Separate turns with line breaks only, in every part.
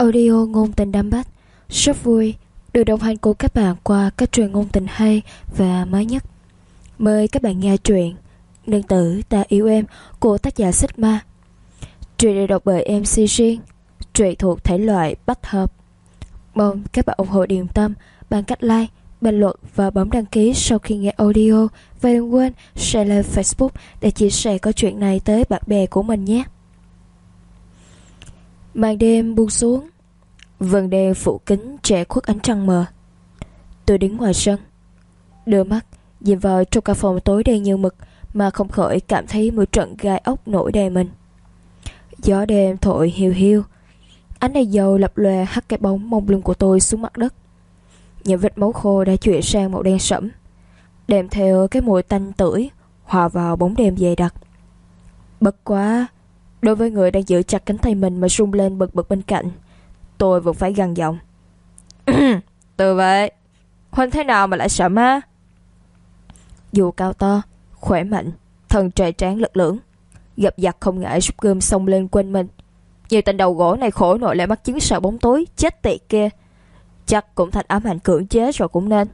Audio ngôn tình đam bách rất vui được đồng hành cùng các bạn qua các truyện ngôn tình hay và mới nhất. Mời các bạn nghe truyện Nương tử ta yêu em của tác giả Xích Ma. Truyện được đọc bởi MC Riêng, truyện thuộc thể loại bách hợp. Mong các bạn ủng hộ Điềm Tâm bằng cách like, bình luận và bấm đăng ký sau khi nghe audio. Và đừng quên share lên Facebook để chia sẻ câu chuyện này tới bạn bè của mình nhé. Màn đêm buông xuống, vầng đêm phủ kín che khuất ánh trăng mờ. Tôi đứng ngoài sân, đưa mắt nhìn vào trong căn phòng tối đen như mực mà không khỏi cảm thấy một trận gai ốc nổi đầy mình. Gió đêm thổi hiu hiu, ánh đèn dầu lập lòe hắt cái bóng mông lung của tôi xuống mặt đất. Những vết máu khô đã chuyển sang màu đen sẫm, đem theo cái mùi tanh tưởi hòa vào bóng đêm dày đặc. Bất quá, đối với người đang giữ chặt cánh tay mình mà rung lên bực bực bên cạnh, tôi vẫn phải gằn giọng. Từ vậy, Huynh thế nào mà lại sợ ma? Dù cao to, khỏe mạnh, thân trời tráng lực lưỡng, gập giặt không ngại rút gươm xông lên quên mình. Nhiều tên đầu gỗ này khổ nội lại mắc chứng sợ bóng tối, chết tiệt kia. Chắc cũng thành ám ảnh cưỡng chế rồi cũng nên.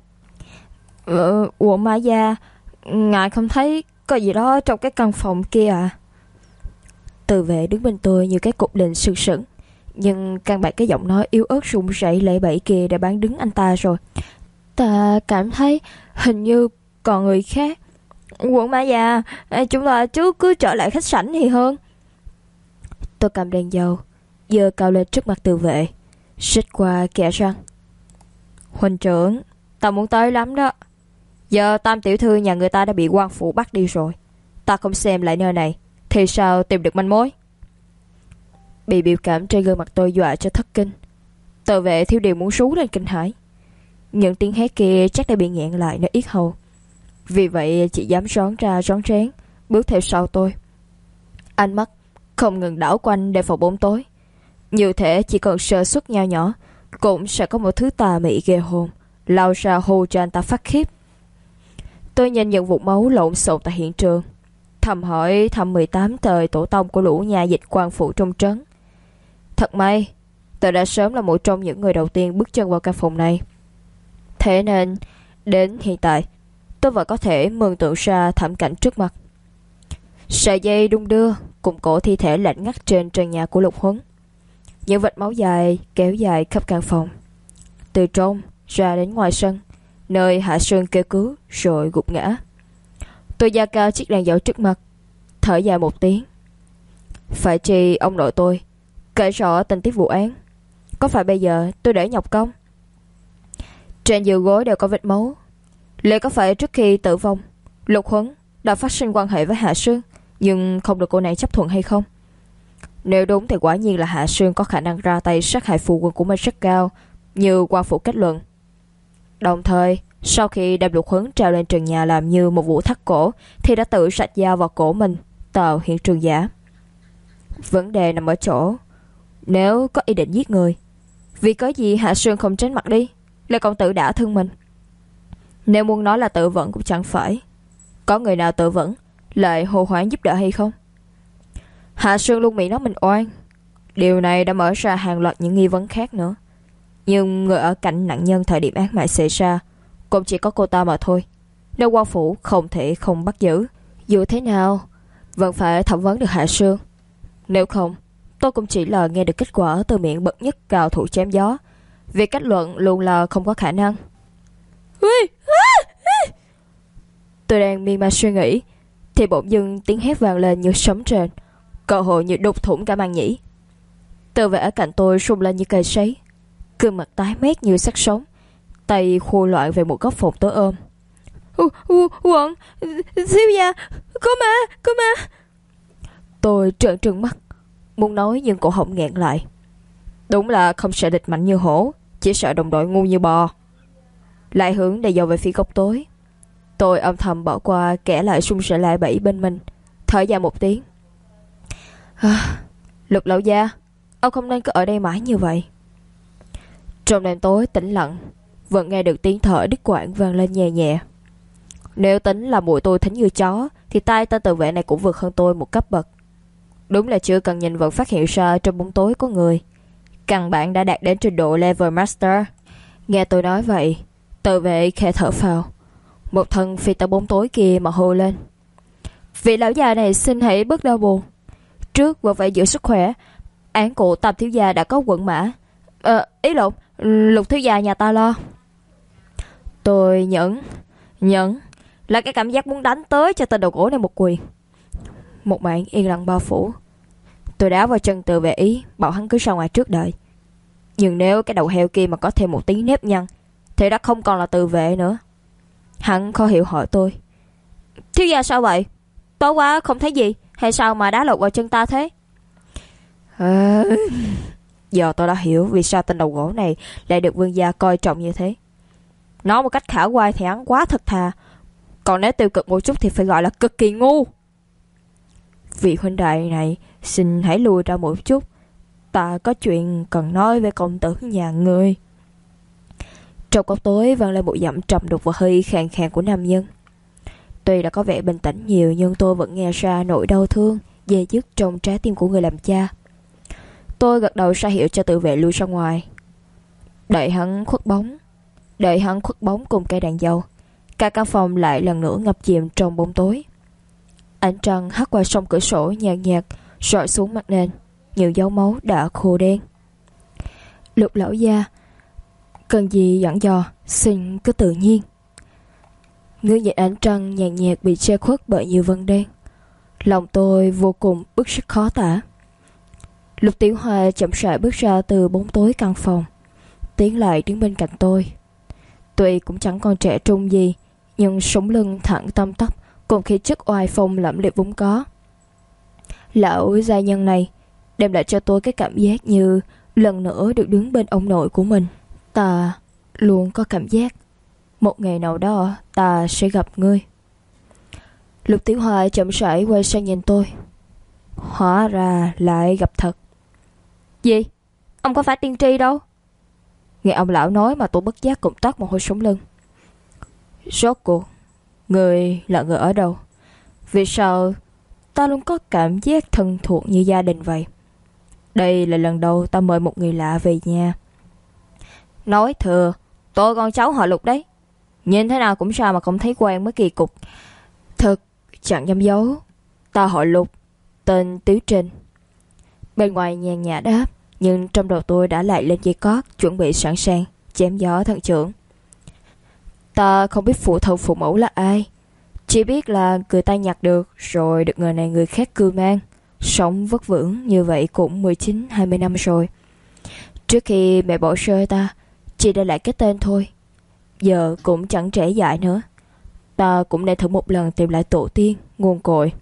Ủa Mã Gia, ngài không thấy có gì đó trong cái căn phòng kia à? Từ vệ đứng bên tôi như cái cục lình sừng sững, nhưng căn bản cái giọng nói yếu ớt run rẩy lệ bẫy kia đã bán đứng anh ta rồi. Ta cảm thấy hình như còn người khác. Quận Mã Gia, chúng ta trước cứ trở lại khách sạn thì hơn. Tôi cầm đèn dầu, giơ cao lên trước mặt Từ vệ, xích qua kẻ răng. Huynh trưởng, ta muốn tới lắm đó. Giờ Tam tiểu thư nhà người ta đã bị quan phủ bắt đi rồi. Ta không xem lại nơi này thì sao tìm được manh mối? Bị biểu cảm trên gương mặt tôi dọa cho thất kinh. Từ vệ thiếu điều muốn rú lên kinh hãi. Những tiếng hét kia chắc đã bị nghẹn lại nơi yết hầu, vì vậy chỉ dám rón ra rón rén bước theo sau tôi. Ánh mắt không ngừng đảo quanh để phòng bóng tối, như thể chỉ cần sơ suất nho nhỏ cũng sẽ có một thứ tà mị ghê hồn lao ra hù cho anh ta phát khiếp. Tôi nhìn những vụn máu lộn xộn tại hiện trường, thầm hỏi thăm 18 đời tổ tông của lũ nhà dịch quan phủ trong trấn. Thật may, tôi đã sớm là một trong những người đầu tiên bước chân vào căn phòng này. Thế nên, đến hiện tại, tôi vẫn có thể mường tượng ra thảm cảnh trước mặt. Sợi dây đung đưa cùng cổ thi thể lạnh ngắt trên trần nhà của Lục Huấn. Những vệt máu dài kéo dài khắp căn phòng, từ trong ra đến ngoài sân, nơi Hạ Sơn kêu cứu rồi gục ngã. Tôi giơ cao chiếc đèn dầu trước mặt, thở dài một tiếng. Phải chi ông nội tôi kể rõ tình tiết vụ án? Có phải bây giờ tôi để nhọc công? Trên giường gối đều có vết máu. Liệu có phải trước khi tử vong, Lục Huấn đã phát sinh quan hệ với Hạ Sương nhưng không được cô này chấp thuận hay không? Nếu đúng thì quả nhiên là Hạ Sương có khả năng ra tay sát hại phụ quân của mình rất cao, như quan phủ kết luận. Đồng thời, sau khi đem Lục Huấn treo lên trần nhà làm như một vụ thắt cổ, thì đã tự rạch dao vào cổ mình, tạo hiện trường giả. Vấn đề nằm ở chỗ, nếu có ý định giết người, vì có gì Hạ Sương không tránh mặt đi, lại còn tự đả thương mình? Nếu muốn nói là tự vẫn cũng chẳng phải. Có người nào tự vẫn lại hô hoán giúp đỡ hay không? Hạ Sương luôn miệng nói mình oan. Điều này đã mở ra hàng loạt những nghi vấn khác nữa. Nhưng người ở cạnh nạn nhân thời điểm án mạng xảy ra cũng chỉ có cô ta mà thôi. Nếu quan phủ không thể không bắt giữ, dù thế nào vẫn phải thẩm vấn được Hạ Sương. Nếu không, tôi cũng chỉ là nghe được kết quả từ miệng bậc nhất cao thủ chém gió. Việc kết luận luôn là không có khả năng. Tôi đang miên man suy nghĩ thì bỗng dưng tiếng hét vang lên như sấm rền, cơ hội như đục thủng cả màng nhĩ. Từ vệ ở cạnh tôi rung lên như cây sấy, gương mặt tái mét như xác sống, tay khô loạn về một góc phòng tối ôm. Quận, thiếu gia, có ma. Tôi trợn trừng mắt, muốn nói nhưng cổ họng nghẹn lại. Đúng là không sợ địch mạnh như hổ, chỉ sợ đồng đội ngu như bò. Lại hướng đầy dầu về phía góc tối. Tôi âm thầm bỏ qua kẻ lại run rẩy lại bẫy bên mình, thở dài một tiếng. Lục lão gia, ông không nên cứ ở đây mãi như vậy. Trong đêm tối tĩnh lặng, vẫn nghe được tiếng thở đứt quãng vang lên nhẹ nhẹ. Nếu tính là mũi tôi thính như chó, thì tay tên tự vệ này cũng vượt hơn tôi một cấp bậc. Đúng là chưa cần nhìn vẫn phát hiện ra trong bóng tối có người. Căn bản đã đạt đến trình độ level master. Nghe tôi nói vậy, tự vệ khẽ thở phào. Một thân phi tơ bóng tối kia mà hô lên: vị lão già này xin hãy bớt đau buồn. Trước vừa phải giữ sức khỏe, án của Tam thiếu gia đã có quận mã. Ý lộn, Lục thiếu gia nhà ta lo. Tôi nhẫn là cái cảm giác muốn đánh tới cho tên đầu gỗ này một quyền. Một mảng yên lặng bao phủ. Tôi đá vào chân tự vệ ý, bảo hắn cứ ra ngoài trước đợi. Nhưng nếu cái đầu heo kia mà có thêm một tí nếp nhăn thì đã không còn là tự vệ nữa. Hắn khó hiểu hỏi tôi: thiếu gia sao vậy? Tối quá không thấy gì, hay sao mà đá lột vào chân ta thế? Giờ tôi đã hiểu vì sao tên đầu gỗ này lại được vương gia coi trọng như thế. Nói một cách khả quan thì hắn quá thật thà, còn nếu tiêu cực một chút thì phải gọi là cực kỳ ngu. Vị huynh đại này, xin hãy lùi ra một chút, ta có chuyện cần nói với công tử nhà ngươi. Trong góc tối vang lên một giọng trầm đục và hơi khàn khàn của nam nhân. Tuy đã có vẻ bình tĩnh nhiều, nhưng tôi vẫn nghe ra nỗi đau thương dè dứt trong trái tim của người làm cha. Tôi gật đầu ra hiệu cho tự vệ lui ra ngoài. Đợi hắn khuất bóng cùng cây đèn dầu, cả căn phòng lại lần nữa ngập chìm trong bóng tối. Ánh trăng hắt qua sông cửa sổ nhàn nhạt rọi xuống mặt nền, nhiều dấu máu đã khô đen. Lục lão gia, cần gì dặn dò, xin cứ tự nhiên. Ngước nhìn ánh trăng nhàn nhạt bị che khuất bởi nhiều vân đen, lòng tôi vô cùng bức sức khó tả. Lục Tiểu Hoa chậm rãi bước ra từ bóng tối căn phòng, tiến lại đứng bên cạnh tôi. Tuy cũng chẳng còn trẻ trung gì, nhưng sống lưng thẳng tăm tắp cùng khí chất oai phong lẫm liệt vốn có. Lão gia nhân này đem lại cho tôi cái cảm giác như lần nữa được đứng bên ông nội của mình. Ta luôn có cảm giác một ngày nào đó ta sẽ gặp ngươi. Lục Tiểu Hoa chậm rãi quay sang nhìn tôi. Hóa ra lại gặp thật. Gì? Ông có phải tiên tri đâu? Nghe ông lão nói mà tôi bất giác cũng toát mồ hôi sống lưng. Rốt cuộc người là người ở đâu? Vì sao ta luôn có cảm giác thân thuộc như gia đình vậy? Đây là lần đầu ta mời một người lạ về nhà. Nói thừa, tôi con cháu họ Lục đấy. Nhìn thế nào cũng sao mà không thấy quen mới kỳ cục. Thật chẳng dám giấu, ta họ Lục, tên Tiếu Trình. Bên ngoài nhàn nhã đáp, nhưng trong đầu tôi đã lại lên dây cót, chuẩn bị sẵn sàng chém gió thân trưởng. Ta không biết phụ thân phụ mẫu là ai, chỉ biết là người ta nhặt được rồi được người này người khác cưu mang, sống vất vưởng như vậy cũng 19-20 năm rồi. Trước khi mẹ bỏ rơi ta, chỉ để lại cái tên thôi. Giờ cũng chẳng trễ dại nữa, ta cũng nên thử một lần tìm lại tổ tiên nguồn cội.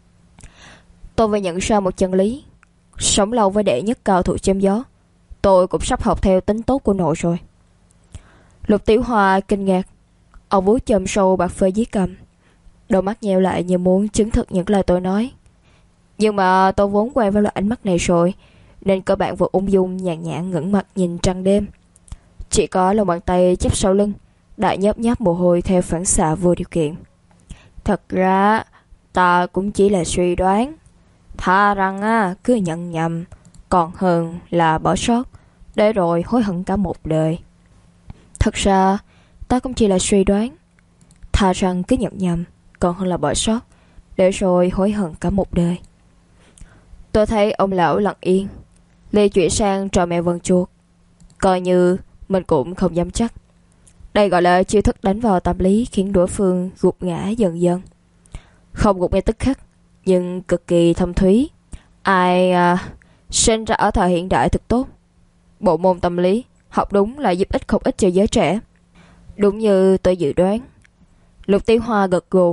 Tôi vừa nhận ra một chân lý: sống lâu với đệ nhất cao thủ chém gió, tôi cũng sắp học theo tính tốt của nội rồi. Lục Tiểu Hoa kinh ngạc, ông vuốt chòm sâu bạc phơ dưới cằm, đôi mắt nheo lại như muốn chứng thực những lời tôi nói. Nhưng mà tôi vốn quen với loại ánh mắt này rồi, nên cơ bản vừa ung dung nhàn nhã ngẩng mặt nhìn trăng đêm. Chỉ có lòng bàn tay chắp sau lưng đã nhấp nháp mồ hôi theo phản xạ vô điều kiện. Thật ra ta cũng chỉ là suy đoán, thà rằng cứ nhận nhầm còn hơn là bỏ sót để rồi hối hận cả một đời. Thật ra ta cũng chỉ là suy đoán, thà rằng cứ nhận nhầm còn hơn là bỏ sót để rồi hối hận cả một đời. Tôi thấy ông lão lặng yên, liền chuyển sang trò mèo vần chuột, coi như mình cũng không dám chắc. Đây gọi là chiêu thức đánh vào tâm lý, khiến đối phương gục ngã dần dần. Không gục ngay tức khắc, nhưng cực kỳ thâm thúy. Ai sinh ra ở thời hiện đại thực tốt. Bộ môn tâm lý học đúng là giúp ích không ít cho giới trẻ. Đúng như tôi dự đoán. Lục Tiểu Hoa gật gù.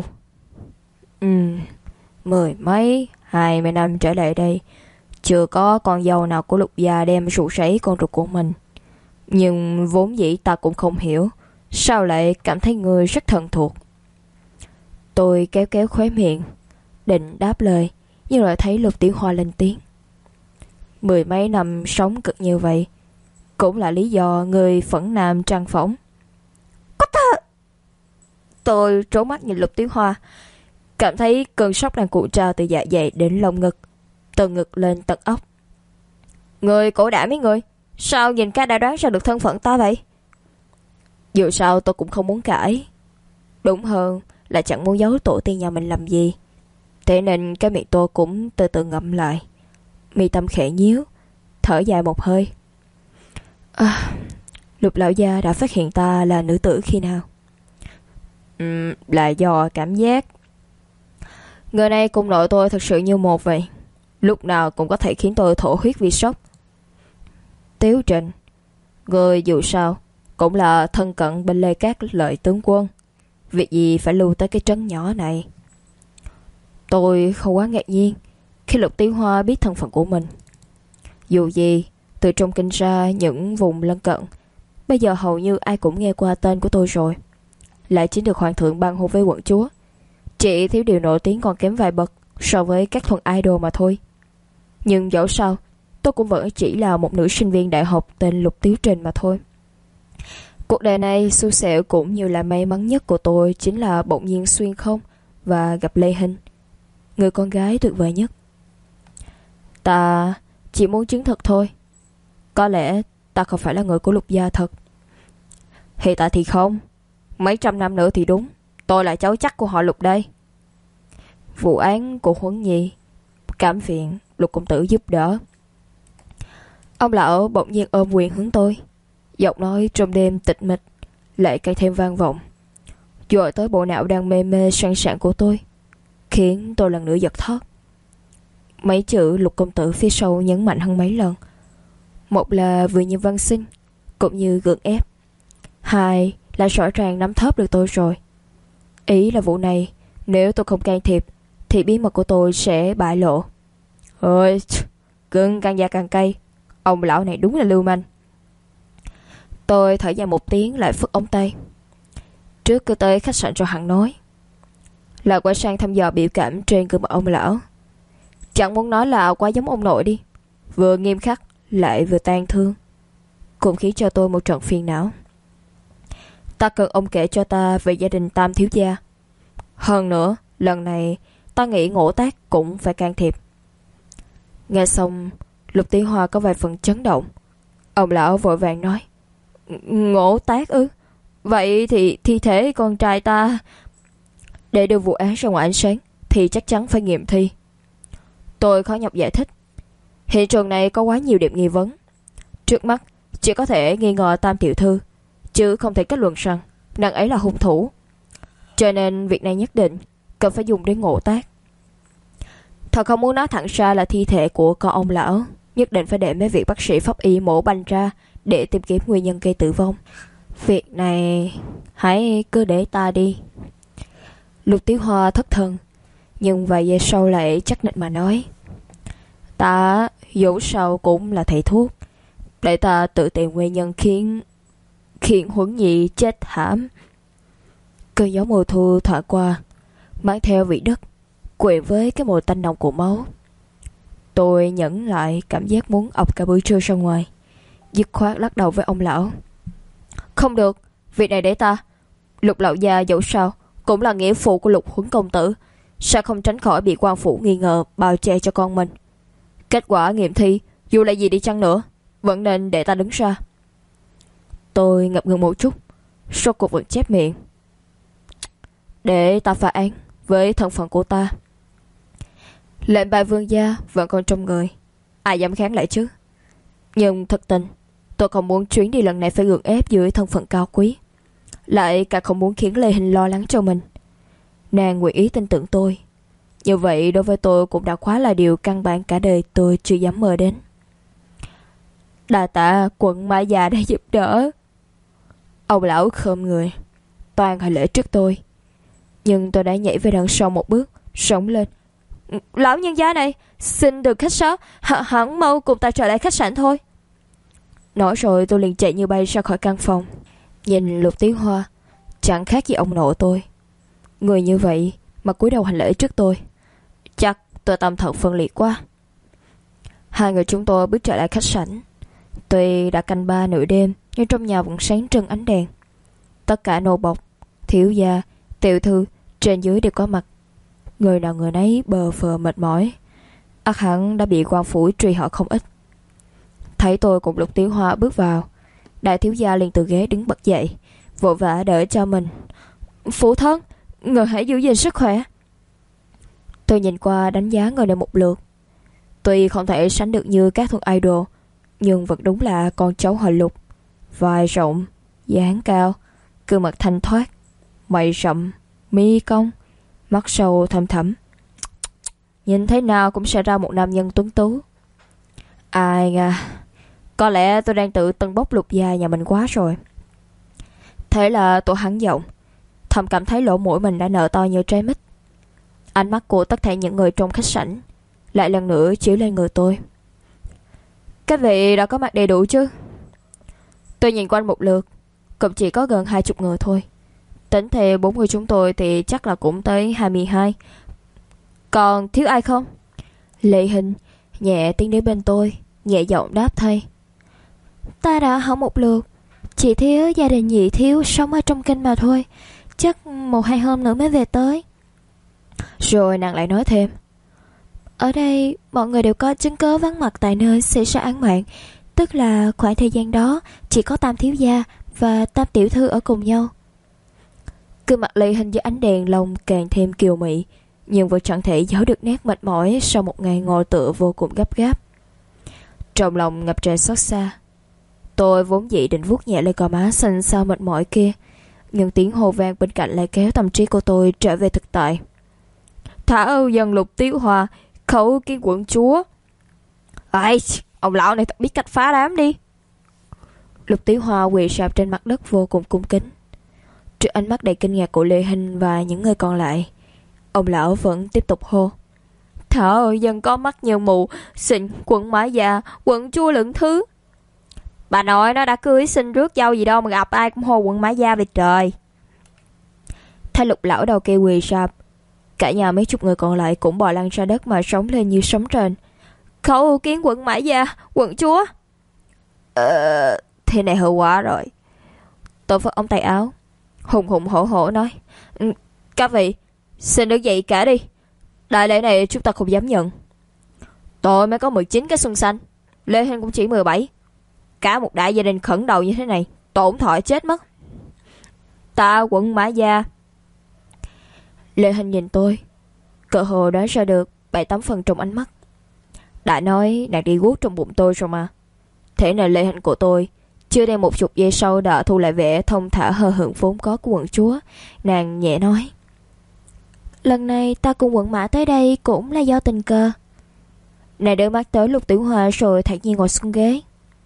20 năm trở lại đây, chưa có con dâu nào của Lục gia đem rủ sấy con ruột của mình. Nhưng vốn dĩ ta cũng không hiểu sao lại cảm thấy người rất thân thuộc. Tôi kéo kéo khóe miệng định đáp lời, nhưng lại thấy Lục Tiểu Hoa lên tiếng. 10 mấy năm sống cực như vậy cũng là lý do người phẫn nam trăng phỏng. Có thật? Tôi trố mắt nhìn Lục Tiểu Hoa, cảm thấy cơn sốc đang cuộn trào từ dạ dày đến lồng ngực, từ ngực lên tận óc. Người cổ đảm mấy người, Sao nhìn ca đã đoán ra được thân phận ta vậy? Dù sao tôi cũng không muốn cãi. Đúng hơn là chẳng muốn giấu tổ tiên nhà mình làm gì. Thế nên cái miệng tôi cũng từ từ ngậm lại. Mi tâm khẽ nhíu, thở dài một hơi. Lục lão gia đã phát hiện ta là nữ tử khi nào? Là do cảm giác. Người này cùng nội tôi thật sự như một vậy. Lúc nào cũng có thể khiến tôi thổ huyết vì sốc. Tiếu Trình, người dù sao cũng là thân cận bên Lê Cát Lợi tướng quân. Việc gì phải lưu tới cái trấn nhỏ này? Tôi không quá ngạc nhiên khi Lục Tiếu Hoa biết thân phận của mình. Dù gì, từ trong kinh ra những vùng lân cận, bây giờ hầu như ai cũng nghe qua tên của tôi rồi. Lại chính được hoàng thượng ban hôn với quận chúa. Chỉ thiếu điều nổi tiếng còn kém vài bậc so với các thuần idol mà thôi. Nhưng dẫu sao, tôi cũng vẫn chỉ là một nữ sinh viên đại học tên Lục Tiếu Trình mà thôi. Cuộc đời này xui xẻo cũng như là may mắn nhất của tôi chính là bỗng nhiên xuyên không và gặp Lê Hinh, người con gái tuyệt vời nhất. Ta chỉ muốn chứng thực thôi. Có lẽ ta không phải là người của Lục gia thật. Hiện tại thì không. Mấy trăm năm nữa thì đúng. Tôi là cháu chắc của họ Lục đây. Vụ án của Huấn Nhi, cảm phiền Lục công tử giúp đỡ. Ông lão bỗng nhiên ôm quyền hướng tôi, giọng nói trong đêm tịch mịch lại càng thêm vang vọng, dội tới bộ não đang mê mê sang sảng của tôi, khiến tôi lần nữa giật thót. Mấy chữ Lục công tử phía sau nhấn mạnh hơn mấy lần. Một là vừa như văn sinh cũng như gượng ép, hai là rõ ràng nắm thóp được tôi rồi. Ý là vụ này nếu tôi không can thiệp thì bí mật của tôi sẽ bại lộ. Ôi, gừng càng già càng cay. Ông lão này đúng là lưu manh. Tôi thở dài một tiếng lại phất ống tay. Trước cứ tới khách sạn rồi hẳn nói. Lại quay sang thăm dò biểu cảm trên gương mặt ông lão. Chẳng muốn nói là quá giống ông nội đi. Vừa nghiêm khắc lại vừa tang thương, cũng khiến cho tôi một trận phiền não. Ta cần ông kể cho ta về gia đình Tam thiếu gia. Hơn nữa, lần này ta nghĩ Ngỗ Tác cũng phải can thiệp. Nghe xong, Lục Tiếu Hoa có vài phần chấn động. Ông lão vội vàng nói. Ngỗ Tác ư? Vậy thì thi thể con trai ta... Để đưa vụ án ra ngoài ánh sáng thì chắc chắn phải nghiệm thi. Tôi khó nhọc giải thích. Hiện trường này có quá nhiều điểm nghi vấn. Trước mắt chỉ có thể nghi ngờ Tam tiểu thư, chứ không thể kết luận rằng nàng ấy là hung thủ. Cho nên việc này nhất định cần phải dùng đến Ngộ Tác. Thật không muốn nói thẳng ra là thi thể của con ông lão. Nhất định phải để mấy vị bác sĩ pháp y mổ banh ra để tìm kiếm nguyên nhân gây tử vong. Việc này hãy cứ để ta đi. Lục Tiếu Hoa thất thần, nhưng vài giây sau lại chắc nịch mà nói. Ta dẫu sao cũng là thầy thuốc, để ta tự tìm nguyên nhân khiến Huấn Nhi chết thảm. Cơn gió mùa thu thoảng qua, mang theo vị đất quyện với cái mùi tanh nồng của máu. Tôi nhẫn lại cảm giác muốn ọc cả buổi trưa ra ngoài, dứt khoát lắc đầu với ông lão. Không được, việc này để ta. Lục lão già dẫu sao cũng là nghĩa phụ của Lục Huấn công tử, sao không tránh khỏi bị quan phủ nghi ngờ bao che cho con mình. Kết quả nghiệm thi dù là gì đi chăng nữa vẫn nên để ta đứng ra. Tôi ngập ngừng một chút, rốt cuộc vẫn chép miệng. Để ta phá án với thân phận của ta. Lệnh bài vương gia vẫn còn trong người, ai dám kháng lại chứ. Nhưng thật tình tôi không muốn chuyến đi lần này phải gượng ép dưới thân phận cao quý, lại càng không muốn khiến Lê Hình lo lắng cho mình. Nàng nguyện ý tin tưởng tôi, như vậy đối với tôi cũng đã quá là điều căn bản cả đời tôi chưa dám mơ đến. Đà tạ quận mã già đã giúp đỡ. Ông lão khom người toàn hành lễ trước tôi, nhưng tôi đã nhảy về đằng sau một bước, sống lên. Lão nhân gia này, xin đừng khách sáo, hẳn mau cùng ta trở lại khách sạn thôi. Nói rồi tôi liền chạy như bay ra khỏi căn phòng. Nhìn Lục Tiếu Hoa, chẳng khác gì ông nội tôi. Người như vậy mà cúi đầu hành lễ trước tôi, chắc tôi tâm thần phân liệt quá. Hai người chúng tôi bước trở lại khách sạn. Tuy đã canh ba nửa đêm, nhưng trong nhà vẫn sáng trưng ánh đèn. Tất cả nô bộc, thiếu gia, tiểu thư trên dưới đều có mặt. Người nào người nấy bờ phờ mệt mỏi, ắt hẳn đã bị quan phủ truy hỏi không ít. Thấy tôi cùng Lục Tiểu Hoa bước vào, đại thiếu gia liền từ ghế đứng bật dậy, vội vã đỡ cho mình. Phụ thân, người hãy giữ gìn sức khỏe. Tôi nhìn qua đánh giá người này một lượt. Tuy không thể sánh được như các thuần idol, nhưng vẫn đúng là con cháu họ Lục. Vai rộng, dáng cao, gương mặt thanh thoát, mày rậm, mi cong, mắt sâu thâm thẳm. Nhìn thế nào cũng sẽ ra một nam nhân tuấn tú. Ai à, có lẽ tôi đang tự tâng bốc Lục gia nhà mình quá rồi. Thế là tôi hắn giọng, thầm cảm thấy lỗ mũi mình đã nở to như trái mít. Ánh mắt của tất cả những người trong khách sạn lại lần nữa chiếu lên người tôi. Các vị đã có mặt đầy đủ chứ? Tôi nhìn quanh một lượt, cũng chỉ có gần 20 người thôi. Tính theo 4 người chúng tôi thì chắc là cũng tới 22. Còn thiếu ai không? Lệ Hình nhẹ tiến đến bên tôi, nhẹ giọng đáp thay. Ta đã hỏi một lượt, chỉ thiếu gia đình Nhị thiếu sống ở trong kinh mà thôi, chắc 1-2 hôm nữa mới về tới. Rồi nàng lại nói thêm, ở đây mọi người đều có chứng cớ vắng mặt tại nơi xảy ra án mạng, tức là khoảng thời gian đó chỉ có Tam thiếu gia và Tam tiểu thư ở cùng nhau. Gương mặt Lệ Hình dưới ánh đèn lồng càng thêm kiều mị, nhưng vẫn chẳng thể giấu được nét mệt mỏi sau một ngày ngồi tựa vô cùng gấp gáp. Trong lòng ngập tràn xót xa. Tôi vốn dĩ định vuốt nhẹ lên gò má xanh xao mệt mỏi kia, nhưng tiếng hô vang bên cạnh lại kéo tâm trí của tôi trở về thực tại. Thả âu dân Lục Tiểu Hoa, khẩu kiến quận chúa. Ây, ông lão này thật biết cách phá đám đi. Lục Tiểu Hoa quỳ sạp trên mặt đất vô cùng cung kính. Trước ánh mắt đầy kinh ngạc của Lê Hinh và những người còn lại, ông lão vẫn tiếp tục hô. Thả ơi, dân có mắt như mù, xịn quận mã già, quận chúa lẫn thứ. Bà nội nó đã cưới xin rước dâu gì đâu mà gặp ai cũng hô quận mã gia về trời. Thấy Lục lão đầu kia quỳ sạp, cả nhà mấy chục người còn lại cũng bò lăn ra đất mà sống lên như sóng trên. Khẩu kiến quận mã gia, quận chúa. Thế này hơi quá rồi. Tôi phất ống tay áo, hùng hùng hổ hổ nói, các vị xin đứng dậy cả đi, đại lễ này chúng ta không dám nhận. Tôi mới có 19 cái xuân xanh, Lê Hinh cũng chỉ 17. Cả một đại gia đình khẩn đầu như thế này, tổn thọ chết mất. Ta quận mã gia. Lê Hinh nhìn tôi, cơ hồ đoán ra được 7-8 phần trong ánh mắt. Đã nói nàng đi guốc trong bụng tôi rồi mà. Thế nên Lê Hinh của tôi chưa đầy 10 giây sau đã thu lại vẻ thông thả hờ hững vốn có của quận chúa. Nàng nhẹ nói, lần này ta cùng quận mã tới đây cũng là do tình cờ. Nàng đưa mắt tới Lục Tiểu Hoa rồi thản nhiên ngồi xuống ghế.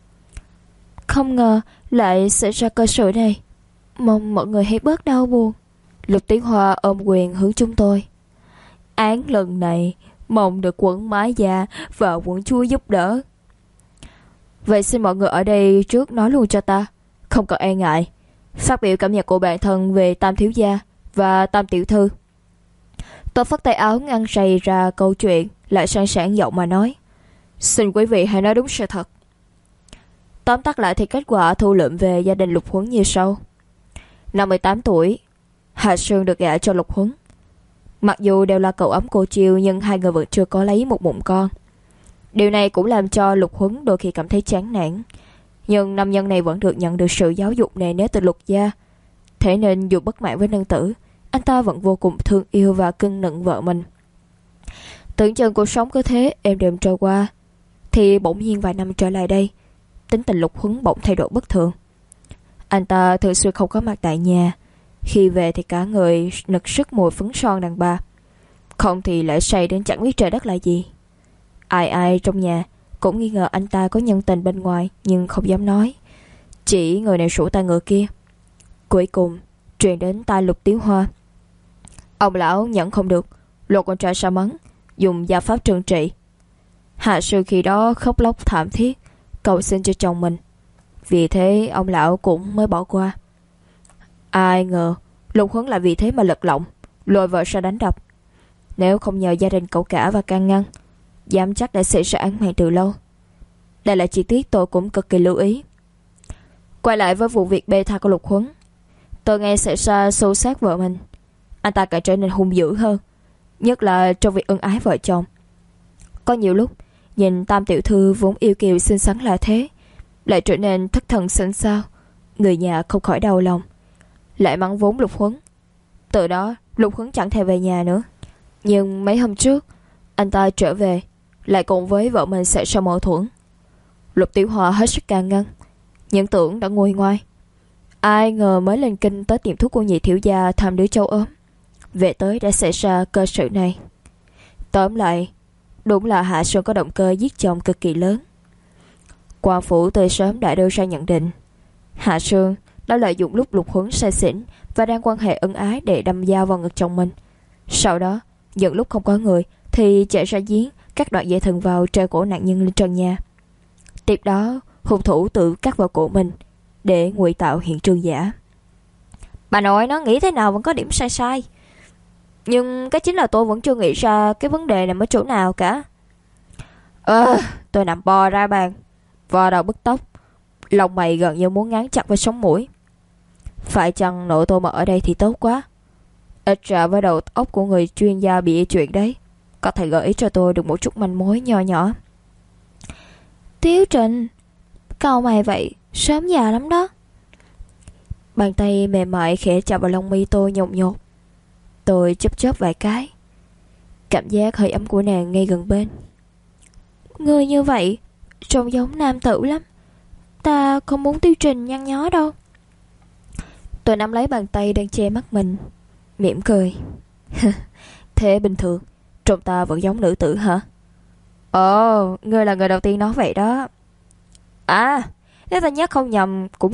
Không ngờ lại xảy ra cơ sự này, mong mọi người hãy bớt đau buồn. Lục Tiểu Hoa ôm quyền hướng chúng tôi. Án lần này mong được quận mã gia và quận chúa giúp đỡ. Vậy xin mọi người ở đây trước nói luôn cho ta, không cần e ngại, phát biểu cảm nhận của bản thân về Tam thiếu gia và Tam tiểu thư. Tôi phất tay áo ngăn rầy ra câu chuyện, lại sang sảng giọng mà nói, xin quý vị hãy nói đúng sự thật. Tóm tắt lại thì kết quả thu lượm về gia đình Lục Huấn như sau. Năm 18 tuổi, Hạ Sương được gả cho Lục Huấn. Mặc dù đều là cậu ấm cô chiêu, nhưng hai người vẫn chưa có lấy một bụng con. Điều này cũng làm cho Lục Huấn đôi khi cảm thấy chán nản. Nhưng nam nhân này vẫn được nhận được sự giáo dục nề nếp từ Lục gia. Thế nên dù bất mãn với nương tử, anh ta vẫn vô cùng thương yêu và cưng nựng vợ mình. Tưởng chừng cuộc sống cứ thế êm đềm trôi qua, thì bỗng nhiên vài năm trở lại đây, tính tình Lục Huấn bỗng thay đổi bất thường. Anh ta thường xuyên không có mặt tại nhà, khi về thì cả người nực sức mùi phấn son đàn bà, không thì lại say đến chẳng biết trời đất là gì. Ai ai trong nhà cũng nghi ngờ anh ta có nhân tình bên ngoài, nhưng không dám nói, chỉ người này sủ tay người kia. Cuối cùng truyền đến tai Lục Tiểu Hoa. Ông lão nhận không được, lột con trai sa mắng, dùng gia pháp trừng trị. Hạ Sư khi đó khóc lóc thảm thiết, cầu xin cho chồng mình. Vì thế ông lão cũng mới bỏ qua. Ai ngờ Lục Huấn lại vì thế mà lật lọng, lôi vợ ra đánh đập. Nếu không nhờ gia đình cậu cả và can ngăn, dám chắc đã xảy ra án mạng từ lâu. Đây là chi tiết tôi cũng cực kỳ lưu ý. Quay lại với vụ việc bê tha của Lục Huấn, tôi nghe xảy ra xô xát vợ mình. Anh ta càng trở nên hung dữ hơn, nhất là trong việc ân ái vợ chồng. Có nhiều lúc Nhìn Tam tiểu thư vốn yêu kiều xinh xắn là thế, lại trở nên thất thần xanh xao, người nhà không khỏi đau lòng, lại mắng vốn Lục Huấn. Từ đó Lục Huấn chẳng thể về nhà nữa. Nhưng mấy hôm trước anh ta trở về, lại cùng với vợ mình xảy ra mâu thuẫn. Lục Tiểu Hòa hết sức can ngăn, những tưởng đã nguôi ngoai. Ai ngờ mới lên kinh tới tiệm thuốc của nhị thiếu gia thăm đứa cháu ốm, về tới đã xảy ra cơ sự này. Tóm lại, đúng là Hạ Sơn có động cơ giết chồng cực kỳ lớn. Quan phủ từ sớm đã đưa ra nhận định Hạ Sơn đã lợi dụng lúc Lục Huấn say xỉn và đang quan hệ ân ái để đâm dao vào ngực chồng mình. Sau đó, những lúc không có người thì chạy ra giếng, cắt đoạn dây thừng vào treo cổ nạn nhân lên trần nhà. Tiếp đó, hung thủ tự cắt vào cổ mình để ngụy tạo hiện trường giả. Bà nội nó nghĩ thế nào vẫn có điểm sai sai. Nhưng cái chính là tôi vẫn chưa nghĩ ra cái vấn đề nằm ở chỗ nào cả. Tôi nằm bò ra bàn, vò đầu bứt tóc, lông mày gần như muốn ngán chặt với sống mũi. Phải chăng nội tôi mà ở đây thì tốt quá. Ít ra với đầu óc của người chuyên gia bị chuyện đấy, có thể gợi ý cho tôi được một chút manh mối nho nhỏ. Tiếu Trình, cau mày vậy, sớm già lắm đó. Bàn tay mềm mại khẽ chạm vào lông mi tôi nhột nhột. Tôi chớp chớp vài cái. Cảm giác hơi ấm của nàng ngay gần bên. Người như vậy trông giống nam tử lắm. Ta không muốn Tiêu Trình nhăn nhó đâu. Tôi nắm lấy bàn tay đang che mắt mình, mỉm cười. Thế bình thường trông ta vẫn giống nữ tử hả? Ồ, ngươi là người đầu tiên nói vậy đó. À, nếu ta nhớ không nhầm, cũng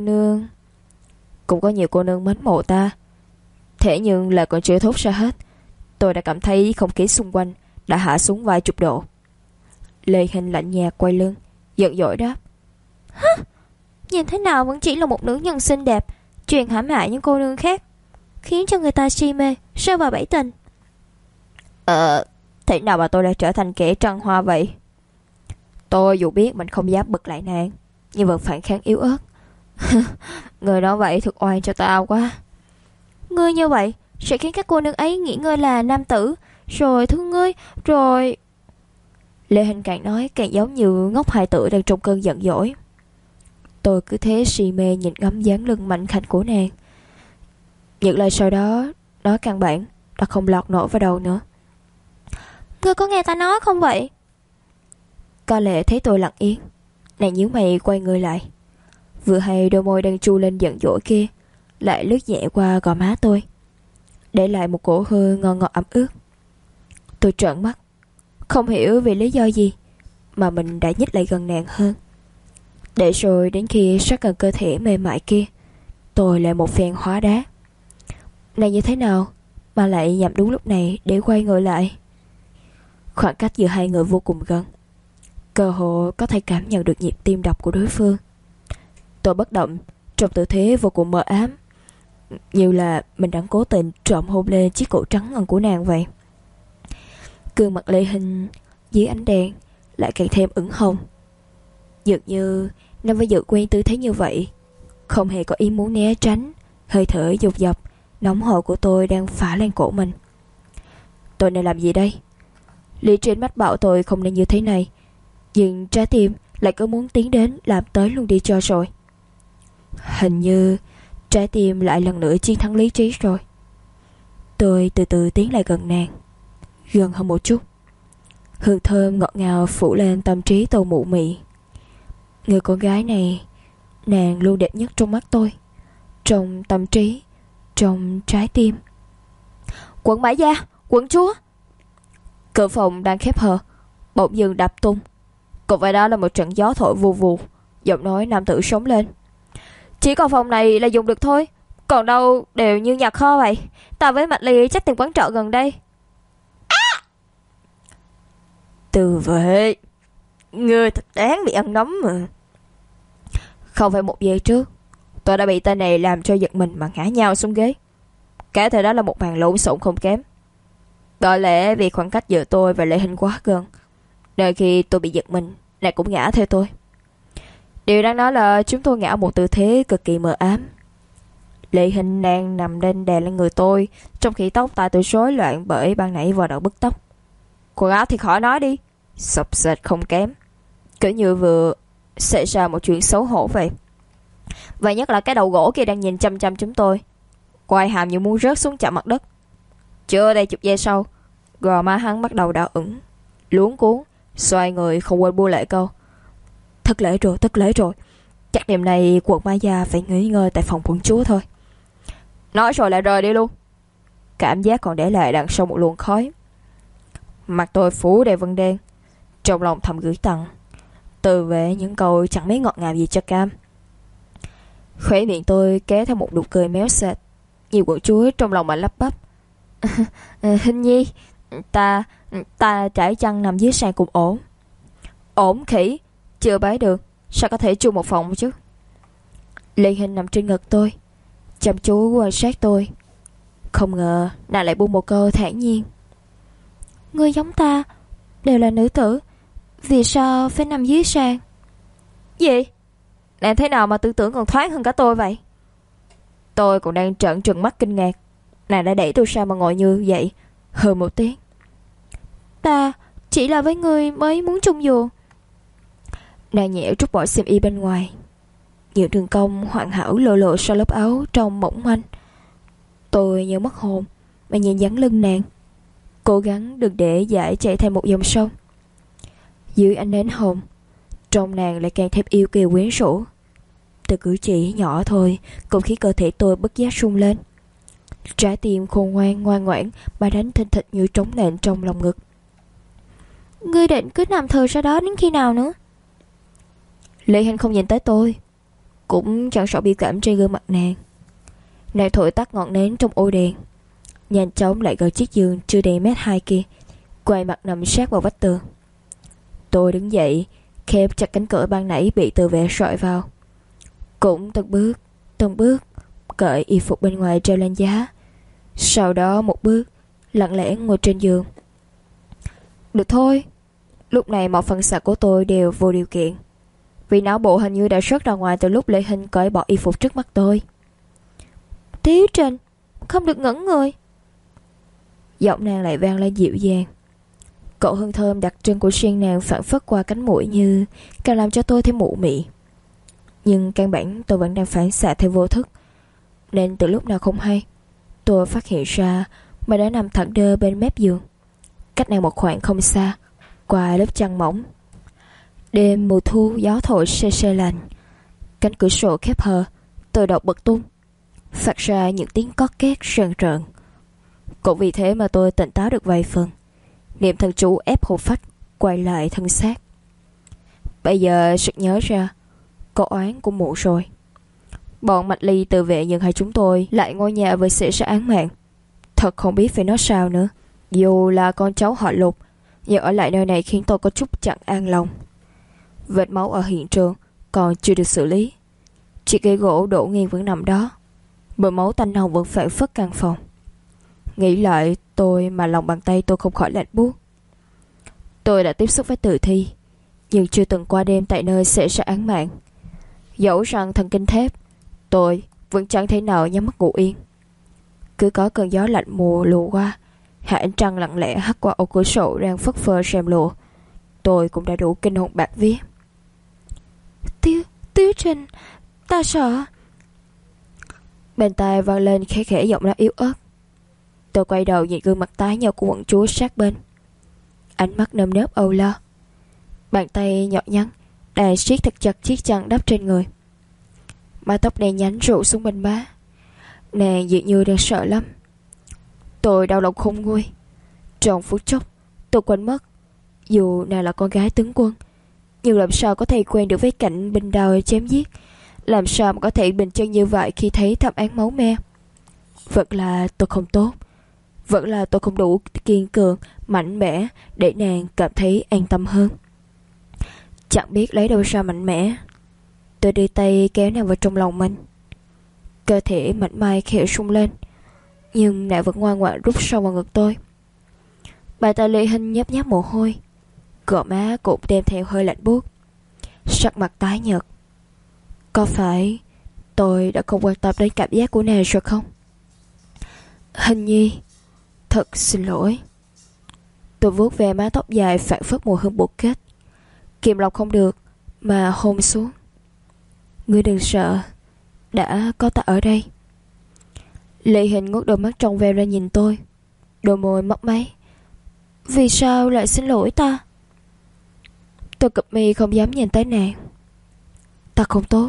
có nhiều cô nương mến mộ ta. Thế nhưng là còn chưa thốt ra hết, tôi đã cảm thấy không khí xung quanh đã hạ xuống vài chục độ. Lê Hình lạnh nhạt quay lưng, giận dỗi đáp: Hả? Nhìn thế nào vẫn chỉ là một nữ nhân xinh đẹp, truyền hãm hại những cô nương khác, khiến cho người ta si mê, rơi vào bẫy tình. Thế nào mà tôi đã trở thành kẻ trăng hoa vậy? Tôi dù biết mình không dám bật lại nàng, nhưng vẫn phản kháng yếu ớt. Người nói vậy thực oan cho tao quá. Ngươi như vậy sẽ khiến các cô nương ấy nghĩ ngươi là nam tử, rồi thương ngươi, rồi... Lê Hình càng nói càng giống như ngốc hài tử đang trong cơn giận dỗi. Tôi cứ thế si mê nhìn ngắm dáng lưng mạnh khảnh của nàng. Những lời sau đó nói căn bản đã không lọt nổi vào đầu nữa. Ngươi có nghe ta nói không vậy? Có lẽ thấy tôi lặng yên, nàng nhíu mày quay người lại. Vừa hay đôi môi đang chu lên giận dỗi kia lại lướt nhẹ qua gò má tôi, để lại một cổ hơi ngon ngọt ẩm ướt. Tôi trợn mắt, không hiểu vì lý do gì mà mình đã nhích lại gần nàng hơn. Để rồi đến khi sát gần cơ thể mềm mại kia, tôi lại một phen hóa đá. Này như thế nào mà lại nhằm đúng lúc này để quay người lại? Khoảng cách giữa hai người vô cùng gần, cơ hồ có thể cảm nhận được nhịp tim đập của đối phương. Tôi bất động trong tư thế vô cùng mờ ám, như là mình đang cố tình trộm hôn lên chiếc cổ trắng ngần của nàng vậy. Gương mặt Lê Hình dưới ánh đèn lại càng thêm ửng hồng, dường như năm với dự quen tư thế như vậy, không hề có ý muốn né tránh hơi thở dồn dập nóng hổi của tôi đang phả lên cổ mình. Tôi nên làm gì đây? Lý trên mắt bảo tôi không nên như thế này, nhưng trái tim lại cứ muốn tiến đến làm tới luôn đi cho rồi. Hình như trái tim lại lần nữa chiến thắng lý trí rồi. Tôi từ từ tiến lại gần nàng, gần hơn một chút. Hương thơm ngọt ngào phủ lên tâm trí tôi mụ mị. Người con gái này, nàng luôn đẹp nhất trong mắt tôi, trong tâm trí, trong trái tim. Quận Mã Gia, quận chúa. Cửa phòng đang khép hờ bỗng dưng đập tung, cùng với đó là một trận gió thổi vù vù. Giọng nói nam tử sống lên: Chỉ còn phòng này là dùng được thôi, còn đâu đều như nhà kho vậy. Ta với Mạch Ly chắc tìm quán trọ gần đây. Từ vệ, ngươi thật đáng bị ăn nấm mà. Không phải một giây trước, tôi đã bị tên này làm cho giật mình mà ngã nhào xuống ghế. Cả thời đó là một màn lộn xộn không kém. Có lẽ vì khoảng cách giữa tôi và Lệ Hình quá gần, nên khi tôi bị giật mình, nàng cũng ngã theo tôi. Điều đáng nói là chúng tôi ngã một tư thế cực kỳ mờ ám. Lệ Hình đang nằm đè lên người tôi, trong khi tóc tai tôi rối loạn bởi ban nãy vò đầu bứt tóc. Quần áo thì khỏi nói đi, Sập sệt không kém, kiểu như vừa xảy ra một chuyện xấu hổ vậy. Và nhất là cái đầu gỗ kia đang nhìn chăm chăm chúng tôi, quai hàm như muốn rớt xuống chạm mặt đất. Chưa đầy chục giây sau, gò má hắn bắt đầu đỏ ửng, luống cuống, xoay người không quên buông lại câu: thất lễ rồi, thất lễ rồi. Chắc đêm nay quận Ma Gia phải nghỉ ngơi tại phòng quận chúa thôi. Nói rồi lại rời đi luôn. Cảm giác còn để lại đằng sau một luồng khói. Mặt tôi phủ đầy vân đen, trong lòng thầm gửi tặng từ về những câu chẳng mấy ngọt ngào gì cho Cam. Khóe miệng tôi kéo theo một nụ cười méo sệt. Nhiều quận chúa trong lòng mà lắp bắp: Hình nhi, ta trải chăn nằm dưới sàn cùng ổn. Ổn khỉ, chưa bái được, sao có thể chung một phòng chứ? Lê Hình nằm trên ngực tôi, chăm chú quan sát tôi. Không ngờ nàng lại buông một câu thản nhiên: ngươi giống ta, đều là nữ tử, vì sao phải nằm dưới sàn? Gì? Nàng thế nào mà tư tưởng còn thoáng hơn cả tôi vậy? Tôi còn đang trợn trừng mắt kinh ngạc, nàng đã đẩy tôi sao mà ngồi như vậy, hừ một tiếng: ta chỉ là với ngươi mới muốn chung giường. Nàng nhẹ rút bỏ xiêm y bên ngoài, những đường cong hoàn hảo lộ lộ sau lớp áo trông mỏng manh. Tôi như mất hồn mà nhìn dáng lưng nàng, cố gắng đừng để giải chạy theo một dòng sông. Dưới ánh nến hồng, trông nàng lại càng thêm yêu kiều quyến rũ. Từ cử chỉ nhỏ thôi cũng khiến cơ thể tôi bất giác rung lên. Trái tim khôn ngoan ngoan ngoãn mà đánh thình thịch như trống nện trong lòng ngực. Ngươi định cứ nằm thờ ra đó đến khi nào nữa? Lê Hinh không nhìn tới tôi, cũng chẳng sợ biểu cảm trên gương mặt nàng. Nàng thổi tắt ngọn nến trong ô đèn, nhanh chóng lại gần chiếc giường chưa đầy mét 2 kia, quay mặt nằm sát vào vách tường. Tôi đứng dậy, khép chặt cánh cửa ban nãy bị tự vệ sọi vào, cũng từng bước cởi y phục bên ngoài treo lên giá. Sau đó một bước lặng lẽ ngồi trên giường. Được thôi. Lúc này mọi phần sạc của tôi đều vô điều kiện, vì não bộ hình như đã rớt ra ngoài từ lúc Lê Hinh cởi bỏ y phục trước mắt tôi. Tiếu Trình, không được ngẩn người. Giọng nàng lại vang lên dịu dàng. Cậu hương thơm đặc trưng của riêng nàng phản phất qua cánh mũi như càng làm cho tôi thêm mụ mị. Nhưng căn bản tôi vẫn đang phản xạ theo vô thức, nên từ lúc nào không hay, tôi phát hiện ra mà đã nằm thẳng đơ bên mép giường, cách nàng một khoảng không xa, qua lớp chăn mỏng. Đêm mùa thu, gió thổi se se lạnh, cánh cửa sổ khép hờ, tự động bật tung, phát ra những tiếng cót két rần rợn. Cũng vì thế mà tôi tỉnh táo được vài phần, niệm thần chú ép hồn phách quay lại thân xác. Bây giờ sực nhớ ra, có oán cũng muộn rồi. Bọn Mạch Ly tự vệ nhưng hai chúng tôi lại ngôi nhà vừa xảy ra án mạng. Thật không biết phải nói sao nữa. Dù là con cháu họ Lục, nhưng ở lại nơi này khiến tôi có chút chẳng an lòng. Vết máu ở hiện trường còn chưa được xử lý, chiếc ghế gỗ đổ nghiêng vẫn nằm đó, mùi máu tanh nồng vẫn phảng phất căn phòng. Nghĩ lại tôi mà lòng bàn tay tôi không khỏi lạnh buốt. Tôi đã tiếp xúc với tử thi, nhưng chưa từng qua đêm tại nơi xảy ra án mạng. Dẫu rằng thần kinh thép, tôi vẫn chẳng thể nào nhắm mắt ngủ yên. Cứ có cơn gió lạnh mùa lùa qua, hạ ánh trăng lặng lẽ hắt qua ô cửa sổ đang phất phơ rèm lụa, tôi cũng đã đủ kinh hồn bạt vía. Tiếu Trình, ta sợ. Bên tai vang lên khẽ khẽ giọng nói yếu ớt. Tôi quay đầu nhìn gương mặt tái nhợt của quận chúa sát bên, ánh mắt nơm nớp âu lo. Bàn tay nhỏ nhắn đang siết thật chặt chiếc chăn đắp trên người. Mái tóc đen nhánh rủ xuống bên má, nàng dường như đang sợ lắm. Tôi đau lòng không nguôi. Trong phút chốc tôi quên mất, dù nàng là con gái tướng quân, nhưng làm sao có thể quen được với cảnh binh đao chém giết, làm sao mà có thể bình chân như vậy khi thấy thảm án máu me. Vẫn là tôi không tốt, vẫn là tôi không đủ kiên cường, mạnh mẽ để nàng cảm thấy an tâm hơn. Chẳng biết lấy đâu ra mạnh mẽ, tôi đưa tay kéo nàng vào trong lòng mình. Cơ thể mảnh mai khẽ rung lên, nhưng nàng vẫn ngoan ngoãn rút sâu vào ngực tôi. Bà ta Lê Hinh nhấp nháp mồ hôi, gò má cũng đem theo hơi lạnh buốt, sắc mặt tái nhợt. Có phải tôi đã không quan tâm đến cảm giác của nàng rồi không? Hình nhi, thật xin lỗi. Tôi vuốt về mái tóc dài phảng phất mùi hương bột kết, kìm lòng không được mà hôn xuống. Ngươi đừng sợ, đã có ta ở đây. Lệ Hình ngước đôi mắt trong veo ra nhìn tôi, đôi môi mấp máy. Vì sao lại xin lỗi ta? Tôi cụp mi không dám nhìn tới nàng. Ta không tốt.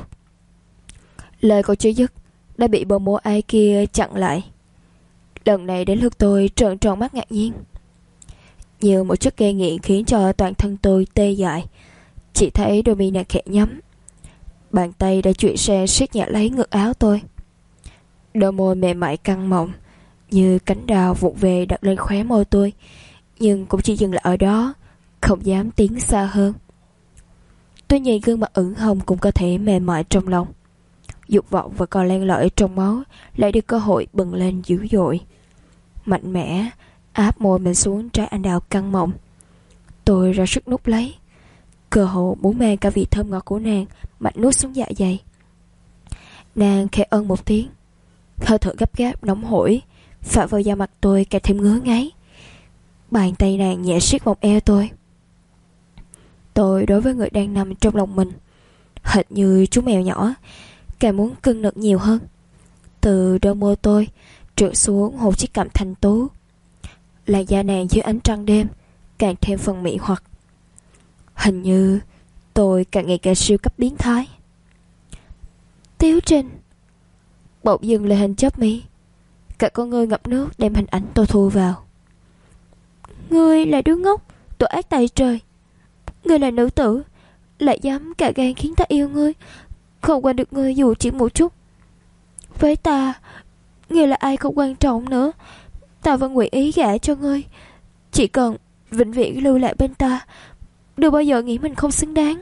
Lời còn chưa dứt đã bị bờ môi ai kia chặn lại. Lần này đến lượt tôi trợn tròn mắt ngạc nhiên. Như một chất gây nghiện khiến cho toàn thân tôi tê dại. Chỉ thấy đôi mi nàng khẽ nhắm, bàn tay đã chuyển sang siết nhẹ lấy ngực áo tôi. Đôi môi mềm mại căng mọng như cánh đào vụt về đặt lên khóe môi tôi, nhưng cũng chỉ dừng lại ở đó, không dám tiến xa hơn. Tôi nhìn gương mặt ửng hồng cùng cơ thể mềm mại trong lòng. Dục vọng và còn len lỏi trong máu lại được cơ hội bừng lên dữ dội. Mạnh mẽ áp môi mình xuống trái anh đào căng mọng. Tôi ra sức nút lấy, cơ hồ muốn mang cả vị thơm ngọt của nàng mạnh nuốt xuống dạ dày. Nàng khẽ ân một tiếng, hơi thở gấp gáp nóng hổi phả vào da mặt tôi càng thêm ngứa ngáy. Bàn tay nàng nhẹ siết vòng eo tôi. Tôi đối với người đang nằm trong lòng mình hệt như chú mèo nhỏ, càng muốn cưng nựng nhiều hơn. Từ đôi môi tôi trượt xuống hôn chiếc cằm thanh tú. Làn da nàng dưới ánh trăng đêm càng thêm phần mị hoặc. Hình như tôi càng ngày càng siêu cấp biến thái. Tiếu Trinh. Bỗng dừng lại hình chớp mi, cả con ngươi ngập nước đem hình ảnh tôi thu vào. Ngươi là đứa ngốc, tội ác tày trời. Ngươi là nữ tử, lại dám cả gan khiến ta yêu ngươi, không quen được ngươi dù chỉ một chút. Với ta, ngươi là ai không quan trọng nữa. Ta vẫn nguyện ý gả cho ngươi, chỉ cần vĩnh viễn lưu lại bên ta, đừng bao giờ nghĩ mình không xứng đáng.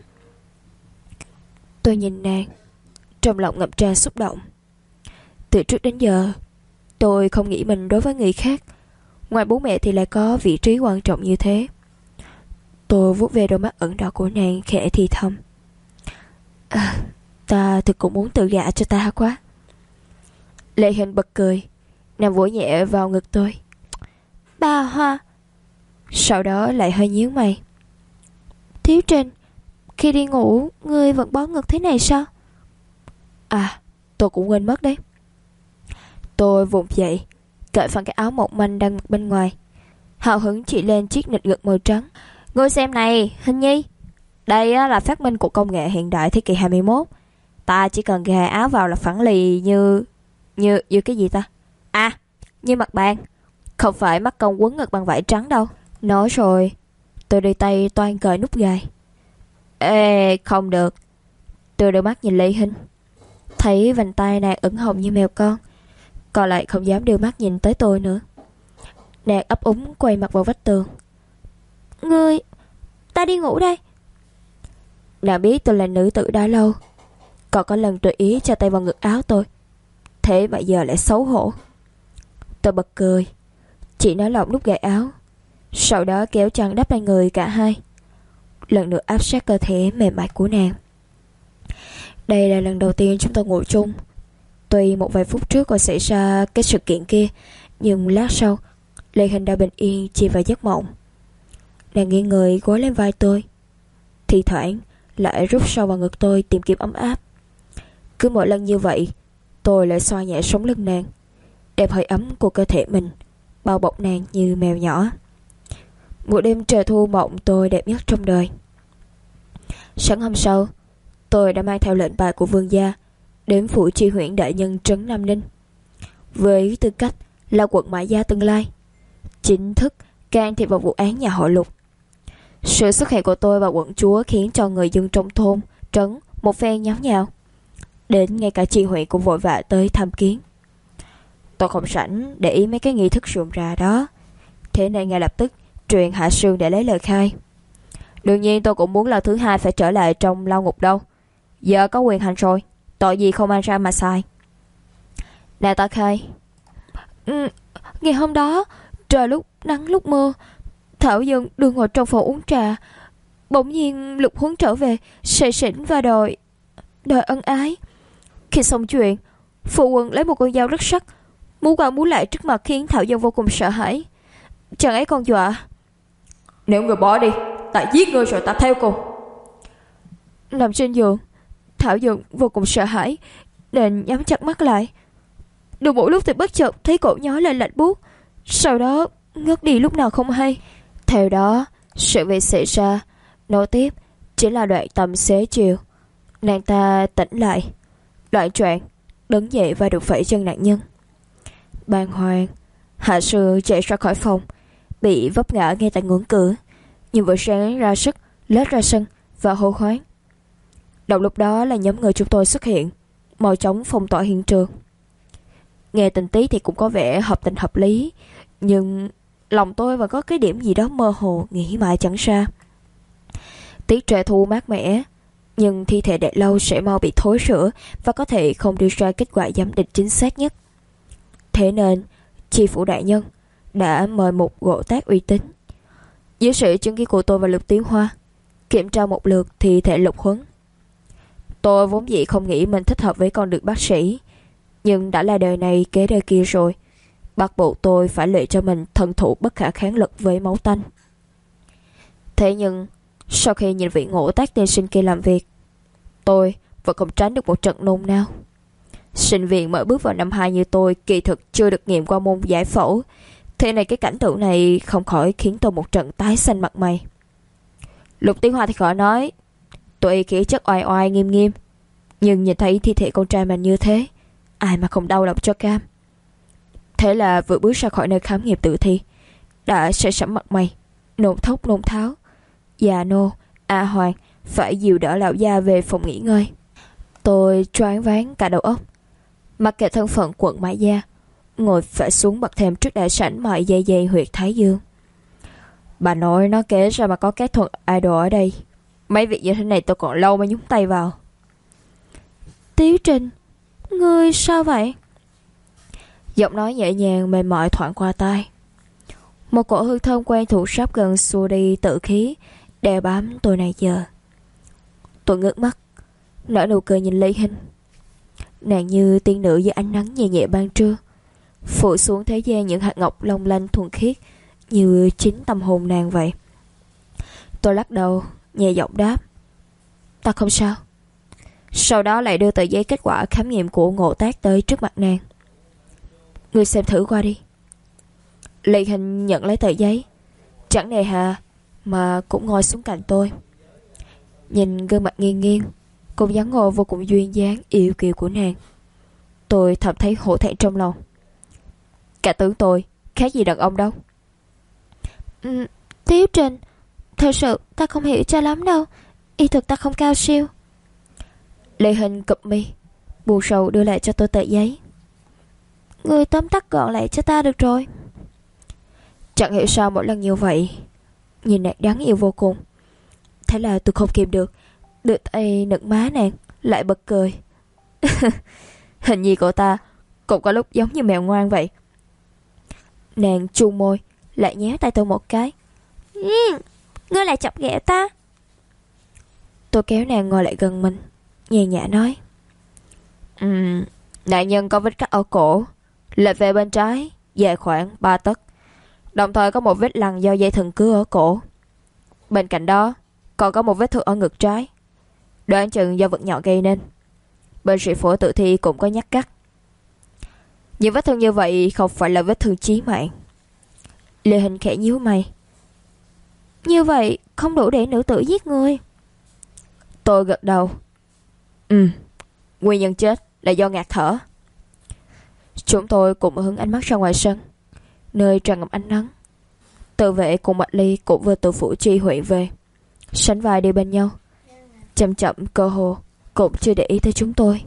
Tôi nhìn nàng, trong lòng ngập tràn xúc động. Từ trước đến giờ tôi không nghĩ mình đối với người khác, ngoài bố mẹ thì lại có vị trí quan trọng như thế. Tôi vuốt về đôi mắt ửng đỏ của nàng khẽ thì thầm. Ta thực cũng muốn tự gả cho ta quá. Lệ Hình bật cười, nàng vỗ nhẹ vào ngực tôi. Ba Hoa. Sau đó lại hơi nhíu mày. Thiếu Trinh, khi đi ngủ ngươi vẫn bó ngực thế này sao? À, tôi cũng quên mất đấy. Tôi vùng dậy, cởi phăng cái áo mỏng manh đang mặc bên ngoài, hào hứng chỉ lên chiếc nịt ngực màu trắng. Ngươi xem này, Hình Nhi, đây là phát minh của công nghệ hiện đại thế kỷ 21. Ta chỉ cần gài áo vào là phẳng lì như cái gì ta? À, như mặt bàn, không phải mắc công quấn ngực bằng vải trắng đâu. Nói rồi, tôi đưa tay toan cởi nút gài. Ê, không được. Tôi đưa mắt nhìn Lệ Hình, thấy vành tay nàng ửng hồng như mèo con, còn lại không dám đưa mắt nhìn tới tôi nữa. Nàng ấp úng quay mặt vào vách tường. Ngươi, ta đi ngủ đây. Nàng biết tôi là nữ tử đã lâu, còn có lần tùy ý cho tay vào ngực áo tôi, thế mà giờ lại xấu hổ. Tôi bật cười, chỉ nói lỏng nút gài áo, sau đó kéo chăn đắp lên người cả hai, lần nữa áp sát cơ thể mềm mại của nàng. Đây là lần đầu tiên chúng tôi ngủ chung. Tuy một vài phút trước còn xảy ra cái sự kiện kia, nhưng lát sau Lệ Hình đã bình yên chìm vào giấc mộng. Nàng nghiêng người gối lên vai tôi, thì thoảng lại rút sâu vào ngực tôi tìm kiếm ấm áp. Cứ mỗi lần như vậy, tôi lại xoa nhẹ sống lưng nàng, đem hơi ấm của cơ thể mình bao bọc nàng như mèo nhỏ. Một đêm trời thu mộng tôi đẹp nhất trong đời. Sáng hôm sau, tôi đã mang theo lệnh bài của vương gia đến phủ tri huyện đại nhân trấn Nam Ninh, với tư cách là quận mã gia tương lai, chính thức can thiệp vào vụ án nhà họ Lục. Sự xuất hiện của tôi và quận chúa khiến cho người dân trong thôn trấn một phen nháo nhào, đến ngay cả tri huyện cũng vội vã tới tham kiến. Tôi không rảnh để ý mấy cái nghi thức rườm rà đó, thế nên ngay lập tức truyền Hạ Sương để lấy lời khai. Đương nhiên tôi cũng muốn là thứ hai phải trở lại trong lao ngục đâu, giờ có quyền hành rồi, tội gì không mang ra mà sai. Nè ta khai. Ngày hôm đó trời lúc nắng lúc mưa, Thảo Dân đưa ngồi trong phòng uống trà, bỗng nhiên Lục Huấn trở về say xỉn và đòi ân ái. Khi xong chuyện, phụ quân lấy một con dao rất sắc muốn qua muốn lại trước mặt, khiến Thảo Dân vô cùng sợ hãi. Chàng ấy còn dọa
Nếu người bỏ đi, ta giết ngươi rồi ta theo cùng.
Nằm trên giường, Thảo Dược vô cùng sợ hãi nên nhắm chặt mắt lại. Được một lúc thì bất chợt thấy cổ nhói lên lạnh buốt, sau đó ngất đi lúc nào không hay. Theo đó, sự việc xảy ra nối tiếp chính là đoạn tầm xế chiều. Nàng ta tỉnh lại, loạng choạng đứng dậy và đụng phải chân nạn nhân. Bàng hoàng, Hạ Sư chạy ra khỏi phòng, bị vấp ngã ngay tại ngưỡng cửa, nhưng vừa sáng ra sức lết ra sân và hô hoáng. Đầu lúc đó là nhóm người chúng tôi xuất hiện, mau chóng phong tỏa hiện trường. Nghe tình tiết thì cũng có vẻ hợp tình hợp lý, nhưng lòng tôi vẫn có cái điểm gì đó mơ hồ, nghĩ mãi chẳng ra. Tiết trời thu mát mẻ, nhưng thi thể để lâu sẽ mau bị thối rữa và có thể không đưa ra kết quả giám định chính xác nhất. Thế nên tri phủ đại nhân đã mời một gỗ tác uy tín, dưới sự chứng kiến của tôi và Lục Tiến Hoa, kiểm tra một lượt thi thể Lục Huấn. Tôi vốn dĩ không nghĩ mình thích hợp với con đường bác sĩ, nhưng đã là đời này kế đời kia rồi, bắt buộc tôi phải luyện cho mình thân thủ bất khả kháng lực với máu tanh. Thế nhưng sau khi nhìn vị Ngộ Tác tiên sinh kia làm việc, tôi vẫn không tránh được một trận nôn nao. Sinh viên mới bước vào năm 2 như tôi kỳ thực chưa được nghiệm qua môn giải phẫu, thế này cái cảnh tượng này không khỏi khiến tôi một trận tái xanh mặt mày. Lục Tiến Hoa thì khỏi nói, tuy khí chất oai oai nghiêm nghiêm, nhưng nhìn thấy thi thể con trai mình như thế, ai mà không đau lòng cho cam. Thế là vừa bước ra khỏi nơi khám nghiệm tử thi, đã say sẩm mặt mày, nôn thốc nôn tháo. Già Nô, A Hoàng phải dìu đỡ lão gia về phòng nghỉ ngơi. Tôi choáng váng cả đầu óc, mặc kệ thân phận quận Mã Gia, ngồi phải xuống bậc thềm trước đại sảnh mọi dây dây huyệt thái dương. Bà nội nó kể ra mà có cái thuật idol ở đây, mấy việc như thế này tôi còn lâu mới nhúng tay vào. Tiếu Trình, ngươi sao vậy? Giọng nói nhẹ nhàng mềm mại thoảng qua tai. Một cổ hương thơm quen thuộc sắp gần xua đi tự khí đè bám tôi này giờ. Tôi ngước mắt, nở nụ cười nhìn Lý Hinh. Nàng như tiên nữ dưới ánh nắng nhẹ nhẹ ban trưa, phủ xuống thế gian những hạt ngọc long lanh thuần khiết như chính tâm hồn nàng vậy. Tôi lắc đầu, nhẹ giọng đáp, ta không sao. Sau đó lại đưa tờ giấy kết quả khám nghiệm của Ngộ Tác tới trước mặt nàng. Ngươi xem thử qua đi. Lý Hinh nhận lấy tờ giấy, chẳng nề hà mà cũng ngồi xuống cạnh tôi. Nhìn gương mặt nghiêng nghiêng cùng dáng ngồi vô cùng duyên dáng yêu kiều của nàng, tôi thầm thấy hổ thẹn trong lòng. Cả tướng tôi khác gì đàn ông đâu. Tiếu Trình, thật sự ta không hiểu cho lắm đâu, y thuật ta không cao siêu. Lê Hình cụp mi, buồn rầu đưa lại cho tôi tờ giấy. Người tóm tắt gọn lại cho ta được rồi. Chẳng hiểu sao mỗi lần như vậy, nhìn nàng đáng yêu vô cùng. Thế là tôi không kìm được, đưa tay nựng má nàng, lại bật cười. Hình như cậu ta cũng có lúc giống như mèo ngoan vậy. Nàng chuông môi, lại nhéo tay tôi một cái. Ngươi lại chọc ghẹo ta. Tôi kéo nàng ngồi lại gần mình, nhẹ nhã nói. Nạn nhân có vết cắt ở cổ, lệch về bên trái, dài khoảng 3 tấc. Đồng thời có một vết lằn do dây thần cứa ở cổ. Bên cạnh đó còn có một vết thương ở ngực trái, đoán chừng do vật nhọn gây nên. Bên sĩ phổ tử thi cũng có nhát cắt. Những vết thương như vậy không phải là vết thương chí mạng. Lê Hình khẽ nhíu mày. Như vậy không đủ để nữ tử giết người. Tôi gật đầu. Nguyên nhân chết là do ngạt thở. Chúng tôi cùng hướng ánh mắt ra ngoài sân, nơi tràn ngập ánh nắng. Tự vệ cùng Mạch Ly cũng vừa từ phủ chi huyện về, sánh vai đi bên nhau. Chậm chậm cơ hồ cũng chưa để ý tới chúng tôi.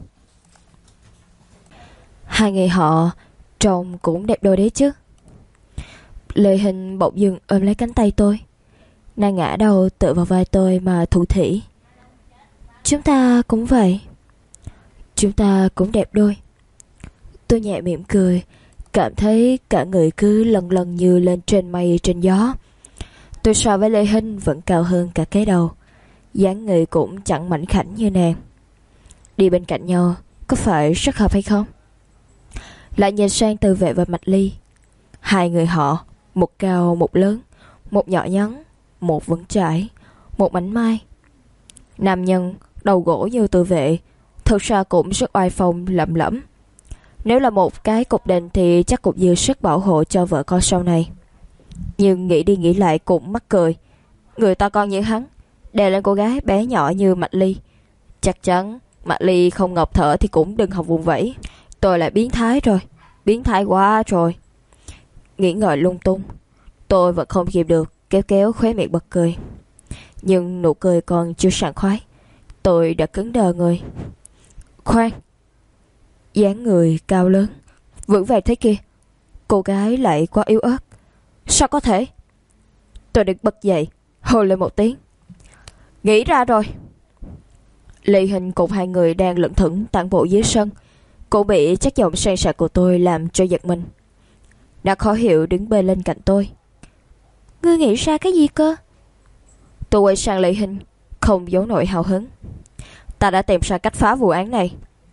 Hai người họ trông cũng đẹp đôi đấy chứ. Lê Hình bỗng dưng ôm lấy cánh tay tôi, nàng ngã đầu tựa vào vai tôi mà thủ thỉ. Chúng ta cũng vậy. Chúng ta cũng đẹp đôi. Tôi nhẹ mỉm cười, cảm thấy cả người cứ lần lần như lên trên mây trên gió. Tôi so với Lê Hinh vẫn cao hơn cả cái đầu, dáng người cũng chẳng mảnh khảnh như nàng. Đi bên cạnh nhau có phải rất hợp hay không? Lại nhìn sang Tư Vệ và Mạch Ly. Hai người họ, một cao một lớn, một nhỏ nhắn, một vững chãi, một mảnh mai. Nam nhân đầu gỗ như tự vệ, thực ra cũng rất oai phong lẩm lẩm. Nếu là một cái cục đền thì chắc cũng dư sức bảo hộ cho vợ con sau này. Nhưng nghĩ đi nghĩ lại cũng mắc cười. Người to con như hắn đè lên cô gái bé nhỏ như Mạch Ly, chắc chắn Mạch Ly không ngộp thở thì cũng đừng hòng vùng vẫy. Tôi lại biến thái rồi, biến thái quá rồi. Nghĩ ngợi lung tung, tôi vẫn không kìm được kéo kéo khóe miệng bật cười. Nhưng nụ cười còn chưa sảng khoái, tôi đã cứng đờ người. Khoan, dáng người cao lớn vững vàng thế kia, cô gái lại quá yếu ớt. Sao có thể? Tôi định bật dậy, hô lên một tiếng. Nghĩ ra rồi. Lê Hình cùng hai người đang lững thững tản bộ dưới sân, cô bị chất giọng sang sạc của tôi làm cho giật mình. Đã khó hiểu đứng bên lên cạnh tôi. Ngươi nghĩ ra cái gì cơ? Tôi quay sang Lê Hình, không giấu nổi hào hứng. Ta đã tìm ra cách phá vụ án này.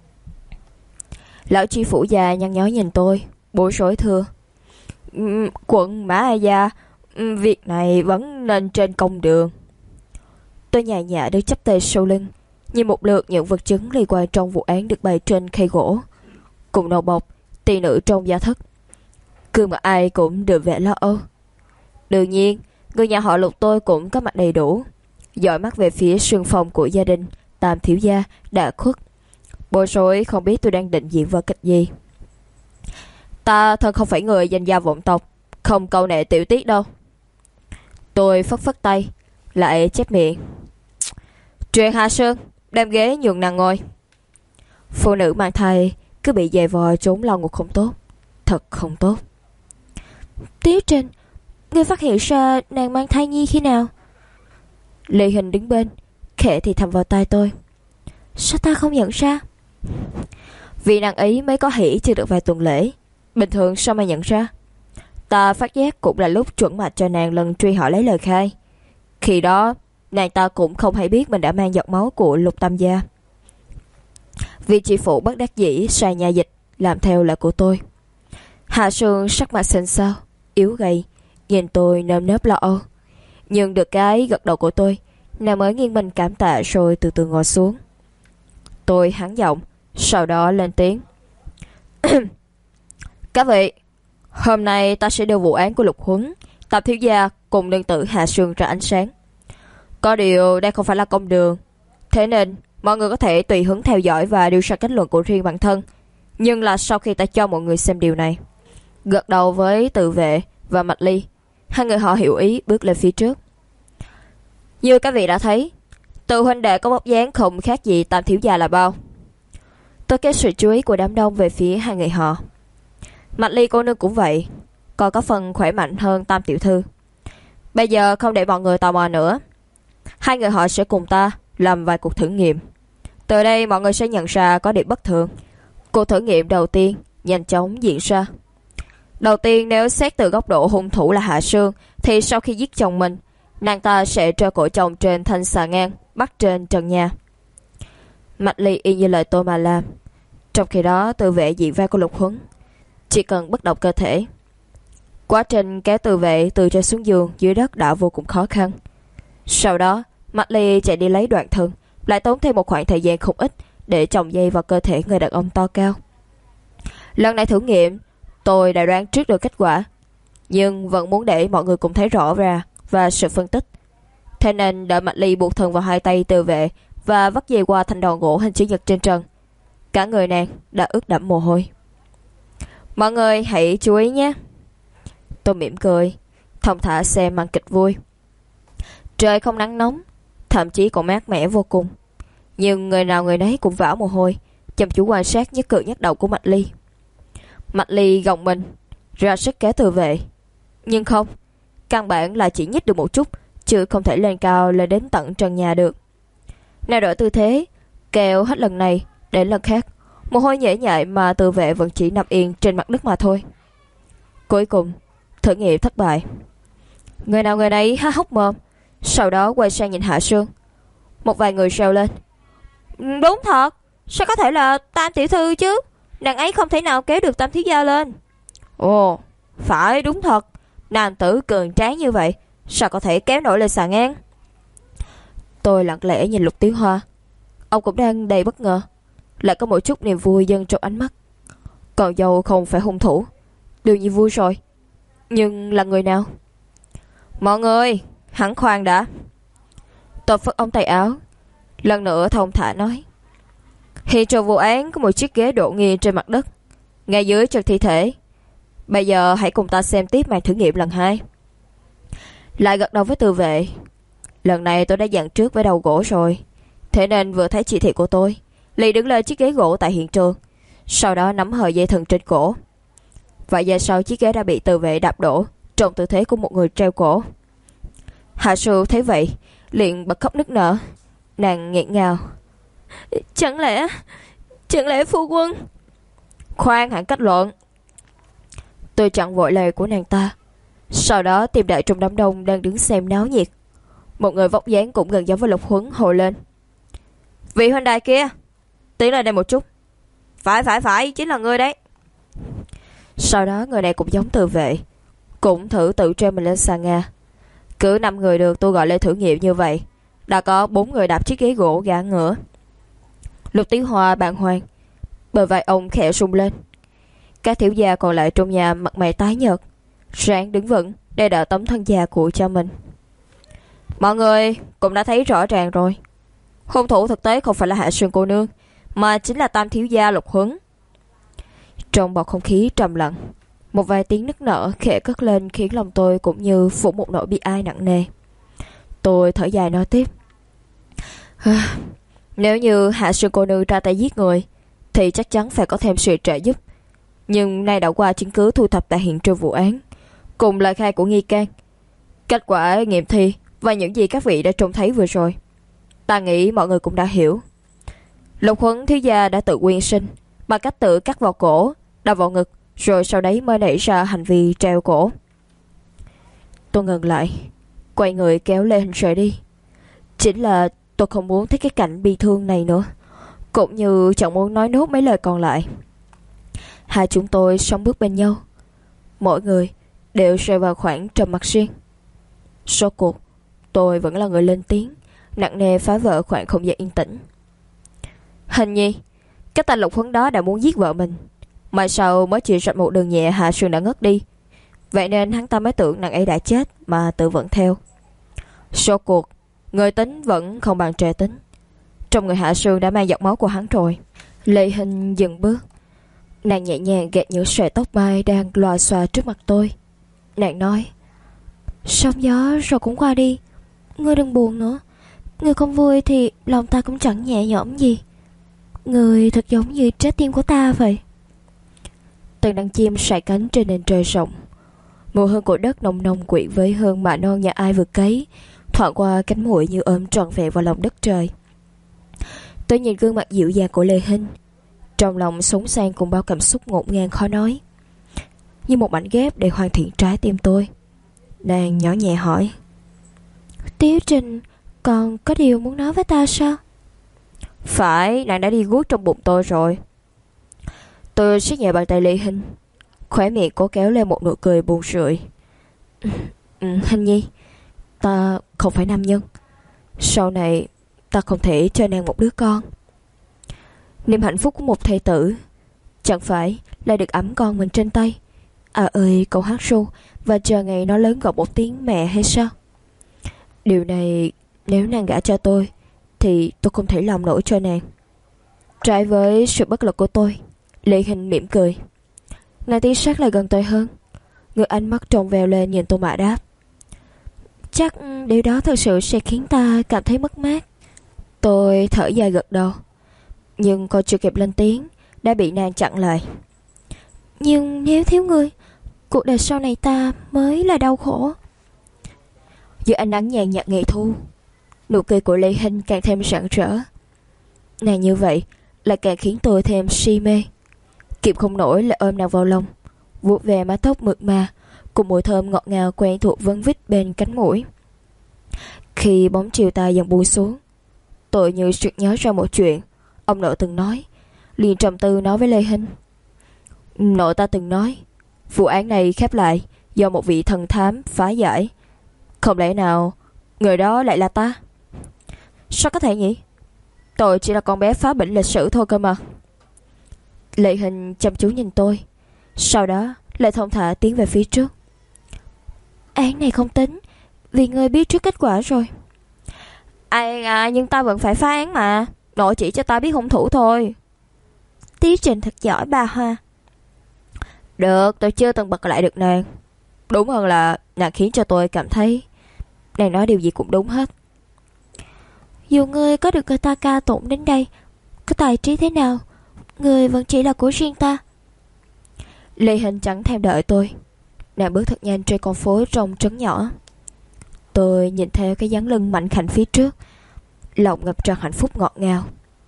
Lão chi phủ già nhăn nhó nhìn tôi, bối rối thưa. Quận Mã A Gia, việc này vẫn nên trên công đường. Tôi nhàn nhã đứng chắp tay sau lưng, nhìn một lượt những vật chứng liên quan trong vụ án được bày trên khay gỗ, cùng nô bộc, tỳ nữ trong gia thất. Gương mặt ai cũng được vẻ lo âu. Đương nhiên, người nhà họ Lục tôi cũng có mặt đầy đủ, dõi mắt về phía sương phòng của gia đình Tam thiếu gia đã khuất, bối rối không biết tôi đang định diễn vở kịch gì. Ta thật không phải người danh gia vọng tộc, không câu nệ tiểu tiết đâu. Tôi phất phất tay, lại chép miệng. Truyền Hà Sơn, đem ghế nhường nàng ngồi. Phụ nữ mang thai cứ bị dày vò trốn lo ngục không tốt, thật không tốt. Tiếu Trình, ngươi phát hiện ra nàng mang thai nhi khi nào? Lê Hình đứng bên, khẽ thì thầm vào tai tôi. Sao ta không nhận ra? Vì nàng ấy mới có hỷ chưa được vài tuần lễ, bình thường sao mà nhận ra? Ta phát giác cũng là lúc chuẩn mạch cho nàng lần truy hỏi lấy lời khai. Khi đó nàng ta cũng không hay biết mình đã mang giọt máu của Lục Tam gia. Vì chị phụ bất đắc dĩ sai nhà dịch làm theo lời của tôi. Hạ Sương sắc mặt xanh xao, yếu gầy, nhìn tôi nơm nớp lo âu. Nhưng được cái gật đầu của tôi, nàng mới nghiêng mình cảm tạ rồi từ từ ngồi xuống. Tôi hắn giọng, sau đó lên tiếng. Các vị, hôm nay ta sẽ đưa vụ án của Lục Huấn, Tam thiếu gia cùng nương tử Hạ Sương ra ánh sáng. Có điều đây không phải là công đường, thế nên mọi người có thể tùy hứng theo dõi và đưa ra kết luận của riêng bản thân, nhưng là sau khi ta cho mọi người xem điều này. Gật đầu với Tự Vệ và Mạch Ly, hai người họ hiểu ý bước lên phía trước. Như các vị đã thấy, Từ huynh đệ có bóng dáng không khác gì Tam thiếu gia là bao. Tôi kéo sự chú ý của đám đông về phía hai người họ. Mạch Ly cô nương cũng vậy, còn có phần khỏe mạnh hơn Tam tiểu thư. Bây giờ không để mọi người tò mò nữa, hai người họ sẽ cùng ta làm vài cuộc thử nghiệm. Từ đây mọi người sẽ nhận ra có điểm bất thường. Cuộc thử nghiệm đầu tiên nhanh chóng diễn ra. Đầu tiên, nếu xét từ góc độ hung thủ là Hạ Sương, thì sau khi giết chồng mình, nàng ta sẽ treo cổ chồng trên thanh xà ngang bắt trên trần nhà. Mạch Ly y như lời tôi mà làm. Trong khi đó, Tự Vệ diễn vai của Lục Huấn chỉ cần bất động cơ thể. Quá trình kéo Tự Vệ từ trên xuống giường dưới đất đã vô cùng khó khăn. Sau đó, Mạch Ly chạy đi lấy đoạn thân, lại tốn thêm một khoảng thời gian không ít để chồng dây vào cơ thể người đàn ông to cao. Lần này thử nghiệm, tôi đã đoán trước được kết quả, nhưng vẫn muốn để mọi người cùng thấy rõ ra và sự phân tích. Thế nên đợi Mạch Ly buộc thân vào hai tay Tự Vệ và vắt dây qua thanh đòn gỗ hình chữ nhật trên trần. Cả người nàng đã ướt đẫm mồ hôi. Mọi người hãy chú ý nhé. Tôi mỉm cười, thong thả xem màn kịch vui. Trời không nắng nóng, thậm chí còn mát mẻ vô cùng, nhưng người nào người nấy cũng vã mồ hôi, chăm chú quan sát nhất cử nhất động của Mạch Ly. Mạch Ly gồng mình ra sức kéo Tự Vệ, nhưng không, căn bản là chỉ nhích được một chút, chứ không thể lên cao lên đến tận trần nhà được. Nào đổi tư thế, kéo hết lần này đến lần khác, mồ hôi nhễ nhại mà Tự Vệ vẫn chỉ nằm yên trên mặt đất mà thôi. Cuối cùng, thử nghiệm thất bại. Người nào người nấy há hốc mồm, sau đó quay sang nhìn Hạ Sương. Một vài người reo lên. Đúng thật, sao có thể là Tam tiểu thư chứ? Nàng ấy không thể nào kéo được Tam thiếu gia lên. Ồ, phải, đúng thật. Nam tử cường tráng như vậy, sao có thể kéo nổi lên xà ngang? Tôi lặng lẽ nhìn Lục Tiến Hoa. Ông cũng đang đầy bất ngờ, lại có một chút niềm vui dâng trong ánh mắt. Còn dâu không phải hung thủ, đương nhiên vui rồi. Nhưng là người nào? Mọi người, hẳn khoan đã. Tôi phất ống tay áo, lần nữa thông thả nói. Hiện trường vụ án có một chiếc ghế đổ nghiêng trên mặt đất, ngay dưới chân thi thể. Bây giờ hãy cùng ta xem tiếp màn thử nghiệm lần 2. Lại gật đầu với Từ Vệ. Lần này tôi đã dặn trước với đầu gỗ rồi, thế nên vừa thấy chỉ thị của tôi, liền đứng lên chiếc ghế gỗ tại hiện trường, sau đó nắm hờ dây thừng trên cổ. Vậy giờ sau chiếc ghế đã bị Từ Vệ đạp đổ trong tư thế của một người treo cổ. Hạ Sư thấy vậy liền bật khóc nức nở. Nàng nghẹn ngào. Chẳng lẽ phu quân? Khoan hẳn cách luận. Tôi chặn vội lời của nàng ta, sau đó tìm đại trong đám đông đang đứng xem náo nhiệt. Một người vóc dáng cũng gần giống với Lục Huấn hồ lên. Vị huynh đài kia, tiến lại đây một chút. Phải, chính là ngươi đấy. Sau đó người này cũng giống Từ Vệ, cũng thử tự treo mình lên sàn nhà. Cứ 5 người được tôi gọi lên thử nghiệm như vậy, đã có 4 người đạp chiếc ghế gỗ gã ngửa. Lục Tiến Hoa bàng hoàng, bờ vai ông khẽ rung lên. Các thiếu gia còn lại trong nhà mặt mày tái nhợt, ráng đứng vững để đỡ tấm thân già của cha mình. Mọi người cũng đã thấy rõ ràng rồi, hung thủ thực tế không phải là Hạ Sương cô nương, mà chính là tam thiếu gia Lục Huấn. Trong bầu không khí trầm lặng, một vài tiếng nức nở khẽ cất lên khiến lòng tôi cũng như phủ một nỗi bi ai nặng nề. Tôi thở dài nói tiếp. Nếu như Hạ Sương cô nương ra tay giết người thì chắc chắn phải có thêm sự trợ giúp. Nhưng nay đã qua chứng cứ thu thập tại hiện trường vụ án, cùng lời khai của nghi can, kết quả nghiệm thi và những gì các vị đã trông thấy vừa rồi, ta nghĩ mọi người cũng đã hiểu. Lục Huấn thiếu gia đã tự quyên sinh bằng cách tự cắt vào cổ, đâm vào ngực, rồi sau đấy mới nảy ra hành vi treo cổ. Tôi ngừng lại, quay người kéo Lê Hình rời đi. Chính là tôi không muốn thấy cái cảnh bi thương này nữa, cũng như chẳng muốn nói nốt mấy lời còn lại. Hai chúng tôi song bước bên nhau, mỗi người đều rơi vào khoảng trầm mặc riêng. Rốt cuộc tôi vẫn là người lên tiếng, nặng nề phá vỡ khoảng không gian yên tĩnh. Hình nhi, cái tên Lục Huấn đó đã muốn giết vợ mình, mà sau mới chỉ rạch một đường nhẹ Hạ Sương đã ngất đi. Vậy nên hắn ta mới tưởng nàng ấy đã chết mà tự vẫn theo. Rốt cuộc người tính vẫn không bằng trời tính. Trong người Hạ Sương đã mang giọt máu của hắn rồi. Lê Hình dừng bước, nàng nhẹ nhàng gạt những sợi tóc mai đang lòa xòa trước mặt tôi. Nàng nói. Sóng gió rồi cũng qua đi, ngươi đừng buồn nữa. Ngươi không vui thì lòng ta cũng chẳng nhẹ nhõm gì. Ngươi thật giống như trái tim của ta vậy. Từng đàn chim sải cánh trên nền trời rộng, mùi hương của đất nồng nồng quyện với hương mạ non nhà ai vừa cấy, thoảng qua cánh mũi như ôm trọn vẹn vào lòng đất trời. Tôi nhìn gương mặt dịu dàng của Lê Hinh, trong lòng sống sang cùng bao cảm xúc ngổn ngang khó nói, như một mảnh ghép để hoàn thiện trái tim tôi. Nàng nhỏ nhẹ hỏi. Tiếu Trình còn có điều muốn nói với ta sao? Phải, nàng đã đi guốc trong bụng tôi rồi. Tôi siết nhẹ bàn tay Lê Hinh, khóe miệng cố kéo lên một nụ cười buồn rười. Hình nhi, ta không phải nam nhân, sau này ta không thể cho nàng một đứa con. Niềm hạnh phúc của một thê tử chẳng phải là được ẵm con mình trên tay, ơi cậu hát ru và chờ ngày nó lớn gọi một tiếng mẹ hay sao? Điều này nếu nàng gả cho tôi thì tôi không thể làm nổi cho nàng. Trái với sự bất lực của tôi, Lê Hình mỉm cười. Nàng tiến sát lại gần tôi hơn, người ánh mắt tròn vèo lên nhìn tôi mà đáp. Chắc điều đó thật sự sẽ khiến ta cảm thấy mất mát. Tôi thở dài gật đầu, nhưng còn chưa kịp lên tiếng đã bị nàng chặn lại. Nhưng nếu thiếu ngươi, cuộc đời sau này ta mới là đau khổ. Giữa ánh nắng nhàn nhạt ngày thu, nụ cười của Lê Hinh càng thêm rạng rỡ. Nàng như vậy lại càng khiến tôi thêm si mê. Kịp không nổi là ôm nàng vào lòng, vuốt về mái tóc mượt mà cùng mùi thơm ngọt ngào quen thuộc vấn vít bên cánh mũi. Khi bóng chiều tà dần buông xuống, tôi như sực nhớ ra một chuyện ông nội từng nói, liền trầm tư nói với Lê Hinh. Nội ta từng nói vụ án này khép lại do một vị thần thám phá giải, Không lẽ nào người đó lại là ta? Sao có thể nhỉ? Tôi chỉ là con bé phá bệnh lịch sử thôi cơ mà. Lệ Hình chăm chú nhìn tôi, sau đó lại thong thả tiến về phía trước. Án này không tính, vì ngươi biết trước kết quả rồi. Ai à, nhưng ta vẫn phải phá án mà. Nội chỉ cho ta biết hung thủ thôi. Tiếu Trình thật giỏi bà Hoa. Được, tôi chưa từng bật lại được nàng. Đúng hơn là nàng khiến cho tôi cảm thấy nàng nói điều gì cũng đúng hết. Dù ngươi có được người ta ca tụng đến đây, có tài trí thế nào, ngươi vẫn chỉ là của riêng ta. Lê Hình chẳng thèm đợi tôi, nàng bước thật nhanh trên con phố trong trấn nhỏ. Tôi nhìn theo cái dáng lưng mạnh khảnh phía trước, lòng ngập tràn hạnh phúc ngọt ngào.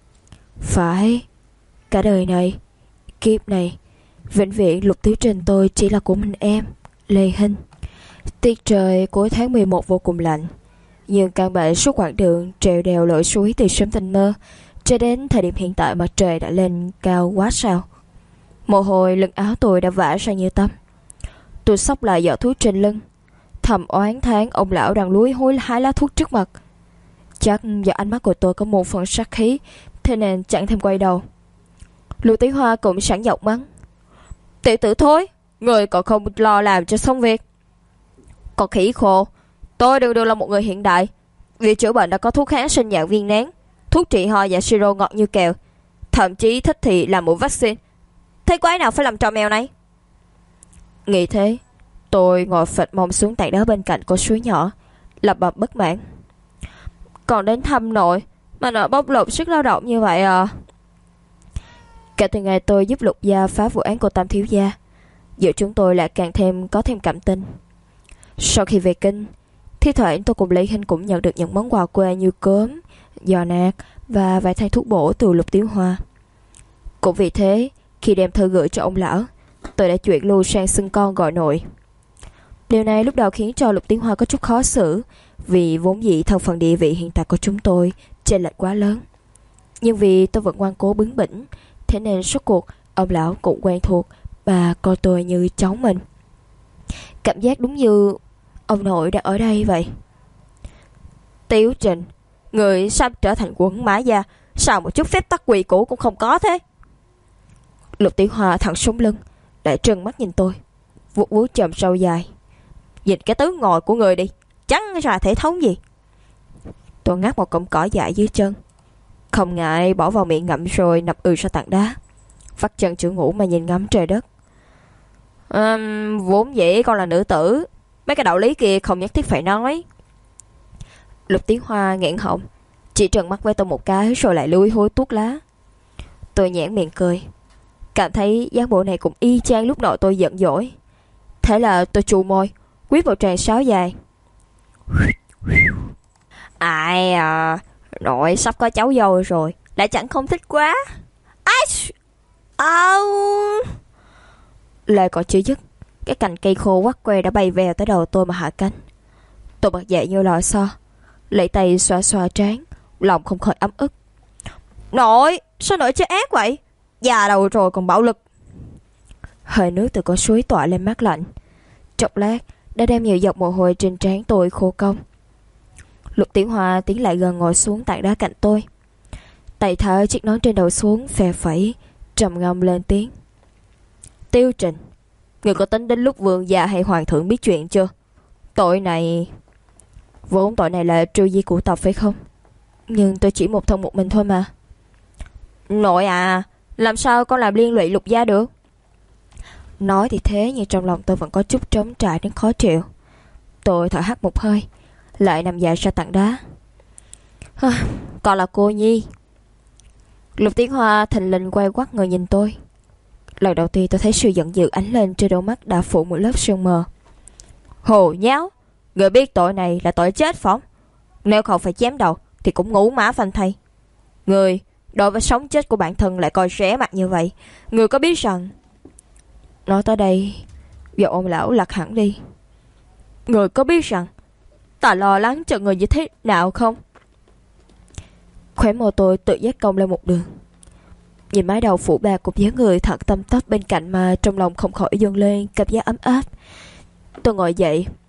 Phải, cả đời này, kiếp này, vĩnh viễn Lục Tiếu Trình tôi chỉ là của mình em, Lê Hình. Tiết trời cuối tháng 11 vô cùng lạnh, nhưng căn bệnh suốt quãng đường trèo đèo lội suối từ sớm tinh mơ cho đến thời điểm hiện tại mặt trời đã lên cao quá sao. Mồ hôi lưng áo tôi đã vã ra như tắm. Tôi xốc lại giỏ thuốc trên lưng, thầm oán thán ông lão đang lúi húi hái lá thuốc trước mặt. Chắc do ánh mắt của tôi có một phần sát khí, thế nên chẳng thèm quay đầu. Lưu Tí Hoa cũng sẵn giọng mắng: Tiểu tử thối, người còn không lo làm cho xong việc. Còn khỉ khô, tôi đừng là một người hiện đại. Vì chữa bệnh đã có thuốc kháng sinh dạng viên nén, thuốc trị ho và siro ngọt như kẹo, thậm chí thích thì làm một vaccine. Thế quái nào phải làm trò mèo này? Nghĩ thế, tôi ngồi phịch mông xuống tảng đá bên cạnh con suối nhỏ, lẩm bẩm bất mãn. Còn đến thăm nội mà nội bóc lột sức lao động như vậy à? Kể từ ngày tôi giúp Lục gia phá vụ án của Tam thiếu gia, giữa chúng tôi lại càng có thêm cảm tình. Sau khi về kinh, thi thoảng tôi cùng Lý Hinh cũng nhận được những món quà quê như cơm, giò nạc và vài thang thuốc bổ từ Lục Tiếu Hoa. Cũng vì thế, khi đem thư gửi cho ông lão, tôi đã chuyển lưu sang xưng con gọi nội. Điều này lúc đầu khiến cho Lục Tiếu Hoa có chút khó xử, vì vốn dĩ thân phận địa vị hiện tại của chúng tôi chênh lệch quá lớn. Nhưng vì tôi vẫn ngoan cố bướng bỉnh, thế nên suốt cuộc ông lão cũng quen thuộc và coi tôi như cháu mình. Cảm giác đúng như ông nội đang ở đây vậy. Tiếu Trình, người sắp trở thành quận mã gia, sao một chút phép tắc quy củ cũng không có thế? Lục Tiểu Hoa thẳng sống lưng, lại trừng mắt nhìn tôi, vuốt vuốt chòm râu dài. Nhìn cái tứ ngồi của người đi, chẳng ra thể thống gì. Tôi ngắt một cọng cỏ dại dưới chân, không ngại bỏ vào miệng ngậm rồi nằm ra tảng đá, vắt chân chữ ngủ mà nhìn ngắm trời đất. Vốn dĩ con là nữ tử, mấy cái đạo lý kia không nhất thiết phải nói. Lục Tiến Hoa nghẹn họng, chỉ trợn mắt với tôi một cái rồi lại lúi húi tuốt lá. Tôi nhãn miệng cười, cảm thấy dáng bộ này cũng y chang lúc nội tôi giận dỗi. Thế là tôi chu môi, quyết vào tràng sáo dài. Ai à, nội sắp có cháu dâu rồi, lại chẳng không thích quá. Lời còn chưa dứt, cái cành cây khô quắt que đã bay về tới đầu tôi mà hạ cánh. Tôi bật dậy như lò xo, lấy tay xoa xoa trán, lòng không khỏi ấm ức. Nội, sao nội chơi ác vậy? Già đầu rồi còn bạo lực. Hơi nước từ con suối tỏa lên mát lạnh, chốc lát đã đem nhiều giọt mồ hôi trên trán tôi khô cong. Lục Tiểu Hoa tiến lại gần ngồi xuống tảng đá cạnh tôi, tay thả chiếc nón trên đầu xuống, phe phẩy, trầm ngâm lên tiếng. Tiêu Trình, người có tính đến lúc vương gia hay hoàng thượng biết chuyện chưa? Tội này... Vốn tội này là trừ di của tộc phải không? Nhưng tôi chỉ một thân một mình thôi mà. Nội à, làm sao con làm liên lụy Lục gia được? Nói thì thế, nhưng trong lòng tôi vẫn có chút trống trải đến khó chịu. Tôi thở hắt một hơi, lại nằm dài ra tảng đá. Còn là cô Nhi. Lục Tiến Hoa thình lình quay quắt người nhìn tôi. Lần đầu tiên tôi thấy sự giận dữ ánh lên trên đôi mắt đã phủ một lớp sương mờ. Hồ nháo, người biết tội này là tội chết phỏng. Nếu không phải chém đầu thì cũng ngủ mã phanh thay. Người đối với sống chết của bản thân lại coi rẻ mặt như vậy, người có biết rằng... Nói tới đây, giọng ông lão lạc hẳn đi. Người có biết rằng ta lo lắng cho người như thế nào không? Khóe môi tôi tự giác cong lên một đường. Nhìn mái đầu phủ bạc cùng dáng người thật tăm tắp bên cạnh mà trong lòng không khỏi dâng lên cảm giác ấm áp. Tôi ngồi dậy,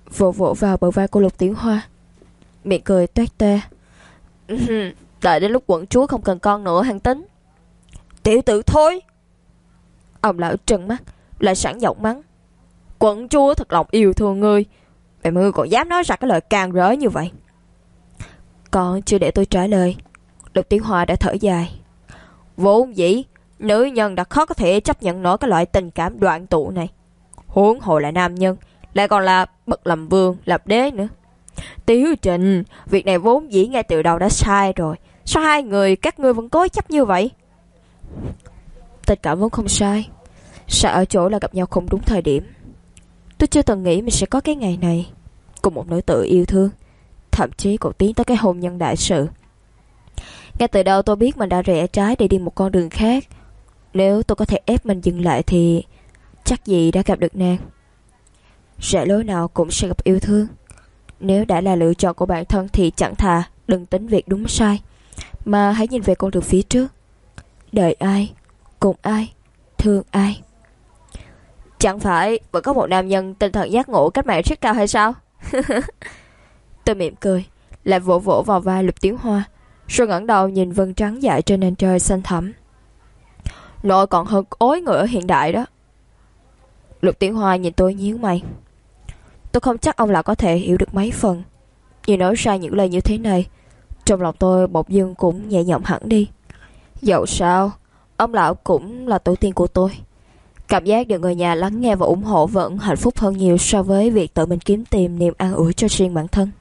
vỗ vỗ vào bờ vai của Lục Tiểu Hoa, miệng cười toét toét. Đợi đến lúc quận chúa không cần con nữa hăng tính. Tiểu tử thôi. Ông lão trừng mắt, lại sẵn giọng mắng. Quận chúa thật lòng yêu thương ngươi, vậy mà ngươi còn dám nói ra cái lời càng rỡ như vậy. Còn chưa để tôi trả lời, Lục Tiểu Hoa đã thở dài. Vốn dĩ nữ nhân đã khó có thể chấp nhận nổi cái loại tình cảm đoạn tụ này, huống hồ là nam nhân, lại còn là bậc làm vương làm đế nữa. Tiểu Trình, việc này vốn dĩ ngay từ đầu đã sai rồi, sao hai người các ngươi vẫn cố chấp như vậy? Tình cảm vốn không sai, sai ở chỗ là gặp nhau không đúng thời điểm. Tôi chưa từng nghĩ mình sẽ có cái ngày này, cùng một nữ tử yêu thương, thậm chí còn tiến tới cái hôn nhân đại sự. Ngay từ đầu tôi biết mình đã rẽ trái để đi một con đường khác. Nếu tôi có thể ép mình dừng lại thì chắc gì đã gặp được nàng. Rẽ lối nào cũng sẽ gặp yêu thương. Nếu đã là lựa chọn của bản thân thì chẳng thà đừng tính việc đúng sai, mà hãy nhìn về con đường phía trước. Đợi ai, cùng ai, thương ai. Chẳng phải vẫn có một nam nhân tinh thần giác ngộ cách mạng rất cao hay sao? Tôi mỉm cười, lại vỗ vỗ vào vai Lục Tiểu Hoa, rồi ngẩng đầu nhìn vân trắng dại trên nền trời xanh thẳm. Nội còn hơn ối người ở hiện đại đó. Lục Tiểu Hoa nhìn tôi nhíu mày. Tôi không chắc ông lão có thể hiểu được mấy phần, nhưng nói ra những lời như thế này, trong lòng tôi bỗng dưng cũng nhẹ nhõm hẳn đi. Dẫu sao, ông lão cũng là tổ tiên của tôi. Cảm giác được người nhà lắng nghe và ủng hộ vẫn hạnh phúc hơn nhiều so với việc tự mình kiếm tìm niềm an ủi cho riêng bản thân.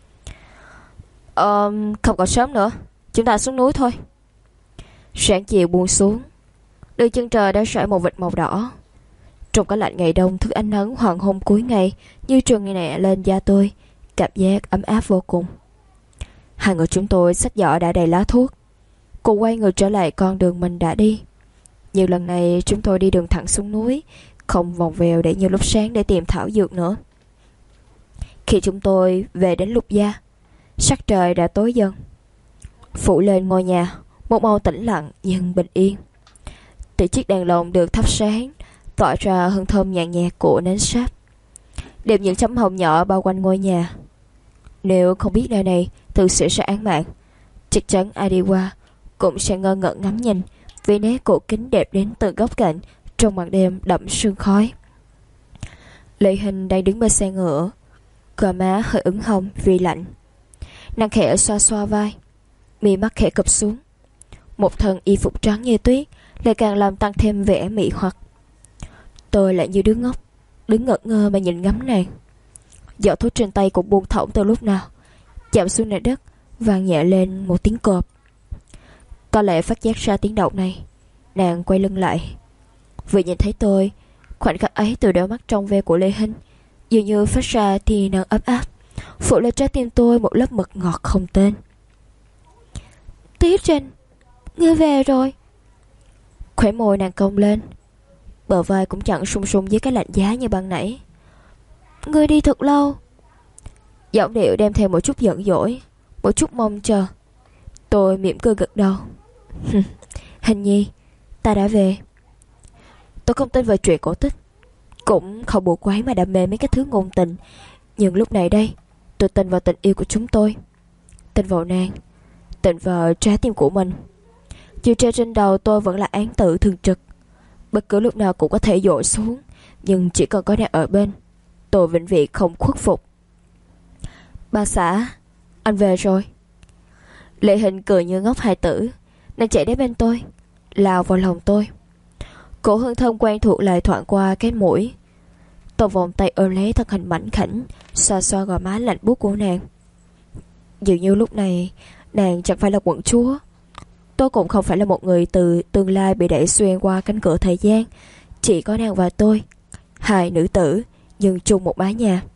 Không còn sớm nữa, chúng ta xuống núi thôi. Sáng chiều buông xuống, đường chân trời đã rải một vệt màu đỏ. Trong cái lạnh ngày đông, thức ánh nắng hoàng hôn cuối ngày như trường nhẹ lên da tôi, cảm giác ấm áp vô cùng. Hai người chúng tôi xách giỏ đã đầy lá thuốc, cùng quay người trở lại con đường mình đã đi. Nhưng lần này chúng tôi đi đường thẳng xuống núi, không vòng vèo để như lúc sáng để tìm thảo dược nữa. Khi chúng tôi về đến Lục gia, sắc trời đã tối dần, phủ lên ngôi nhà một màu tĩnh lặng nhưng bình yên. Từ chiếc đèn lồng được thắp sáng, tỏa ra hương thơm nhàn nhạt của nến sáp, đem những chấm hồng nhỏ bao quanh ngôi nhà. Nếu không biết nơi này thực sự sẽ án mạng, chắc chắn ai đi qua cũng sẽ ngơ ngẩn ngắm nhìn vì nét cổ kính đẹp đến từng góc cạnh trong màn đêm đậm sương khói. Lệ Hình đang đứng bên xe ngựa, gò má hơi ửng hồng vì lạnh. Nàng khẽ xoa xoa vai, mi mắt khẽ cụp xuống. Một thân y phục trắng như tuyết lại càng làm tăng thêm vẻ mị hoặc. Tôi lại như đứa ngốc, đứng ngẩn ngơ mà nhìn ngắm nàng. Giỏ thuốc trên tay cũng buông thõng từ lúc nào, chạm xuống nền đất, vang nhẹ lên một tiếng cộp. Có lẽ phát giác ra tiếng động này, nàng quay lưng lại. Vừa nhìn thấy tôi, khoảnh khắc ấy từ đôi mắt trong ve của Lê Hinh dường như phát ra tia nắng ấm áp, phủ lên trái tim tôi một lớp mật ngọt không tên. Tiểu Trình, ngươi về rồi. Khóe môi nàng cong lên, bờ vai cũng chẳng sung sung với cái lạnh giá như ban nãy. Ngươi đi thật lâu. Giọng điệu đem theo một chút giận dỗi, một chút mong chờ. Tôi mỉm cười gật đầu. Hình nhi, ta đã về. Tôi không tin về chuyện cổ tích, cũng không bộ quái mà đam mê mấy cái thứ ngôn tình. Nhưng lúc này đây, tôi tin vào tình yêu của chúng tôi, tin vào nàng, tin vào trái tim của mình. Dù treo trên đầu tôi vẫn là án tử thường trực, bất cứ lúc nào cũng có thể dội xuống, nhưng chỉ cần có nàng ở bên, tôi vĩnh viễn không khuất phục. Bà xã, anh về rồi. Lệ Hình cười như ngốc hài tử. Nàng chạy đến bên tôi, lao vào lòng tôi. Cổ hương thơm quen thuộc lại thoảng qua cái mũi. Tôi vòng tay ôm lấy thân hình mảnh khảnh, xoa xoa gò má lạnh buốt của nàng. Dường như lúc này nàng chẳng phải là quận chúa, tôi cũng không phải là một người từ tương lai bị đẩy xuyên qua cánh cửa thời gian. Chỉ có nàng và tôi, hai nữ tử nhưng chung một mái nhà.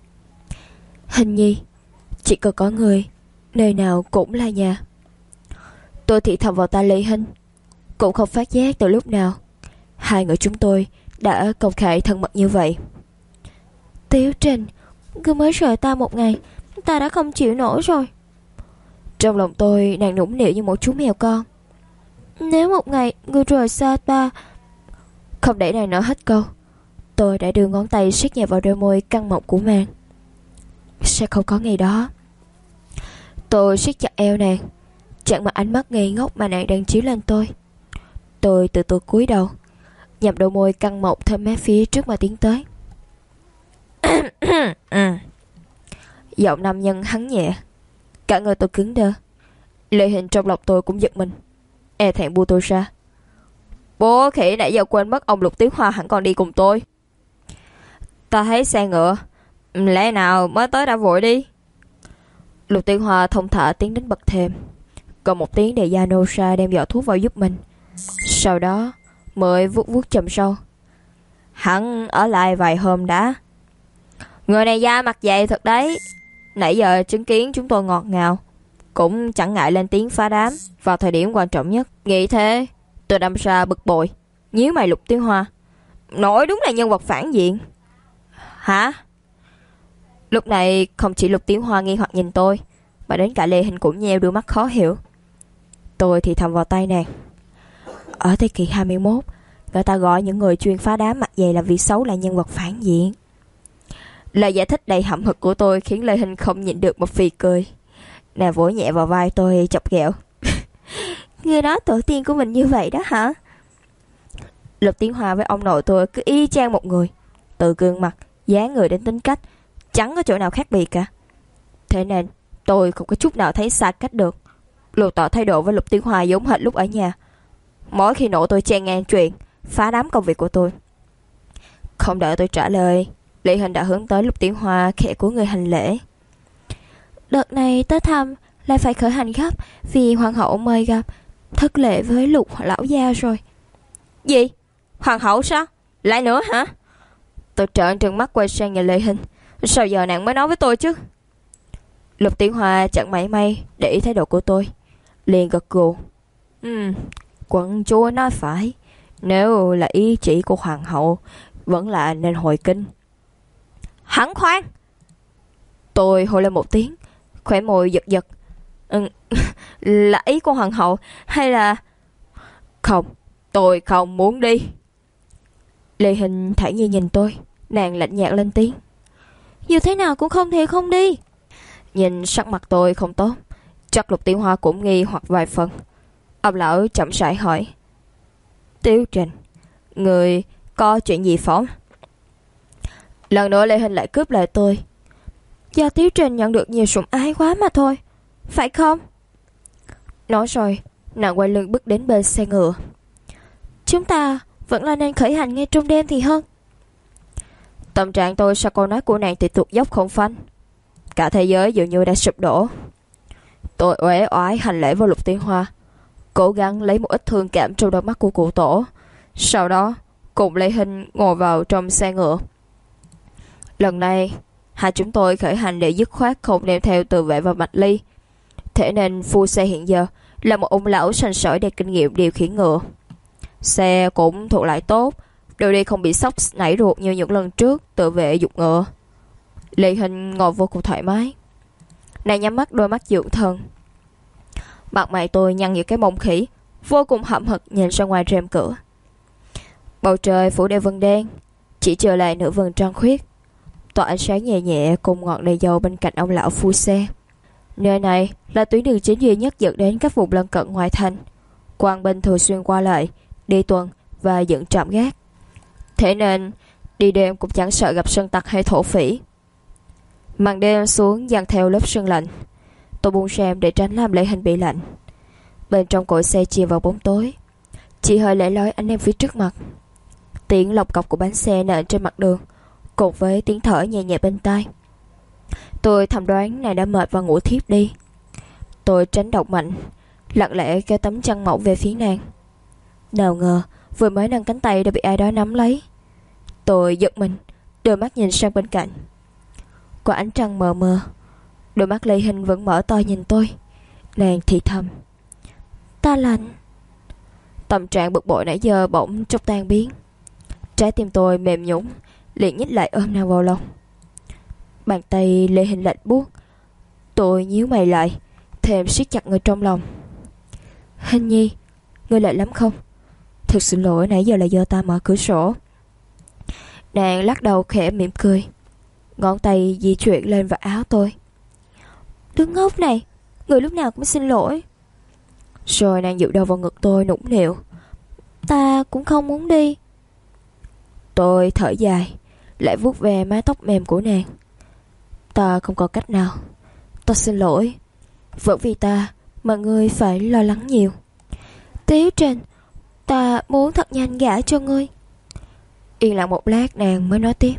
Hình nhi, chỉ cần có người, nơi nào cũng là nhà. Tôi thì thầm vào tai Lê Hinh, cũng không phát giác từ lúc nào hai người chúng tôi đã công khai thân mật như vậy. Tiểu Trình, ngươi mới rời ta một ngày, ta đã không chịu nổi rồi. Trong lòng tôi nàng nũng nịu như một chú mèo con. Nếu một ngày ngươi rời xa ta. Không để nàng nói hết câu, tôi đã đưa ngón tay siết nhẹ vào đôi môi căng mọng của nàng. Sẽ không có ngày đó. Tôi siết chặt eo nàng, chặn mặt ánh mắt ngây ngốc mà nàng đang chiếu lên tôi. Tôi từ từ cúi đầu, nhằm đôi môi căng mọng thơm mát phía trước mà tiến tới. Giọng nam nhân hắn nhẹ, cả người tôi cứng đơ. Lệ Hình trong lòng tôi cũng giật mình, e thẹn buông tôi ra. Bố khỉ nãy giờ quên mất ông Lục Tiến Hoa hẳn còn đi cùng tôi. Ta thấy xe ngựa, lẽ nào mới tới đã vội đi. Lục Tiến Hoa thông thả tiến đến bậc thềm, còn một tiếng để Yanosa đem giỏ thuốc vào giúp mình. Sau đó mới vuốt vuốt chòm râu. Hắn ở lại vài hôm đã. Người này da mặt dày thật đấy. Nãy giờ chứng kiến chúng tôi ngọt ngào, cũng chẳng ngại lên tiếng phá đám vào thời điểm quan trọng nhất. Nghĩ thế, tôi đâm ra bực bội, nhíu mày. Lục Tiến Hoa, nổi đúng là nhân vật phản diện. Hả? Lúc này không chỉ Lục Tiến Hoa nghi hoặc nhìn tôi, mà đến cả Lê Hình cũng nheo đôi mắt khó hiểu. Tôi thì thầm vào tay nàng. Ở thế kỷ 21, người ta gọi những người chuyên phá đám mặt dày làm việc xấu là nhân vật phản diện. Lời giải thích đầy hậm hực của tôi khiến Lê Hình không nhịn được một phì cười. Nàng vỗ nhẹ vào vai tôi chọc ghẹo. Người nói tổ tiên của mình như vậy đó hả? Lục Tiến Hoa với ông nội tôi cứ y chang một người, từ gương mặt, dáng người đến tính cách, chẳng có chỗ nào khác biệt cả. Thế nên tôi không có chút nào thấy xa cách được. Lộ tỏ thái độ với Lục Tiến Hoa giống hệt lúc ở nhà. Mỗi khi nộ tôi chen ngang chuyện phá đám công việc của tôi. Không đợi tôi trả lời, Lệ Hình đã hướng tới Lục Tiến Hoa khẽ của người hành lễ. Đợt này tới thăm lại phải khởi hành gấp, vì hoàng hậu mời gặp, thất lễ với Lục lão gia rồi. Gì? Hoàng hậu sao? Lại nữa hả? Tôi trợn trừng mắt quay sang nhìn Lệ Hình. Sao giờ nàng mới nói với tôi chứ? Lục Tiến Hoa chẳng mảy may để ý thái độ của tôi, liền gật gù. Quận chúa nói phải, nếu là ý chỉ của hoàng hậu, vẫn là nên hồi kinh. Hẳn khoan! Tôi hô lên một tiếng, khóe môi giật giật. Là ý của hoàng hậu hay là... Không, tôi không muốn đi. Lê Hình thản nhiên nhìn tôi, nàng lạnh nhạt lên tiếng. Dù thế nào cũng không thể không đi. Nhìn sắc mặt tôi không tốt, chắc Lục Tiểu Hoa cũng nghi hoặc vài phần. Ông lão chậm rãi hỏi. Tiểu Trình, người có chuyện gì phóng? Lần nữa Lê Hình lại cướp lời tôi. Do Tiểu Trình nhận được nhiều sủng ái quá mà thôi, phải không? Nói rồi, nàng quay lưng bước đến bên xe ngựa. Chúng ta vẫn là nên khởi hành ngay trong đêm thì hơn. Tâm trạng tôi sau câu nói của nàng thì tụt dốc không phanh. Cả thế giới dường như đã sụp đổ. Tôi uể oải hành lễ với Lục Tiến Hoa, cố gắng lấy một ít thương cảm trong đôi mắt của cụ tổ. Sau đó cùng Lê Hình ngồi vào trong xe ngựa. Lần này hai chúng tôi khởi hành để dứt khoát không đem theo Từ Vệ và Mạch Ly. Thế nên phu xe hiện giờ là một ông lão sành sỏi đầy kinh nghiệm điều khiển ngựa. Xe cũng thuộc lại tốt, đôi đi không bị sốc nảy ruột như những lần trước Tự Vệ dục ngựa. Lê Hình ngồi vô cùng thoải mái. Nàng nhắm mắt, đôi mắt dưỡng thần. Mặt mày tôi nhăn như cái mông khỉ, vô cùng hậm hực nhìn ra ngoài rèm cửa. Bầu trời phủ đầy vân đen, chỉ trở lại nửa vầng trăng khuyết, tỏa ánh sáng nhẹ nhẹ cùng ngọn đèn dầu bên cạnh ông lão phu xe. Nơi này là tuyến đường chính duy nhất dẫn đến các vùng lân cận ngoại thành. Quan binh thường xuyên qua lại, đi tuần và dựng trạm gác. Thế nên đi đêm cũng chẳng sợ gặp sơn tặc hay thổ phỉ. Màn đêm xuống dàn theo lớp sương lạnh. Tôi buông rèm để tránh làm Lê Hình bị lạnh. Bên trong cỗ xe chìm vào bóng tối, chỉ hơi lẻ loi ánh em phía trước mặt. Tiếng lộc cọc của bánh xe nện trên mặt đường cùng với tiếng thở nhẹ nhẹ bên tai. Tôi thầm đoán nàng đã mệt và ngủ thiếp đi. Tôi tránh động mạnh, lặng lẽ kéo tấm chăn mỏng về phía nàng. Nào ngờ vừa mới nâng cánh tay đã bị ai đó nắm lấy. Tôi giật mình, đôi mắt nhìn sang bên cạnh. Qua ánh trăng mờ mờ, đôi mắt Lê Hình vẫn mở to nhìn tôi. Nàng thì thầm. Ta lạnh. Tâm trạng bực bội nãy giờ bỗng chốc tan biến. Trái tim tôi mềm nhũn, liền nhích lại ôm nàng vào lòng. Bàn tay Lê Hình lạnh buốt. Tôi nhíu mày lại, thêm siết chặt người trong lòng. Hình nhi, ngươi lạnh lắm không? Thực xin lỗi, nãy giờ là do ta mở cửa sổ. Nàng lắc đầu khẽ mỉm cười. ngón tay di chuyển lên vạt áo tôi. Đứa ngốc này, người lúc nào cũng xin lỗi. Rồi nàng dựa đầu vào ngực tôi nũng nịu. Ta cũng không muốn đi. Tôi thở dài, lại vuốt về mái tóc mềm của nàng. Ta không có cách nào. Ta xin lỗi. Vẫn vì ta mà ngươi phải lo lắng nhiều. Tiếu Trình, ta muốn thật nhanh gả cho ngươi. Yên lặng một lát nàng mới nói tiếp.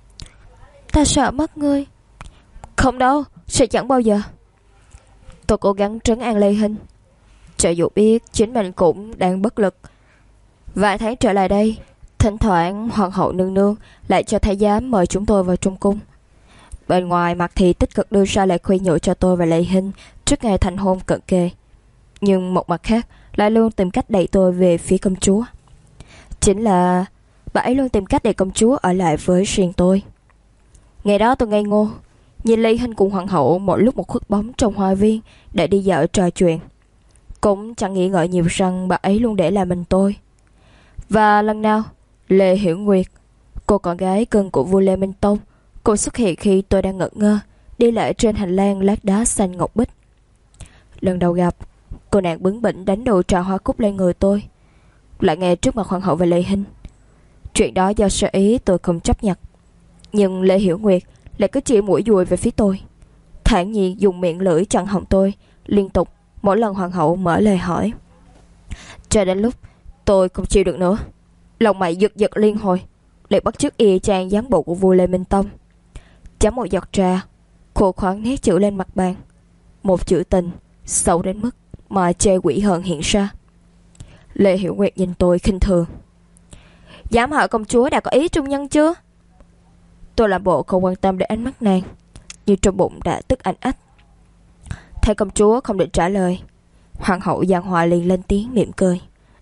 Ta sợ mất ngươi. Không đâu, sẽ chẳng bao giờ. Tôi cố gắng trấn an Lê Hinh, cho dù biết chính mình cũng đang bất lực. Vài tháng trở lại đây, thỉnh thoảng hoàng hậu nương nương lại cho thái giám mời chúng tôi vào trong cung. Bên ngoài mặt thì tích cực đưa ra lời khuyên nhủ cho tôi và Lê Hinh trước ngày thành hôn cận kề, nhưng một mặt khác lại luôn tìm cách đẩy tôi về phía công chúa. Chính là bà ấy luôn tìm cách để công chúa ở lại với riêng tôi. Ngày đó tôi ngây ngô nhìn Lê Hinh cùng hoàng hậu một lúc một khuất bóng trong hoa viên để đi dạo trò chuyện, cũng chẳng nghĩ ngợi nhiều rằng bà ấy luôn để lại mình tôi. Và lần nào Lê Hiểu Nguyệt, cô con gái cưng của vua Lê Minh Tông, cô xuất hiện khi tôi đang ngẩn ngơ đi lại trên hành lang lát đá xanh ngọc bích. Lần đầu gặp, cô nàng bướng bỉnh đánh đồ trà hoa cúc lên người tôi, lại nghe trước mặt hoàng hậu và Lê Hinh. Chuyện đó do sơ ý tôi không chấp nhận, nhưng Lê Hiểu Nguyệt lại cứ chỉ mũi dùi về phía tôi, thản nhiên dùng miệng lưỡi chặn họng tôi liên tục mỗi lần hoàng hậu mở lời hỏi. Cho đến lúc tôi không chịu được nữa, lòng mày giật giật liên hồi, lại bắt chước y chang dáng bộ của vua Lê Minh Tông. Chấm một giọt trà, khô khoắn nét chữ lên mặt bàn, một chữ tình xấu đến mức mà chê quỷ hờn hiện ra. Lê Hiểu Nguyệt nhìn tôi khinh thường. Dám hỏi công chúa đã có ý trung nhân chưa? Tôi làm bộ không quan tâm đến ánh mắt nàng, nhưng trong bụng đã tức anh ách. Thấy công chúa không định trả lời, hoàng hậu Giang Hòa liền lên tiếng mỉm cười.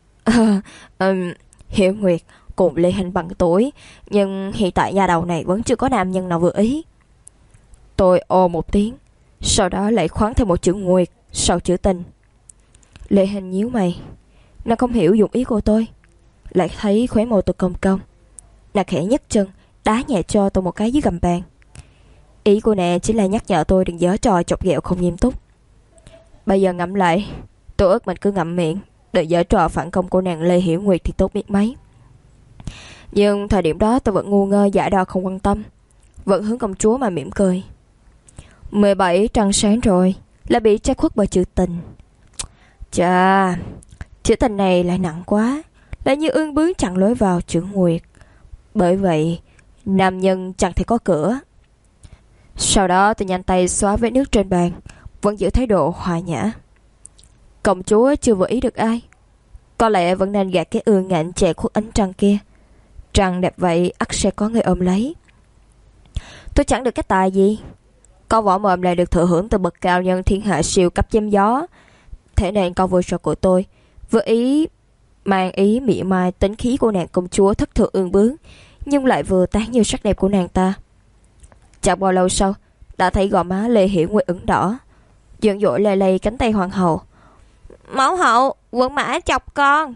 Hiểu Nguyệt cùng Lê Hinh bằng tuổi, nhưng hiện tại nhà đầu này vẫn chưa có nam nhân nào vừa ý. Tôi ồ một tiếng, sau đó lại khoáng thêm một chữ Nguyệt sau chữ tình. Lê Hinh nhíu mày, nàng không hiểu dụng ý của tôi, lại thấy khóe môi tôi cong cong. Nàng khẽ nhấc chân đá nhẹ cho tôi một cái dưới gầm bàn. Ý của nàng chỉ là nhắc nhở tôi đừng giở trò chọc ghẹo không nghiêm túc. Bây giờ ngẫm lại, tôi ước mình cứ ngậm miệng đợi giở trò phản công của nàng Lê Hiểu Nguyệt thì tốt biết mấy. Nhưng thời điểm đó tôi vẫn ngu ngơ giả đò không quan tâm, vẫn hướng công chúa mà mỉm cười. 17 trăng sáng rồi, là bị che khuất bởi chữ tình. Chà, chữ tình này lại nặng quá, lại như ương bướng chặn lối vào chữ Nguyệt. Bởi vậy nam nhân chẳng thể có cửa. Sau đó tôi nhanh tay xóa vết nước trên bàn, vẫn giữ thái độ hòa nhã. Công chúa chưa vừa ý được ai, có lẽ vẫn nên gạt cái ương ngạnh che khuất ánh trăng kia. Trăng đẹp vậy ắt sẽ có người ôm lấy. Tôi chẳng được cái tài gì, có võ mồm lại được thừa hưởng từ bậc cao nhân thiên hạ siêu cấp chém gió. Thế nên câu vừa rồi của tôi vừa ý mang ý mỉa mai tính khí của nàng công chúa thất thường ương bướng, nhưng lại vừa tán như sắc đẹp của nàng ta. Chẳng bao lâu sau đã thấy gò má Lê Hiểu Nguyệt ửng đỏ, giận dỗi lay lay cánh tay hoàng hậu. Mẫu hậu, quận mã chọc con.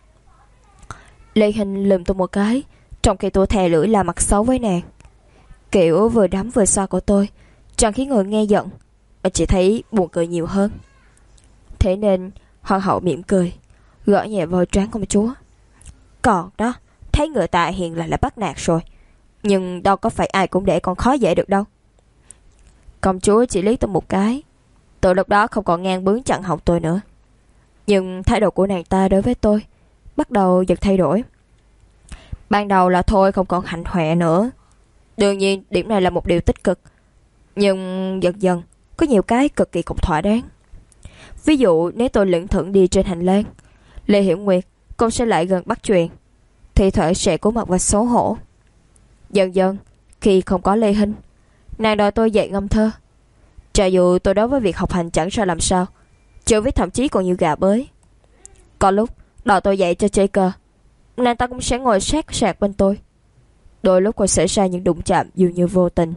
Lê Hinh lườm tôi một cái, trong khi tôi thè lưỡi là mặt xấu với nàng. Kiểu vừa đấm vừa xoa của tôi chẳng khiến người nghe giận, mà chỉ thấy buồn cười nhiều hơn. Thế nên hoàng hậu mỉm cười, gõ nhẹ vào trán công chúa. Còn đó, thấy người ta hiền là bắt nạt rồi, nhưng đâu có phải ai cũng để con khó dễ được đâu. Công chúa chỉ liếc tôi một cái, từ lúc đó không còn ngang bướng chặn họng tôi nữa. Nhưng thái độ của nàng ta đối với tôi bắt đầu dần thay đổi. Ban đầu là thôi không còn hạnh hoẹ nữa. Đương nhiên điểm này là một điều tích cực, nhưng dần dần có nhiều cái cực kỳ không thỏa đáng. Ví dụ nếu tôi lững thững đi trên hành lang, Lê Hiểu Nguyệt cũng sẽ lại gần bắt chuyện, thì thoảng sẽ cố mặt và xấu hổ. Dần dần khi không có Lê Hinh, nàng đòi tôi dạy ngâm thơ. Cho dù tôi đối với việc học hành chẳng ra làm sao, chữ viết thậm chí còn như gà bới. Có lúc đòi tôi dạy cho chơi cờ, nàng ta cũng sẽ ngồi sát sạc bên tôi. Đôi lúc còn xảy ra những đụng chạm dường như vô tình.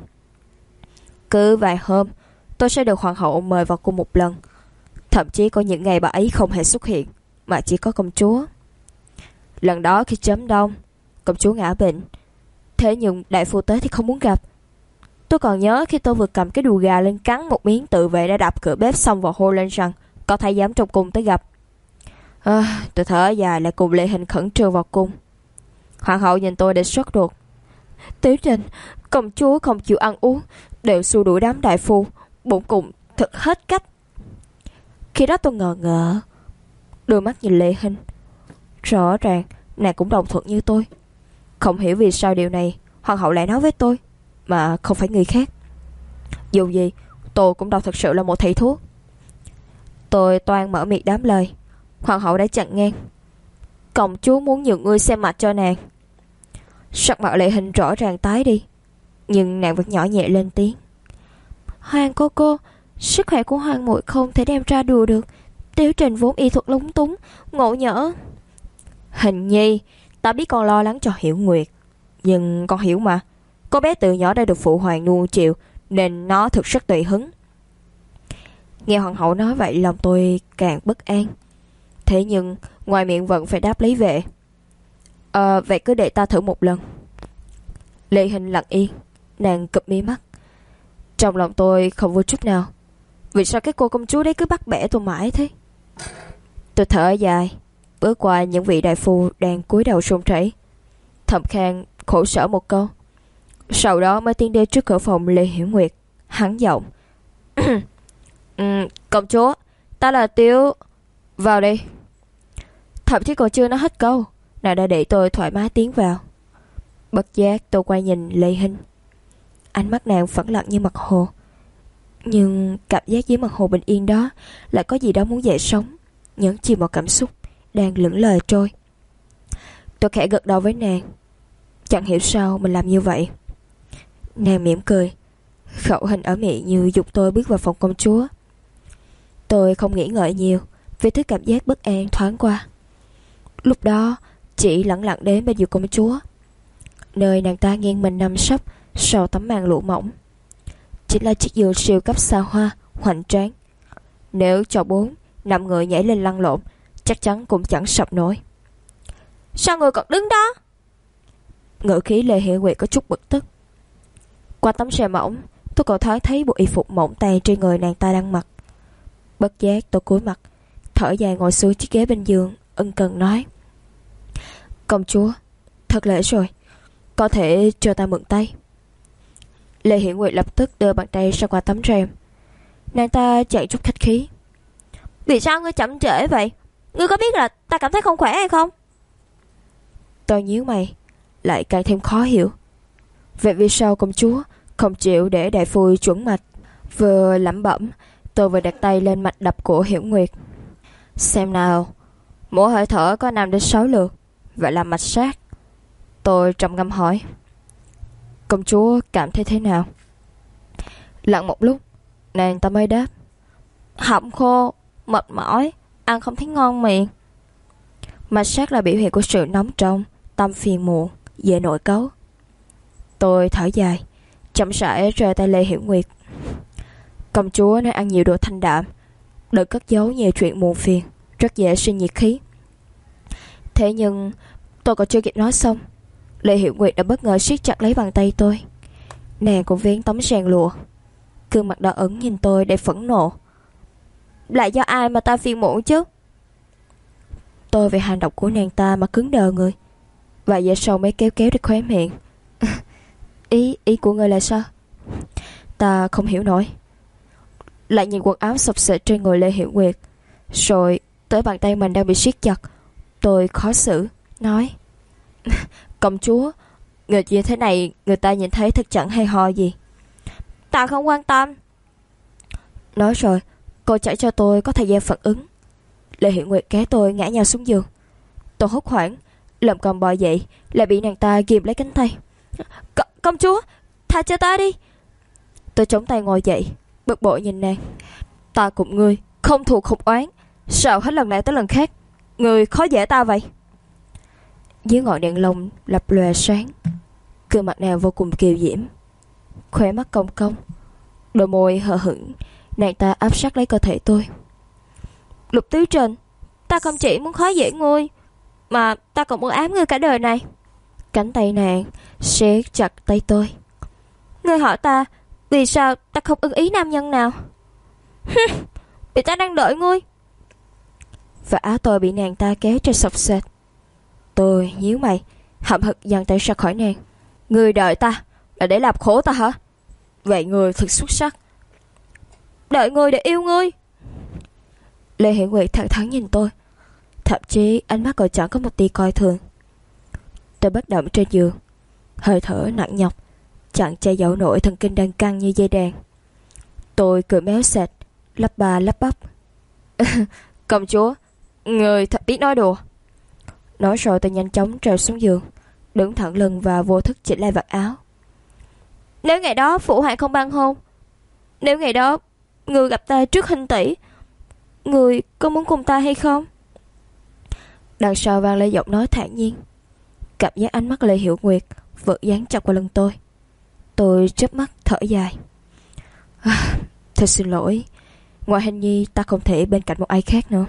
Cứ vài hôm tôi sẽ được hoàng hậu mời vào cung một lần, thậm chí có những ngày bà ấy không hề xuất hiện, mà chỉ có công chúa. Lần đó khi chấm đông, công chúa ngã bệnh, thế nhưng đại phu tới thì không muốn gặp. Tôi còn nhớ khi tôi vừa cầm cái đùi gà lên cắn một miếng tự vệ đã đập cửa bếp xong và hô lên rằng có thái giám trong cung tới gặp. Tôi thở dài lại cùng Lê Hình khẩn trương vào cung. Hoàng hậu nhìn tôi để sốt ruột. Tiểu Trình, công chúa không chịu ăn uống, đều xua đuổi đám đại phu, bụng cùng thật hết cách. Khi đó tôi ngờ ngợ, đôi mắt nhìn Lê Hình. Rõ ràng nàng cũng đồng thuận như tôi. Không hiểu vì sao điều này hoàng hậu lại nói với tôi, mà không phải người khác. Dù gì tôi cũng đâu thật sự là một thầy thuốc. Tôi toan mở miệng đám lời, hoàng hậu đã chặn ngang. Công chúa muốn nhường ngươi xem mặt cho nàng. Sắc mặt Lệ Hình rõ ràng tái đi, nhưng nàng vẫn nhỏ nhẹ lên tiếng. Hoàng cô, sức khỏe của hoàng muội không thể đem ra đùa được. Tiểu Trình vốn y thuật lúng túng, ngộ nhỡ. Hình nhi, ta biết con lo lắng cho Hiểu Nguyệt, nhưng con hiểu mà, cô bé từ nhỏ đã được phụ hoàng nuông chiều, nên nó thực rất tùy hứng. Nghe hoàng hậu nói vậy lòng tôi càng bất an. Thế nhưng ngoài miệng vẫn phải đáp lấy vệ. Vậy cứ để ta thử một lần. Lê Hình lặng yên, nàng cụp mí mắt. Trong lòng tôi không vui chút nào. Vì sao cái cô công chúa đấy cứ bắt bẻ tôi mãi thế? Tôi thở dài, bước qua những vị đại phu đang cúi đầu run rẩy. Thẩm Khang khổ sở một câu, sau đó mới tiến đến trước cửa phòng Lê Hiểu Nguyệt, hắn giọng. Công chúa, ta là Tiếu. Vào đi. Thậm chí còn chưa nói hết câu, nàng đã để tôi thoải mái tiến vào. Bất giác tôi quay nhìn Lê Hình. Ánh mắt nàng phẳng lặng như mặt hồ, nhưng cảm giác dưới mặt hồ bình yên đó lại có gì đó muốn dậy sóng, nhấn chìm vào cảm xúc đang lững lờ trôi. Tôi khẽ gật đầu với nàng. Chẳng hiểu sao mình làm như vậy. Nàng mỉm cười, khẩu hình ở miệng như dục tôi bước vào phòng công chúa. Tôi không nghĩ ngợi nhiều vì thứ cảm giác bất an thoáng qua. Lúc đó chỉ lẳng lặng đến bên giường công chúa, nơi nàng ta nghiêng mình nằm sấp sau tấm màn lụa mỏng. Chính là chiếc giường siêu cấp xa hoa, hoành tráng. Nếu cho 4-5 người nhảy lên lăn lộn, chắc chắn cũng chẳng sập nổi. Sao người còn đứng đó? Ngữ khí Lê Hiểu Nguyệt có chút bực tức. Qua tấm rèm mỏng, tôi còn thoáng thấy bộ y phục mỏng tang trên người nàng ta đang mặc. Bất giác tôi cúi mặt, thở dài ngồi xuống chiếc ghế bên giường, ân cần nói. Công chúa, thật lễ rồi, có thể cho ta mượn tay. Lê Hiểu Nguyệt lập tức đưa bàn tay ra qua tấm rèm. Nàng ta chạy chút khách khí. Vì sao ngươi chậm trễ vậy? Ngươi có biết là ta cảm thấy không khỏe hay không? Tôi nhíu mày, lại càng thêm khó hiểu. Vậy vì sao công chúa không chịu để đại phu chuẩn mạch? Vừa lẩm bẩm, tôi vừa đặt tay lên mạch đập của Hiểu Nguyệt. Xem nào, mỗi hơi thở có 5-6 lượt, vậy là mạch sát. Tôi trầm ngâm hỏi. Công chúa cảm thấy thế nào? Lặng một lúc, nàng ta mới đáp. Họng khô, mệt mỏi, ăn không thấy ngon miệng. Mạch sát là biểu hiện của sự nóng trong, tâm phiền muộn, dễ nổi cáu. Tôi thở dài, chậm rãi rời tay Lê Hiểu Nguyệt. Công chúa nên ăn nhiều đồ thanh đạm, đừng cất giấu nhiều chuyện muộn phiền, rất dễ sinh nhiệt khí. Thế nhưng tôi còn chưa kịp nói xong, Lê Hiểu Nguyệt đã bất ngờ siết chặt lấy bàn tay tôi. Nàng cũng vén tấm rèn lụa, gương mặt đỏ ửng nhìn tôi để phẫn nộ. Lại do ai mà ta phiền muộn chứ? Tôi về hành động của nàng ta mà cứng đờ người, và vậy sau mới kéo kéo được khóe miệng. Ý của ngươi là sao? Ta không hiểu nổi. Lại nhìn quần áo xộc xệch trên người Lê Hiểu Nguyệt, rồi tới bàn tay mình đang bị siết chặt. Tôi khó xử nói. Công chúa, người như thế này người ta nhìn thấy thật chẳng hay ho gì. Ta không quan tâm. Nói rồi cô chạy cho tôi có thời gian phản ứng. Lê Hiểu Nguyệt kéo tôi ngã nhào xuống giường. Tôi hốt hoảng, lầm cầm bò dậy, lại bị nàng ta ghim lấy cánh tay. Công chúa, tha cho ta đi. Tôi chống tay ngồi dậy, bực bội nhìn nàng. Ta cùng ngươi không thù không oán, sao hết lần này tới lần khác ngươi khó dễ ta vậy? Dưới ngọn đèn lồng lập lòe sáng, gương mặt nàng vô cùng kiều diễm, khóe mắt cong cong, đôi môi hờ hững. Nàng ta áp sát lấy cơ thể tôi. Lục Tứ Trình, ta không chỉ muốn khó dễ ngươi, mà ta còn muốn ám ngươi cả đời này. Cánh tay nàng siết chặt tay tôi. Ngươi hỏi ta, vì sao ta không ưng ý nam nhân nào? Vì ta đang đợi ngươi. Và áo tôi bị nàng ta kéo cho sọc sệt. Tôi nhíu mày, hậm hực giằng tay ra khỏi nàng. Ngươi đợi ta là để làm khổ ta hả? Vậy ngươi thật xuất sắc. Đợi ngươi để yêu ngươi. Lê Hiểu Nguyệt thẳng thắn nhìn tôi, thậm chí ánh mắt còn chẳng có một tia coi thường. Tôi bất động trên giường, hơi thở nặng nhọc, chẳng che giấu nổi thần kinh đang căng như dây đàn. Tôi cười méo sệt, lắp ba lắp bắp. Công chúa, người thật biết nói đùa. Nói rồi tôi nhanh chóng trèo xuống giường, đứng thẳng lưng và vô thức chỉnh lại vạt áo. Nếu ngày đó phụ hoàng không ban hôn, nếu ngày đó người gặp ta trước Hình tỷ, người có muốn cùng ta hay không? Đằng sau vang lên giọng nói thản nhiên. Cảm giác ánh mắt Lê Hiểu Nguyệt vẫn dán chặt vào lưng tôi. Tôi chớp mắt thở dài. Thật xin lỗi, ngoài Hình nhi ta không thể bên cạnh một ai khác nữa.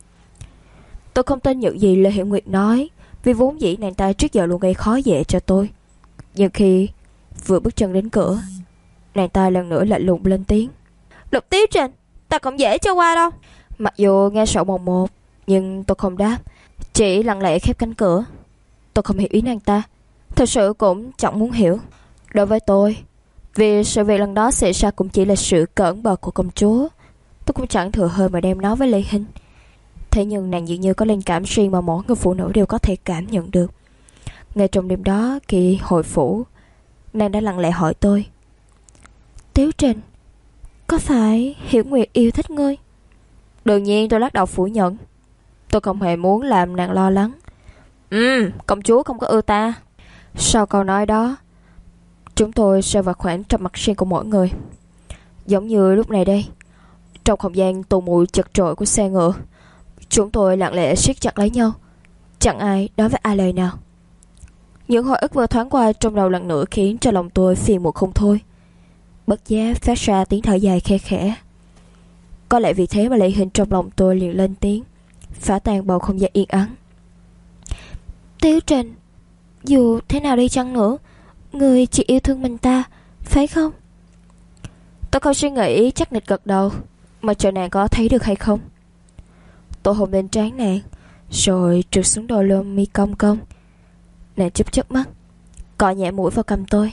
Tôi không tin những gì Lê Hiểu Nguyệt nói, vì vốn dĩ nàng ta trước giờ luôn gây khó dễ cho tôi. Nhưng khi vừa bước chân đến cửa, nàng ta lần nữa lạnh lùng lên tiếng. Lục Tiếu Trình, ta không dễ cho qua đâu. Mặc dù nghe sợ mồm một, nhưng tôi không đáp, chỉ lặng lẽ khép cánh cửa. Tôi không hiểu ý nàng ta, thật sự cũng chẳng muốn hiểu. Đối với tôi, vì sự việc lần đó xảy ra cũng chỉ là sự cỡn bờ của công chúa, tôi cũng chẳng thừa hơi mà đem nó với Lê Hinh. Thế nhưng nàng dường như có linh cảm riêng mà mỗi người phụ nữ đều có thể cảm nhận được. Ngay trong đêm đó, khi hồi phủ, nàng đã lặng lẽ hỏi tôi. Tiếu Trình, có phải Hiểu Nguyệt yêu thích ngươi? Đương nhiên tôi lắc đầu phủ nhận. Tôi không hề muốn làm nàng lo lắng. Công chúa không có ưa ta. Sau câu nói đó, chúng tôi rơi vào khoảng trầm mặc riêng của mỗi người. Giống như lúc này đây, trong không gian tù mùi chật trội của xe ngựa, chúng tôi lặng lẽ siết chặt lấy nhau, chẳng ai nói với ai lời nào. Những hồi ức vừa thoáng qua trong đầu lần nữa khiến cho lòng tôi phiền muộn không thôi. Bất giác phát ra tiếng thở dài khe khẽ. Có lẽ vì thế mà Lệ Hình trong lòng tôi liền lên tiếng, phá tan bầu không gian yên ắng. Tiếu Trình, dù thế nào đi chăng nữa, người chỉ yêu thương mình ta, phải không? Tôi không suy nghĩ, chắc nịch gật đầu. Mà trời nàng có thấy được hay không? Tôi hôn lên trán nàng, rồi trượt xuống đôi lông mi cong cong. Nàng chớp chớp mắt, cọ nhẹ mũi vào cằm tôi.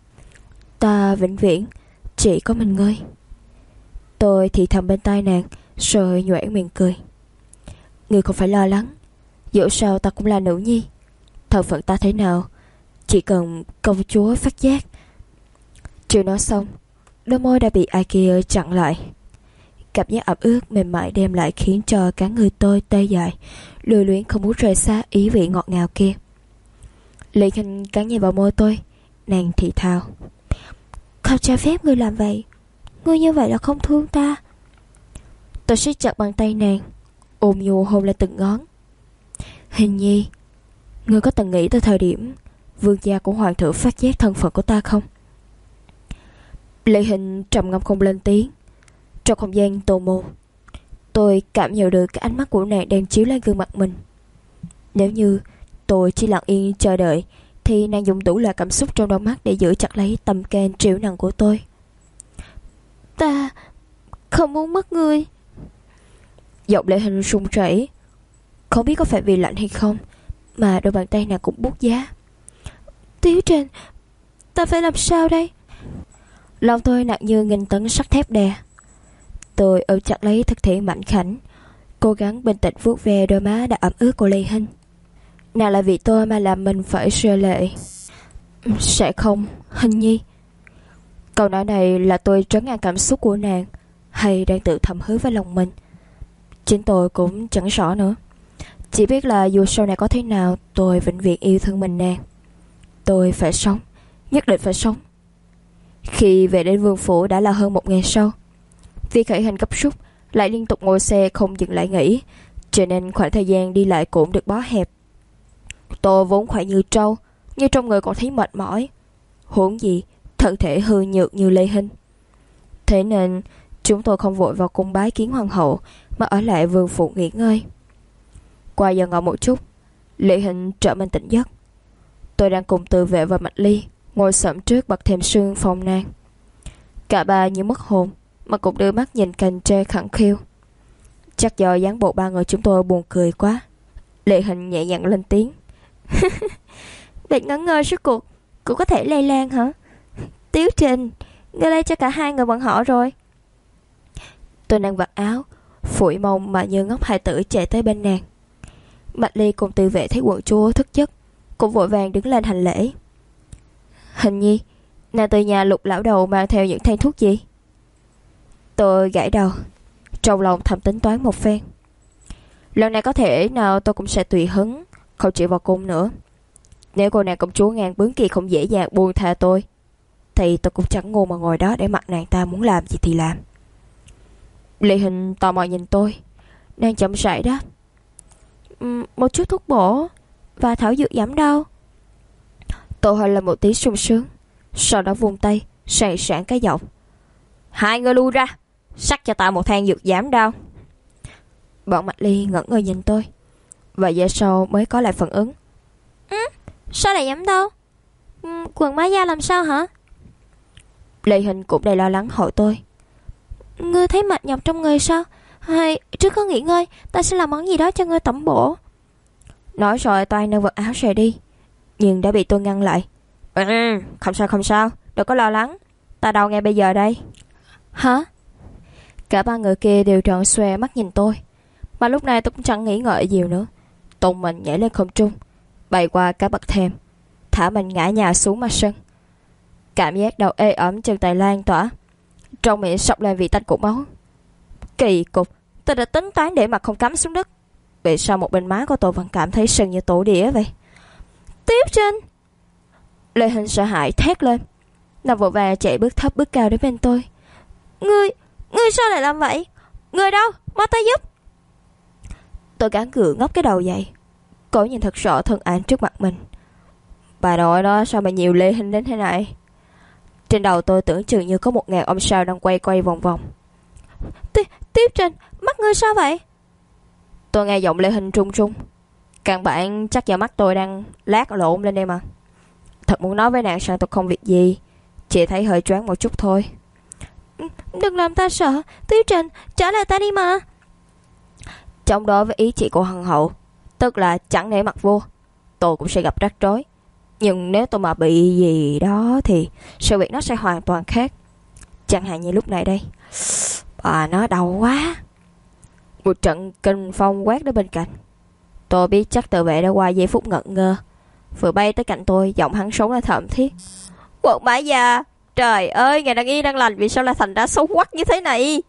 Ta vĩnh viễn chỉ có mình ngươi. Tôi thì thầm bên tai nàng, rồi nhoẻn miệng cười. Ngươi không phải lo lắng, dẫu sao ta cũng là nữ nhi. Thân phận ta thế nào, chỉ cần công chúa phát giác. Chưa nói xong, đôi môi đã bị ai kia chặn lại. Cảm giác ẩm ướt mềm mại đem lại khiến cho cả người tôi tê dại, lưu luyến không muốn rời xa ý vị ngọt ngào kia. Lệ Khanh cắn nhẹ vào môi tôi, nàng thì thào. Không cho phép ngươi làm vậy, ngươi như vậy là không thương ta. Tôi siết chặt bàn tay nàng, ôm nhu hôn lên từng ngón. Hình nhi, ngươi có từng nghĩ tới thời điểm vương gia của hoàng thượng phát giác thân phận của ta không? Lệ Hình trầm ngâm không lên tiếng. Trong không gian tù mù, tôi cảm nhận được cái ánh mắt của nàng đang chiếu lên gương mặt mình. Nếu như tôi chỉ lặng yên chờ đợi, thì nàng dùng đủ loại cảm xúc trong đôi mắt để giữ chặt lấy tâm can triểu nặng của tôi. Ta không muốn mất ngươi. Giọng Lệ Hình run rẩy, không biết có phải vì lạnh hay không mà đôi bàn tay nàng cũng buốt giá. Tiếu Trình, ta phải làm sao đây? Lòng tôi nặng như nghìn tấn sắt thép đè. Tôi ôm chặt lấy thân thể mảnh khảnh, cố gắng bình tĩnh vuốt ve đôi má đã ẩm ướt của Lê Hinh. Nào là vì tôi mà làm mình phải rơi lệ. Sẽ không, Hình nhi. Câu nói này là tôi trấn ngang cảm xúc của nàng, hay đang tự thầm hứa với lòng mình? Chính tôi cũng chẳng rõ nữa. Chỉ biết là dù sau này có thế nào, tôi vĩnh viễn yêu thương mình nàng. Tôi phải sống, nhất định phải sống. Khi về đến vương phủ đã là hơn 1 ngày sau. Vì khởi hành gấp rút, lại liên tục ngồi xe không dừng lại nghỉ, cho nên khoảng thời gian đi lại cũng được bó hẹp. Tôi vốn khỏe như trâu, nhưng trong người còn thấy mệt mỏi, huống gì thân thể hư nhược như Lê Hinh. Thế nên chúng tôi không vội vào cung bái kiến hoàng hậu, mà ở lại vương phủ nghỉ ngơi. Qua giờ ngọ một chút, Lê Hinh trở mình tỉnh giấc. Tôi đang cùng Từ Vệ và Mạch Ly ngồi xổm trước bậc thềm sương phòng nàng. Cả ba như mất hồn, mà cũng đưa mắt nhìn cành tre khẳng khiu. Chắc do dáng bộ ba người chúng tôi buồn cười quá. Lệ Hình nhẹ nhàng lên tiếng. Việc ngẩn ngơ suốt cuộc cũng có thể lây lan hả? Tiếu Trình, ngươi lây cho cả hai người bọn họ rồi. Tôi đang vạt áo, phủi mông mà như ngốc hài tử chạy tới bên nàng. Bạch Ly cùng Tư Vệ thấy quận chúa thức giấc, cũng vội vàng đứng lên hành lễ. Hình nhi, nàng từ nhà Lục lão đầu mang theo những thang thuốc gì? Tôi gãi đầu, trong lòng thầm tính toán một phen. Lần này có thể nào tôi cũng sẽ tùy hứng, không chịu vào cung nữa. Nếu cô nàng công chúa ngang bướng kia không dễ dàng buông tha tôi, thì tôi cũng chẳng ngu mà ngồi đó để mặc nàng ta muốn làm gì thì làm. Lệ Hình tò mò nhìn tôi, nàng chậm rãi đáp. Một chút thuốc bổ và thảo dược giảm đau. Tôi hơi là một tí sung sướng, sau đó vung tay sàn sảng cái giọng. Hai người lui ra, sắc cho ta một thang dược giảm đau. Bọn Mạch Ly ngẩn ngơ nhìn tôi, và giờ sau mới có lại phản ứng. Sao lại giảm đau? Quần má da làm sao hả? Lệ Hình cũng đầy lo lắng hỏi tôi. Ngươi thấy mệt nhọc trong người sao? Hay trước có nghỉ ngơi, ta sẽ làm món gì đó cho ngươi tẩm bổ. Nói rồi tôi nâng vật áo rời đi, nhưng đã bị tôi ngăn lại. Không sao, đừng có lo lắng, ta đâu ngay bây giờ đây. Hả? Cả ba người kia đều tròn xoe mắt nhìn tôi, mà lúc này tôi cũng chẳng nghĩ ngợi gì nữa. Tung mình nhảy lên không trung, bay qua cả bậc thềm, thả mình ngã nhào xuống mặt sân. Cảm giác đầu ê ẩm, chân tay lan tỏa, trong miệng sộc lên vị tanh của máu. Kỳ cục, tôi đã tính toán để mà không cắm xuống đất, vì sao một bên má của tôi vẫn cảm thấy sưng như tổ đĩa vậy? Tiếp trên. Lệ Hình sợ hãi thét lên, nàng vội vàng chạy bước thấp bước cao đến bên tôi. Ngươi sao lại làm vậy? Người đâu? Mau tay giúp. Tôi gắng gượng ngóc cái đầu dậy, cố nhìn thật rõ thân ảnh trước mặt mình. Bà nội đó, sao mà nhiều Lệ Hình đến thế này? Trên đầu tôi tưởng chừng như có 1000 ông sao đang quay quay vòng vòng. Tiếp Trình, mắt ngươi sao vậy? Tôi nghe giọng Lệ Hình trung trung. Căn bản chắc giờ mắt tôi đang lát lộn lên đây mà. Thật muốn nói với nàng rằng tôi không việc gì, chỉ thấy hơi choáng một chút thôi. Đừng làm ta sợ, Tiêu Trình, trả lại ta đi mà. Trong đó với ý chị của Hằng hậu, tức là chẳng nể mặt vua, tôi cũng sẽ gặp rắc rối. Nhưng nếu tôi mà bị gì đó thì sự việc nó sẽ hoàn toàn khác. Chẳng hạn như lúc này đây. Bà nó đau quá. Một trận kinh phong quét đến bên cạnh. Tôi biết chắc Tự Vệ đã qua giây phút ngẩn ngơ, vừa bay tới cạnh tôi, giọng hắn sống là thảm thiết. Quận bả già, trời ơi, ngày đang yên đang lành, vì sao lại thành ra xấu quắc như thế này?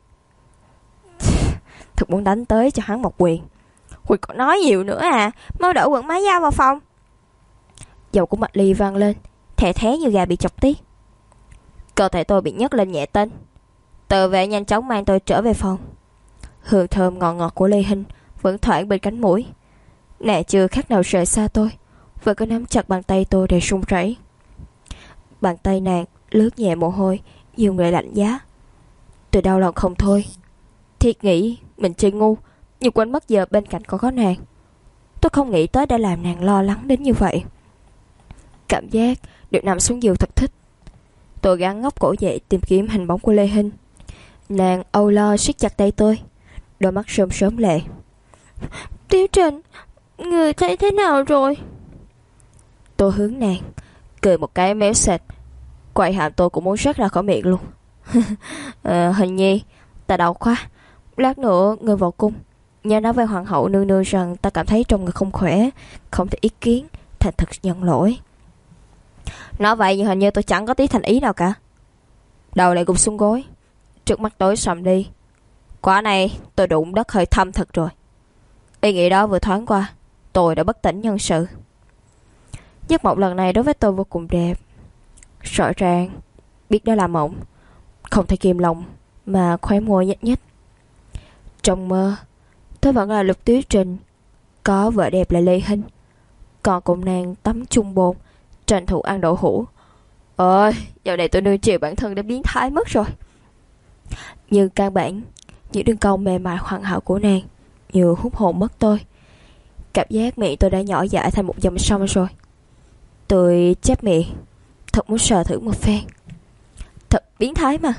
Thật muốn đánh tới cho hắn một quyền. Huynh còn nói nhiều nữa à? Mau đỡ quận má da vào phòng. Giọng của Mạch Ly vang lên, thè thé như gà bị chọc tiết. Cơ thể tôi bị nhấc lên nhẹ tên. Tự Vệ nhanh chóng mang tôi trở về phòng. Hương thơm ngọt ngọt của Lê Hinh vẫn thoảng bên cánh mũi. Nè chưa khác nào rời xa tôi, vừa có nắm chặt bàn tay tôi để run rẩy. Bàn tay nàng lướt nhẹ mồ hôi, dùng lại lạnh giá. Tôi đau lòng không thôi. Thiệt nghĩ mình chơi ngu, nhưng quên mất giờ bên cạnh còn có nàng. Tôi không nghĩ tới đã làm nàng lo lắng đến như vậy. Cảm giác được nằm xuống giường thật thích. Tôi gắng ngóc cổ dậy tìm kiếm hình bóng của Lê Hinh. Nàng âu lo siết chặt tay tôi, đôi mắt rơm rớm lệ. Tiêu Trình, người thấy thế nào rồi? Tôi hướng nàng, cười một cái méo sệt. Quay hàm tôi cũng muốn rớt ra khỏi miệng luôn. Hình nhi, ta đau quá. Lát nữa người vào cung, nhớ nói với hoàng hậu nương nương rằng ta cảm thấy trong người không khỏe, không thể ý kiến, thành thật nhận lỗi. Nói vậy nhưng hình như tôi chẳng có tí thành ý nào cả. Đầu lại gục xuống gối, trước mắt tối sầm đi. Quả này tôi đụng đất hơi thâm thật rồi. Ý nghĩ đó vừa thoáng qua, tôi đã bất tỉnh nhân sự. Giấc mộng lần này đối với tôi vô cùng đẹp. Rõ ràng biết đó là mộng, không thể kìm lòng mà khóe môi nhếch nhếch. Trong mơ, tôi vẫn là Lục Tuyết Trình, có vợ đẹp là Lê Hinh, còn cùng nàng tắm chung bồn, tranh thủ ăn đậu hũ. Ôi, dạo này tôi nuôi chiều bản thân đã biến thái mất rồi. Nhưng căn bản, những đường cong mềm mại hoàn hảo của nàng như hút hồn mất tôi. Cảm giác miệng tôi đã nhỏ dại thành một dòng sông rồi. Tôi chép miệng, thật muốn sờ thử một phen. Thật biến thái mà.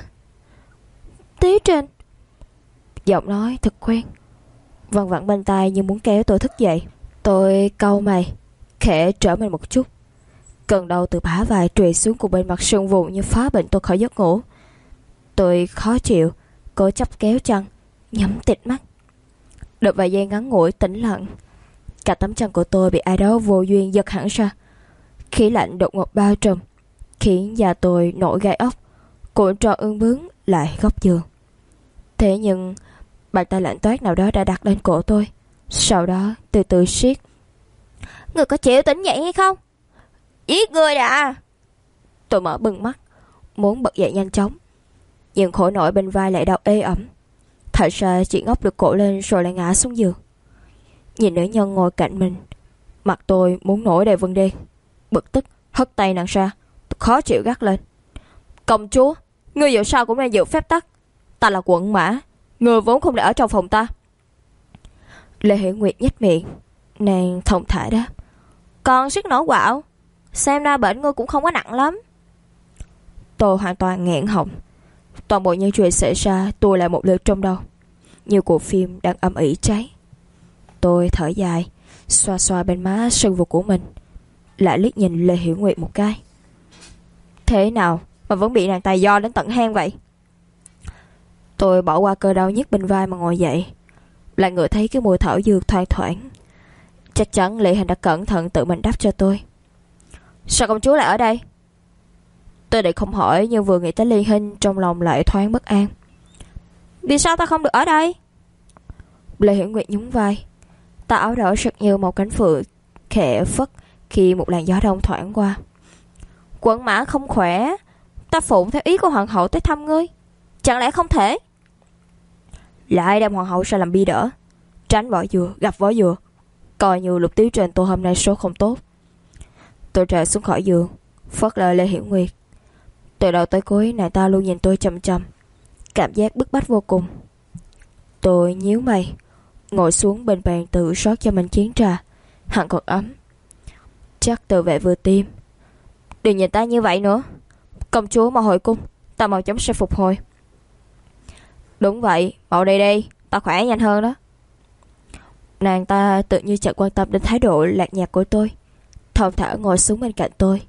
Tí trên. Giọng nói thật quen, văng vẳng bên tai như muốn kéo tôi thức dậy. Tôi cau mày, khẽ trở mình một chút. Cơn đau từ bả vai truyền xuống cùng bên mặt sưng vù như phá bệnh tôi khỏi giấc ngủ. Tôi khó chịu, cố chấp kéo chăn, nhắm tịt mắt. Được vài giây ngắn ngủi tĩnh lặng, cả tấm chân của tôi bị ai đó vô duyên giật hẳn ra. Khí lạnh đột ngột bao trùm, khiến da tôi nổi gai ốc, cuộn tròn ương bướng lại góc giường. Thế nhưng bàn tay lạnh toát nào đó đã đặt lên cổ tôi, sau đó từ từ siết. Người có chịu tỉnh dậy hay không? Giết người đã. Tôi mở bừng mắt, muốn bật dậy nhanh chóng, nhưng khổ nổi bên vai lại đau ê ẩm. Thật ra chỉ ngóc được cổ lên rồi lại ngã xuống giường. Nhìn nữ nhân ngồi cạnh mình, mặt tôi muốn nổi đầy vấn đề. Bực tức hất tay nàng ra. Tôi khó chịu gắt lên. Công chúa, ngươi dù sao cũng nên giữ phép tắc. Ta là quận mã, ngươi vốn không để ở trong phòng ta. Lê Hiểu Nguyệt nhếch miệng, nàng thong thả đáp. Còn sức nổi quạo, xem ra bệnh ngươi cũng không có nặng lắm. Tôi hoàn toàn nghẹn họng. Toàn bộ những chuyện xảy ra tôi lại một lượt trong đầu, như cuộc phim đang âm ỉ cháy. Tôi thở dài, xoa xoa bên má sưng vù của mình, lại liếc nhìn Lê Hiểu Nguyệt một cái. Thế nào mà vẫn bị nàng tài do đến tận hang vậy? Tôi bỏ qua cơn đau nhức bên vai mà ngồi dậy, lại ngửi thấy cái mùi thảo dược thoang thoảng. Chắc chắn Lệ Hình đã cẩn thận tự mình đắp cho tôi. Sao công chúa lại ở đây? Tôi định không hỏi, nhưng vừa nghĩ tới Lê Hình trong lòng lại thoáng bất an. Vì sao ta không được ở đây? Lê Hiểu Nguyệt nhún vai. Ta áo đỏ sực như một cánh phượng khẽ phất khi một làn gió đông thoảng qua. Quận mã không khỏe, ta phụng theo ý của hoàng hậu tới thăm ngươi, chẳng lẽ không thể? Lại đem hoàng hậu ra làm bi đỡ, tránh vỏ dừa gặp vỏ dừa, coi như Lục Tiếu Trên tôi hôm nay số không tốt. Tôi trèo xuống khỏi giường, phớt lờ Lê Hiểu Nguyệt. Từ đầu tới cuối nàng ta luôn nhìn tôi chằm chằm, cảm giác bức bách vô cùng. Tôi nhíu mày, ngồi xuống bên bàn tự rót cho mình chén trà, hẳn còn ấm. Chắc tự vệ vừa tiêm. Đừng nhìn ta như vậy nữa. Công chúa mau hồi cung, ta mau chóng sẽ phục hồi. Đúng vậy, mau đi đi, ta khỏe nhanh hơn đó. Nàng ta tự như chẳng quan tâm đến thái độ lạc nhạt của tôi, thong thả ngồi xuống bên cạnh tôi.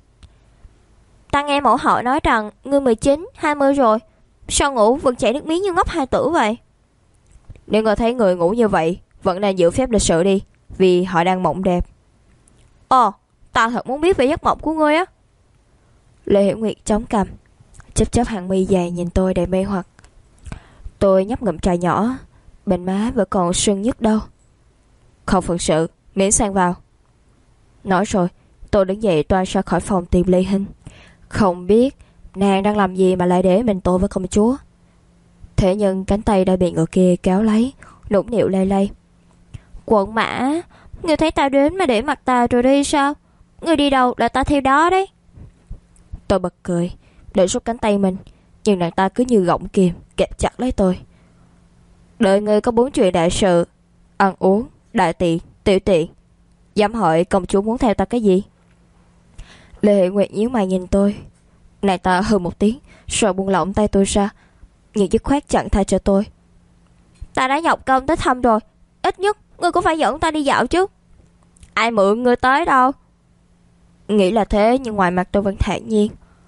Ta nghe mẫu hậu nói rằng ngươi 19, 20 rồi, sao ngủ vẫn chảy nước miếng như ngốc hài tử vậy? Nếu ngươi thấy người ngủ như vậy, vẫn nên giữ phép lịch sự đi, vì họ đang mộng đẹp. Ồ, ta thật muốn biết về giấc mộng của ngươi á. Lê Hiểu Nguyệt chống cằm, chớp chớp hàng mi dài nhìn tôi đầy mê hoặc. Tôi nhấp ngụm trà nhỏ, bên má vẫn còn sưng nhức đau. Không phận sự, miễn sang vào. Nói rồi, tôi đứng dậy toan ra khỏi phòng tìm Lê Hinh. Không biết nàng đang làm gì mà lại để mình tôi với công chúa. Thế nhưng cánh tay đã bị người kia kéo lấy, nũng nịu lay lay. Quận mã, ngươi thấy tao đến mà để mặc ta rồi đi sao? Ngươi đi đâu là ta theo đó đấy. Tôi bật cười, để rút cánh tay mình, nhưng nàng ta cứ như gọng kìm kẹp chặt lấy tôi. Đợi ngươi có 4 chuyện đại sự: ăn uống, đại tiện, tiểu tiện. Dám hỏi công chúa muốn theo ta cái gì? Lê Hệ Nguyệt nhíu mày nhìn tôi. Nàng ta hừ một tiếng, rồi buông lỏng tay tôi ra, nhưng dứt khoát chẳng tha cho tôi. Ta đã nhọc công tới thăm rồi, ít nhất ngươi cũng phải dẫn ta đi dạo chứ. Ai mượn ngươi tới đâu? Nghĩ là thế, nhưng ngoài mặt tôi vẫn thản nhiên.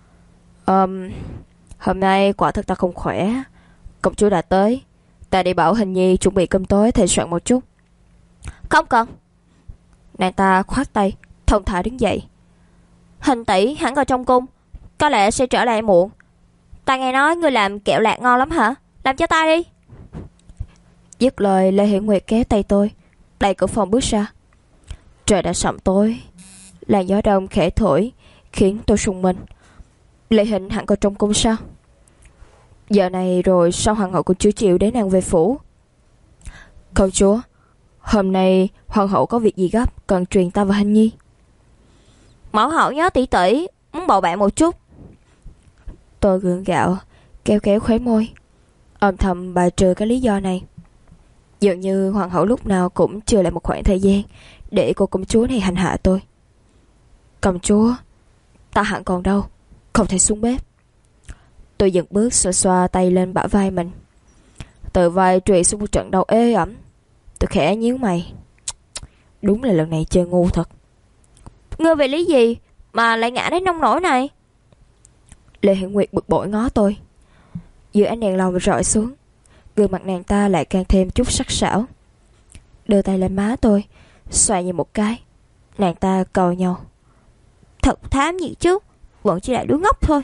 Hôm nay quả thực ta không khỏe. Công chúa đã tới, ta đi bảo Hình Nhi chuẩn bị cơm tối thịnh soạn một chút. Không cần. Nàng ta khoát tay, thong thả đứng dậy. Hình tỷ hẳn còn trong cung, có lẽ sẽ trở lại muộn. Ta nghe nói ngươi làm kẹo lạc ngon lắm hả? Làm cho ta đi. Dứt lời, Lê Hiển Nguyệt kéo tay tôi, đẩy cửa phòng bước ra. Trời đã sẩm tối, làn gió đông khẽ thổi khiến tôi rùng mình. Lê Hình hẳn còn trong cung sao? Giờ này rồi sao hoàng hậu cũng chưa chịu để nàng về phủ? Công chúa, hôm nay hoàng hậu có việc gì gấp cần truyền ta và Hình Nhi. Mẫu hậu nhớ tỷ tỷ, muốn bầu bạn một chút. Tôi gượng gạo, kéo kéo khóe môi, âm thầm bài trừ cái lý do này. Dường như hoàng hậu lúc nào cũng chưa lại một khoảng thời gian để cô công chúa này hành hạ tôi. Công chúa, ta hẳn còn đâu, không thể xuống bếp. Tôi dừng bước xoa xoa tay lên bả vai mình. Từ vai trụy xuống một trận đau ê ẩm. Tôi khẽ nhíu mày. Đúng là lần này chơi ngu thật.
Ngươi vì lý gì mà lại ngã đến nông nổi này?
Lê Hiểu Nguyệt bực bội ngó tôi. Giữa ánh đèn lồng rọi xuống, gương mặt nàng ta lại càng thêm chút sắc sảo. Đưa tay lên má tôi, xoay như một cái. Nàng ta cầu nhau.
Thật thám gì chứ, vẫn chỉ là đứa ngốc thôi.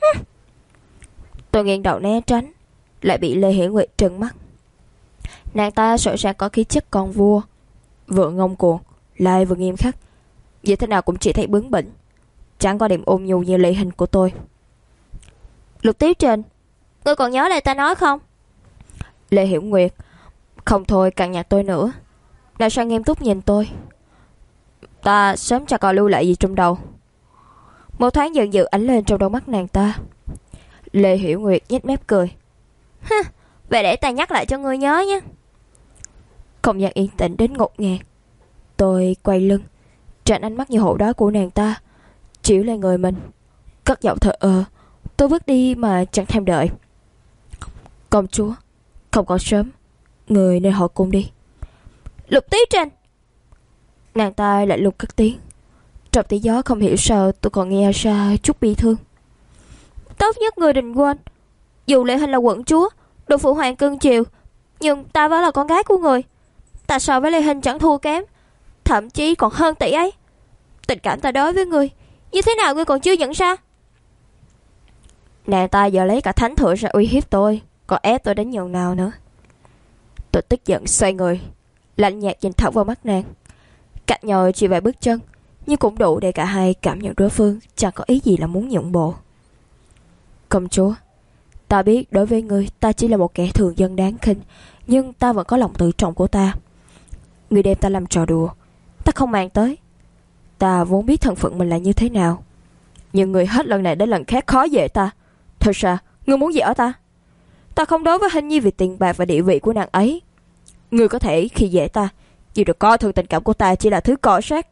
Tôi nghiêng đầu né tránh, lại bị Lê Hiểu Nguyệt trừng mắt. Nàng ta rõ ràng có khí chất con vua, vừa ngông cuồng lại vừa nghiêm khắc, vậy thế nào cũng chỉ thấy bướng bỉnh, chẳng có điểm ôn nhu như Lê Hình của tôi.
Lục Tiếu Trình, ngươi còn nhớ lời ta nói không?
Lê Hiểu Nguyệt không thôi cằn nhằn tôi nữa, lại sang nghiêm túc nhìn tôi. Ta sớm chẳng còn lưu lại gì trong đầu. Một thoáng giận dữ ánh lên trong đôi mắt nàng ta. Lê Hiểu Nguyệt nhếch mép cười.
Vậy để ta nhắc lại cho ngươi nhớ nhé.
Không gian yên tĩnh đến ngột ngạt. Tôi quay lưng, tránh ánh mắt như hổ đói của nàng ta chiếu lên người mình, cất giọng thờ ơ. Tôi bước đi mà chẳng thèm đợi. Công chúa, không còn sớm, người nên hỏi cung đi.
Lục Tiếu Trình.
Nàng ta lại lục cất tiếng. Trong tiếng gió không hiểu sao tôi còn nghe ra chút bi thương.
Tốt nhất người đừng quên, dù Lệ Hình là quận chúa, được phụ hoàng cưng chiều, nhưng ta vẫn là con gái của người. Ta so với Lệ Hình chẳng thua kém, thậm chí còn hơn tỷ ấy. Tình cảm ta đối với người, như thế nào ngươi còn chưa nhận ra?
Nàng ta giờ lấy cả thánh thượng ra uy hiếp tôi, còn ép tôi đến nhường nào nữa. Tôi tức giận xoay người, lạnh nhạt nhìn thẳng vào mắt nàng. Cách nhau chỉ vài bước chân, nhưng cũng đủ để cả hai cảm nhận đối phương chẳng có ý gì là muốn nhượng bộ. Công chúa, ta biết đối với ngươi ta chỉ là một kẻ thường dân đáng khinh, nhưng ta vẫn có lòng tự trọng của ta. Ngươi đem ta làm trò đùa, ta không màng tới. Ta vốn biết thân phận mình là như thế nào, nhưng ngươi hết lần này đến lần khác khó dễ ta. Thật ra ngươi muốn dở ta. Ta không đối với Hình Nhi vì tiền bạc và địa vị của nàng ấy. Ngươi có thể khi dễ ta, nhưng được coi thường tình cảm của ta chỉ là thứ cỏ rác.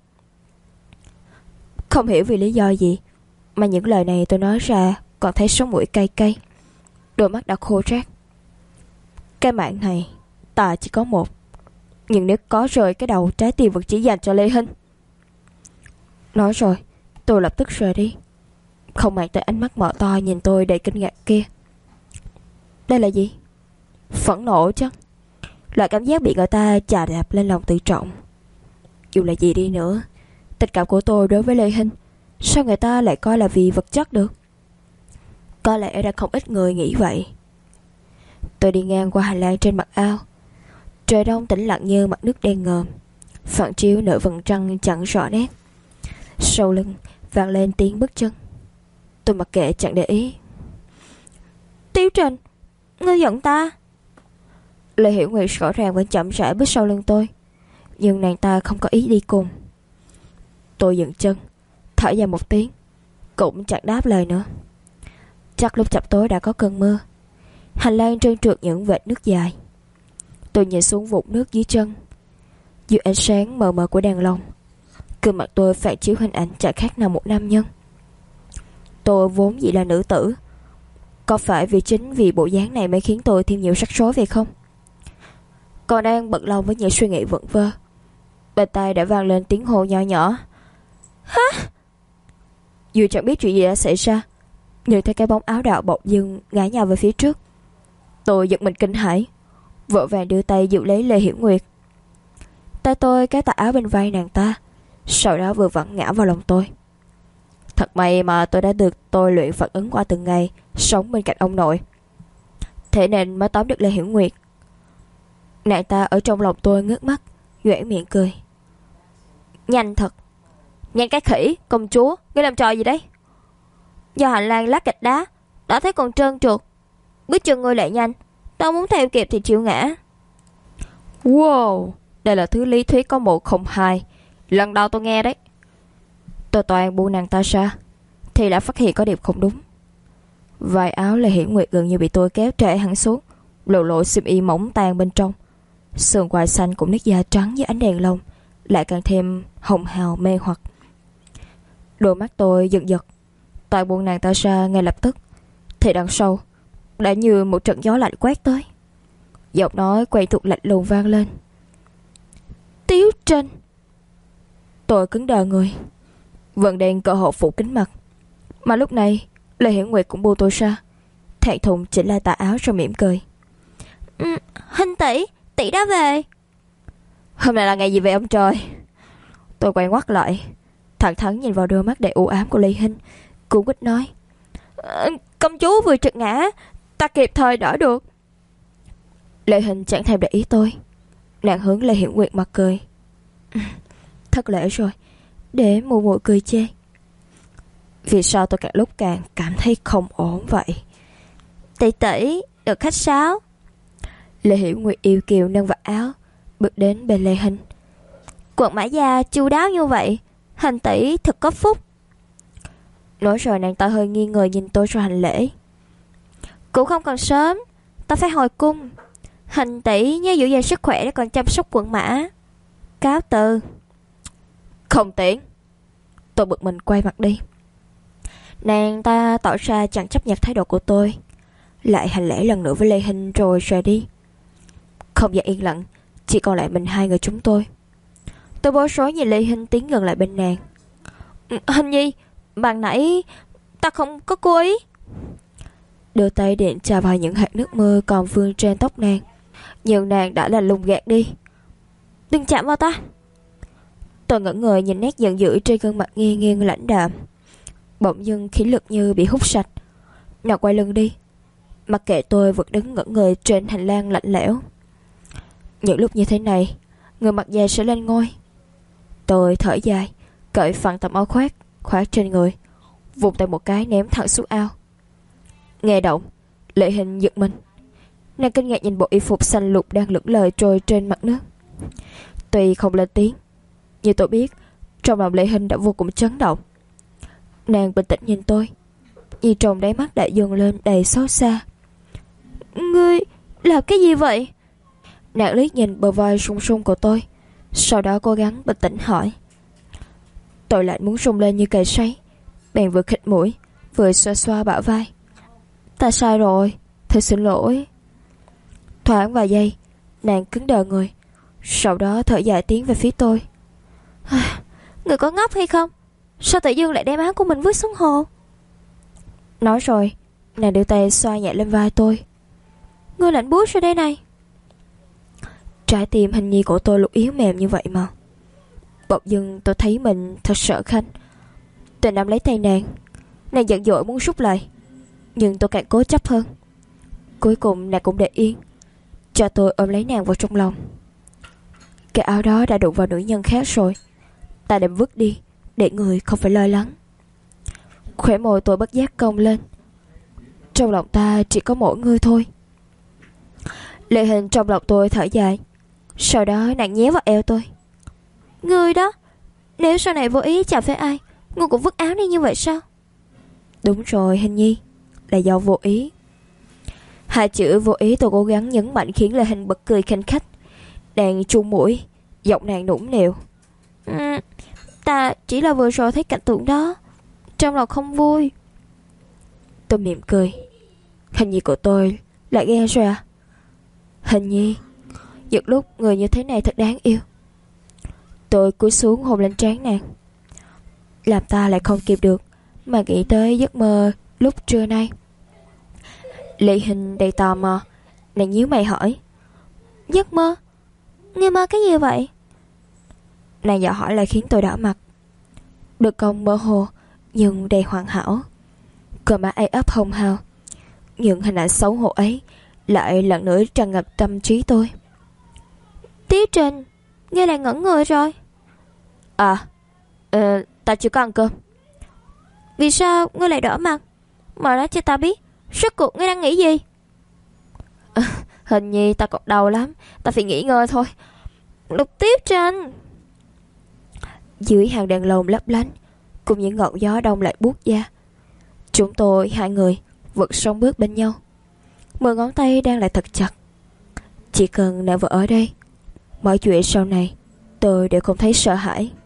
Không hiểu vì lý do gì mà những lời này tôi nói ra còn thấy sống mũi cay cay, đôi mắt đã khô rác. Cái mạng này ta chỉ có một, nhưng nếu có rời cái đầu, trái tim vẫn chỉ dành cho Lê Hinh. Nói rồi tôi lập tức rời đi, không màng tới ánh mắt mở to nhìn tôi đầy kinh ngạc kia. Đây là gì? Phẫn nộ chứ. Loại cảm giác bị người ta chà đạp lên lòng tự trọng. Dù là gì đi nữa, tình cảm của tôi đối với Lê Hinh sao người ta lại coi là vì vật chất được? Có lẽ đã không ít người nghĩ vậy. Tôi đi ngang qua hành lang trên mặt ao. Trời đông tĩnh lặng như mặt nước đen ngòm, phản chiếu nửa vầng trăng chẳng rõ nét. Sau lưng vang lên tiếng bước chân. Tôi mặc kệ chẳng để ý.
Tiếu Trình, ngươi giận ta?
Lê Hiểu Nguyệt rõ ràng vẫn chậm rãi bước sau lưng tôi, nhưng nàng ta không có ý đi cùng. Tôi dừng chân, thở dài một tiếng, cũng chẳng đáp lời nữa. Chắc lúc chập tối đã có cơn mưa. Hành lang trơn trượt những vệt nước dài. Tôi nhìn xuống vụn nước dưới chân. Dưới ánh sáng mờ mờ của đèn lồng, gương mặt tôi phản chiếu hình ảnh chẳng khác nào một nam nhân. Tôi vốn chỉ là nữ tử, có phải chính vì bộ dáng này mới khiến tôi thêm nhiều rắc rối vậy không? Còn đang bận lòng với những suy nghĩ vẩn vơ, bên tai đã vang lên tiếng hô nhỏ nhỏ.
Hả?
Dù chẳng biết chuyện gì đã xảy ra, nhưng thấy cái bóng áo đạo bỗng dưng ngã nhào về phía trước. Tôi giật mình kinh hãi, vội vàng đưa tay giữ lấy Lê Hiểu Nguyệt. Tay tôi kéo tà áo bên vai nàng ta, sau đó vừa vặn ngã vào lòng tôi. Thật may mà tôi đã được tôi luyện phản ứng qua từng ngày sống bên cạnh ông nội, thế nên mới tóm được Lê Hiểu Nguyệt. Nàng ta ở trong lòng tôi ngước mắt, nhoẻn miệng cười.
Nhanh thật. Nhanh cái khỉ, công chúa, ngươi làm trò gì đấy? Do hành lang lát gạch đá, đã thấy còn trơn trượt. Bước chân ngươi lại nhanh, tao muốn theo kịp thì chịu ngã.
Wow, đây là thứ lý thuyết có một không hai, lần đầu tôi nghe đấy. Tôi toàn buông nàng ta ra thì đã phát hiện có điểm không đúng. Vài áo Lê Hiểu Nguyệt gần như bị tôi kéo trễ hẳn xuống, lộ lộ xiêm y mỏng tàn bên trong. Sườn quai xanh cũng nét da trắng với ánh đèn lồng lại càng thêm hồng hào mê hoặc. Đôi mắt tôi giật giật, Tôi buông nàng ta ra ngay lập tức, thì đằng sau đã như một trận gió lạnh quét tới. Giọng nói quen thuộc lạnh lùng vang lên.
Tiếu Trinh.
Tôi cứng đờ người, vẫn đang cơ hội phủ kính mặt. Mà lúc này Lê Hiển Nguyệt cũng buông tôi ra, thẹn thùng chỉnh lại tà áo rồi mỉm cười.
Hình tỷ, tỷ đã về.
Hôm nay là ngày gì vậy ông trời? Tôi quay ngoắt lại, thẳng thắn nhìn vào đôi mắt đầy u ám của Lê Hinh, cuống quýt nói.
Công chúa vừa trượt ngã, ta kịp thời đỡ được.
Lê Hinh chẳng thèm để ý tôi, nàng hướng Lê Hiển Nguyệt mặt cười. Thất lễ rồi, để mù muội cười chê. Vì sao tôi càng lúc càng cảm thấy không ổn vậy?
Tỷ tỷ, được khách sáo.
Lê Hiển Nguyệt yêu kiều nâng vạt áo, bước đến bên Lê Hinh.
Quận Mã Gia chu đáo như vậy, Hành tỷ thật có phúc.
Nói rồi nàng ta hơi nghi ngờ nhìn tôi rồi hành lễ.
Cũng không còn sớm, ta phải hồi cung. Hành tỷ nhớ giữ gìn sức khỏe để còn chăm sóc quận Mã. Cáo từ.
Không tiễn. Tôi bực mình quay mặt đi. Nàng ta tỏ ra chẳng chấp nhận thái độ của tôi, lại hành lễ lần nữa với Lê Hinh rồi rời đi. Không gian yên lặng, chỉ còn lại mình hai người chúng tôi. Tôi bối rối nhìn Lê Hinh tiến gần lại bên nàng.
Hình nhi, bạn nãy ta không có cố ý.
Đưa tay định chà vào những hạt nước mưa còn vương trên tóc nàng, nhưng nàng đã là lùng gạt đi.
Đừng chạm vào ta.
Tôi ngẩn người nhìn nét giận dữ trên gương mặt nghiêng nghiêng lãnh đạm. Bỗng dưng khí lực như bị hút sạch. Nàng quay lưng đi, mặc kệ tôi vẫn đứng ngẩn người trên hành lang lạnh lẽo. Những lúc như thế này, người mặc dài sẽ lên ngôi. Tôi thở dài, cởi phẳng tấm áo khoác trên người, vụt tay một cái ném thẳng xuống ao. Nghe động, Lệ Hình giật mình. Nàng kinh ngạc nhìn bộ y phục xanh lục đang lững lờ trôi trên mặt nước. Tuy không lên tiếng, nhưng tôi biết trong lòng Lệ Hình đã vô cùng chấn động. Nàng bình tĩnh nhìn tôi, nhìn trong đáy mắt đã dâng lên đầy xót xa.
Ngươi làm cái gì vậy?
Nàng liếc nhìn bờ vai sung sung của tôi, sau đó cố gắng bình tĩnh hỏi. Tôi lại muốn rung lên như cầy sấy, bèn vừa khịt mũi vừa xoa xoa bả vai. Ta sai rồi, thật xin lỗi. Thoáng vài giây, nàng cứng đờ người, sau đó thở dài tiến về phía tôi.
Người có ngốc hay không? Sao tự dưng lại đem áo của mình vứt xuống hồ?
Nói rồi, nàng đưa tay xoa nhẹ lên vai tôi.
Ngươi lạnh buốt ra đây này.
Trái tim Hình nhi của tôi lúc yếu mềm như vậy mà. Bỗng dưng tôi thấy mình thật sợ Khanh. Tôi nắm lấy tay nàng, nàng giận dỗi muốn rút lại, nhưng tôi càng cố chấp hơn. Cuối cùng nàng cũng để yên, cho tôi ôm lấy nàng vào trong lòng. Cái áo đó đã đụng vào nữ nhân khác rồi, ta đem vứt đi để người không phải lo lắng. Khóe môi tôi bất giác cong lên. Trong lòng ta chỉ có mỗi ngươi thôi. Lệ Hình trong lòng tôi thở dài, sau đó nàng nhéo vào eo tôi.
Ngươi đó, nếu sau này vô ý chạm phải ai, ngươi cũng vứt áo đi như vậy sao?
Đúng rồi Hình nhi, là do vô ý. Hai chữ vô ý tôi cố gắng nhấn mạnh khiến Lệ Hình bật cười khanh khách. Nàng chu mũi, giọng nàng nũng nịu.
Ta chỉ là vừa rồi thấy cảnh tượng đó, trong lòng không vui.
Tôi mỉm cười. Hình nhi của tôi lại ghen rồi à? Hình nhi, những lúc người như thế này thật đáng yêu. Tôi cúi xuống hôn lên trán nàng, làm ta lại không kịp được mà nghĩ tới giấc mơ lúc trưa nay. Lệ Hình đầy tò mò, nàng nhíu mày hỏi.
Giấc mơ? Ngươi mơ cái gì vậy?
Nàng dò hỏi lại khiến tôi đỏ mặt. Được công mơ hồ nhưng đầy hoàn hảo, cơ má ấy ấp hồng hào. Những hình ảnh xấu hổ ấy lại lần nữa tràn ngập tâm trí tôi.
Tiếu Trình, ngươi lại ngẩn người rồi.
Ta chưa có ăn cơm.
Vì sao ngươi lại đỏ mặt? Mà nói cho ta biết, rốt cuộc ngươi đang nghĩ gì?
Hình như ta còn đau lắm, ta phải nghỉ ngơi thôi.
Lục Tiếu Trình.
Dưới hàng đèn lồng lấp lánh, cùng những ngọn gió đông lại buốt da, chúng tôi hai người vẫn song bước bên nhau. 10 ngón tay đang lại thật chặt. Chỉ cần nàng vợ ở đây, mọi chuyện sau này tôi đều không thấy sợ hãi.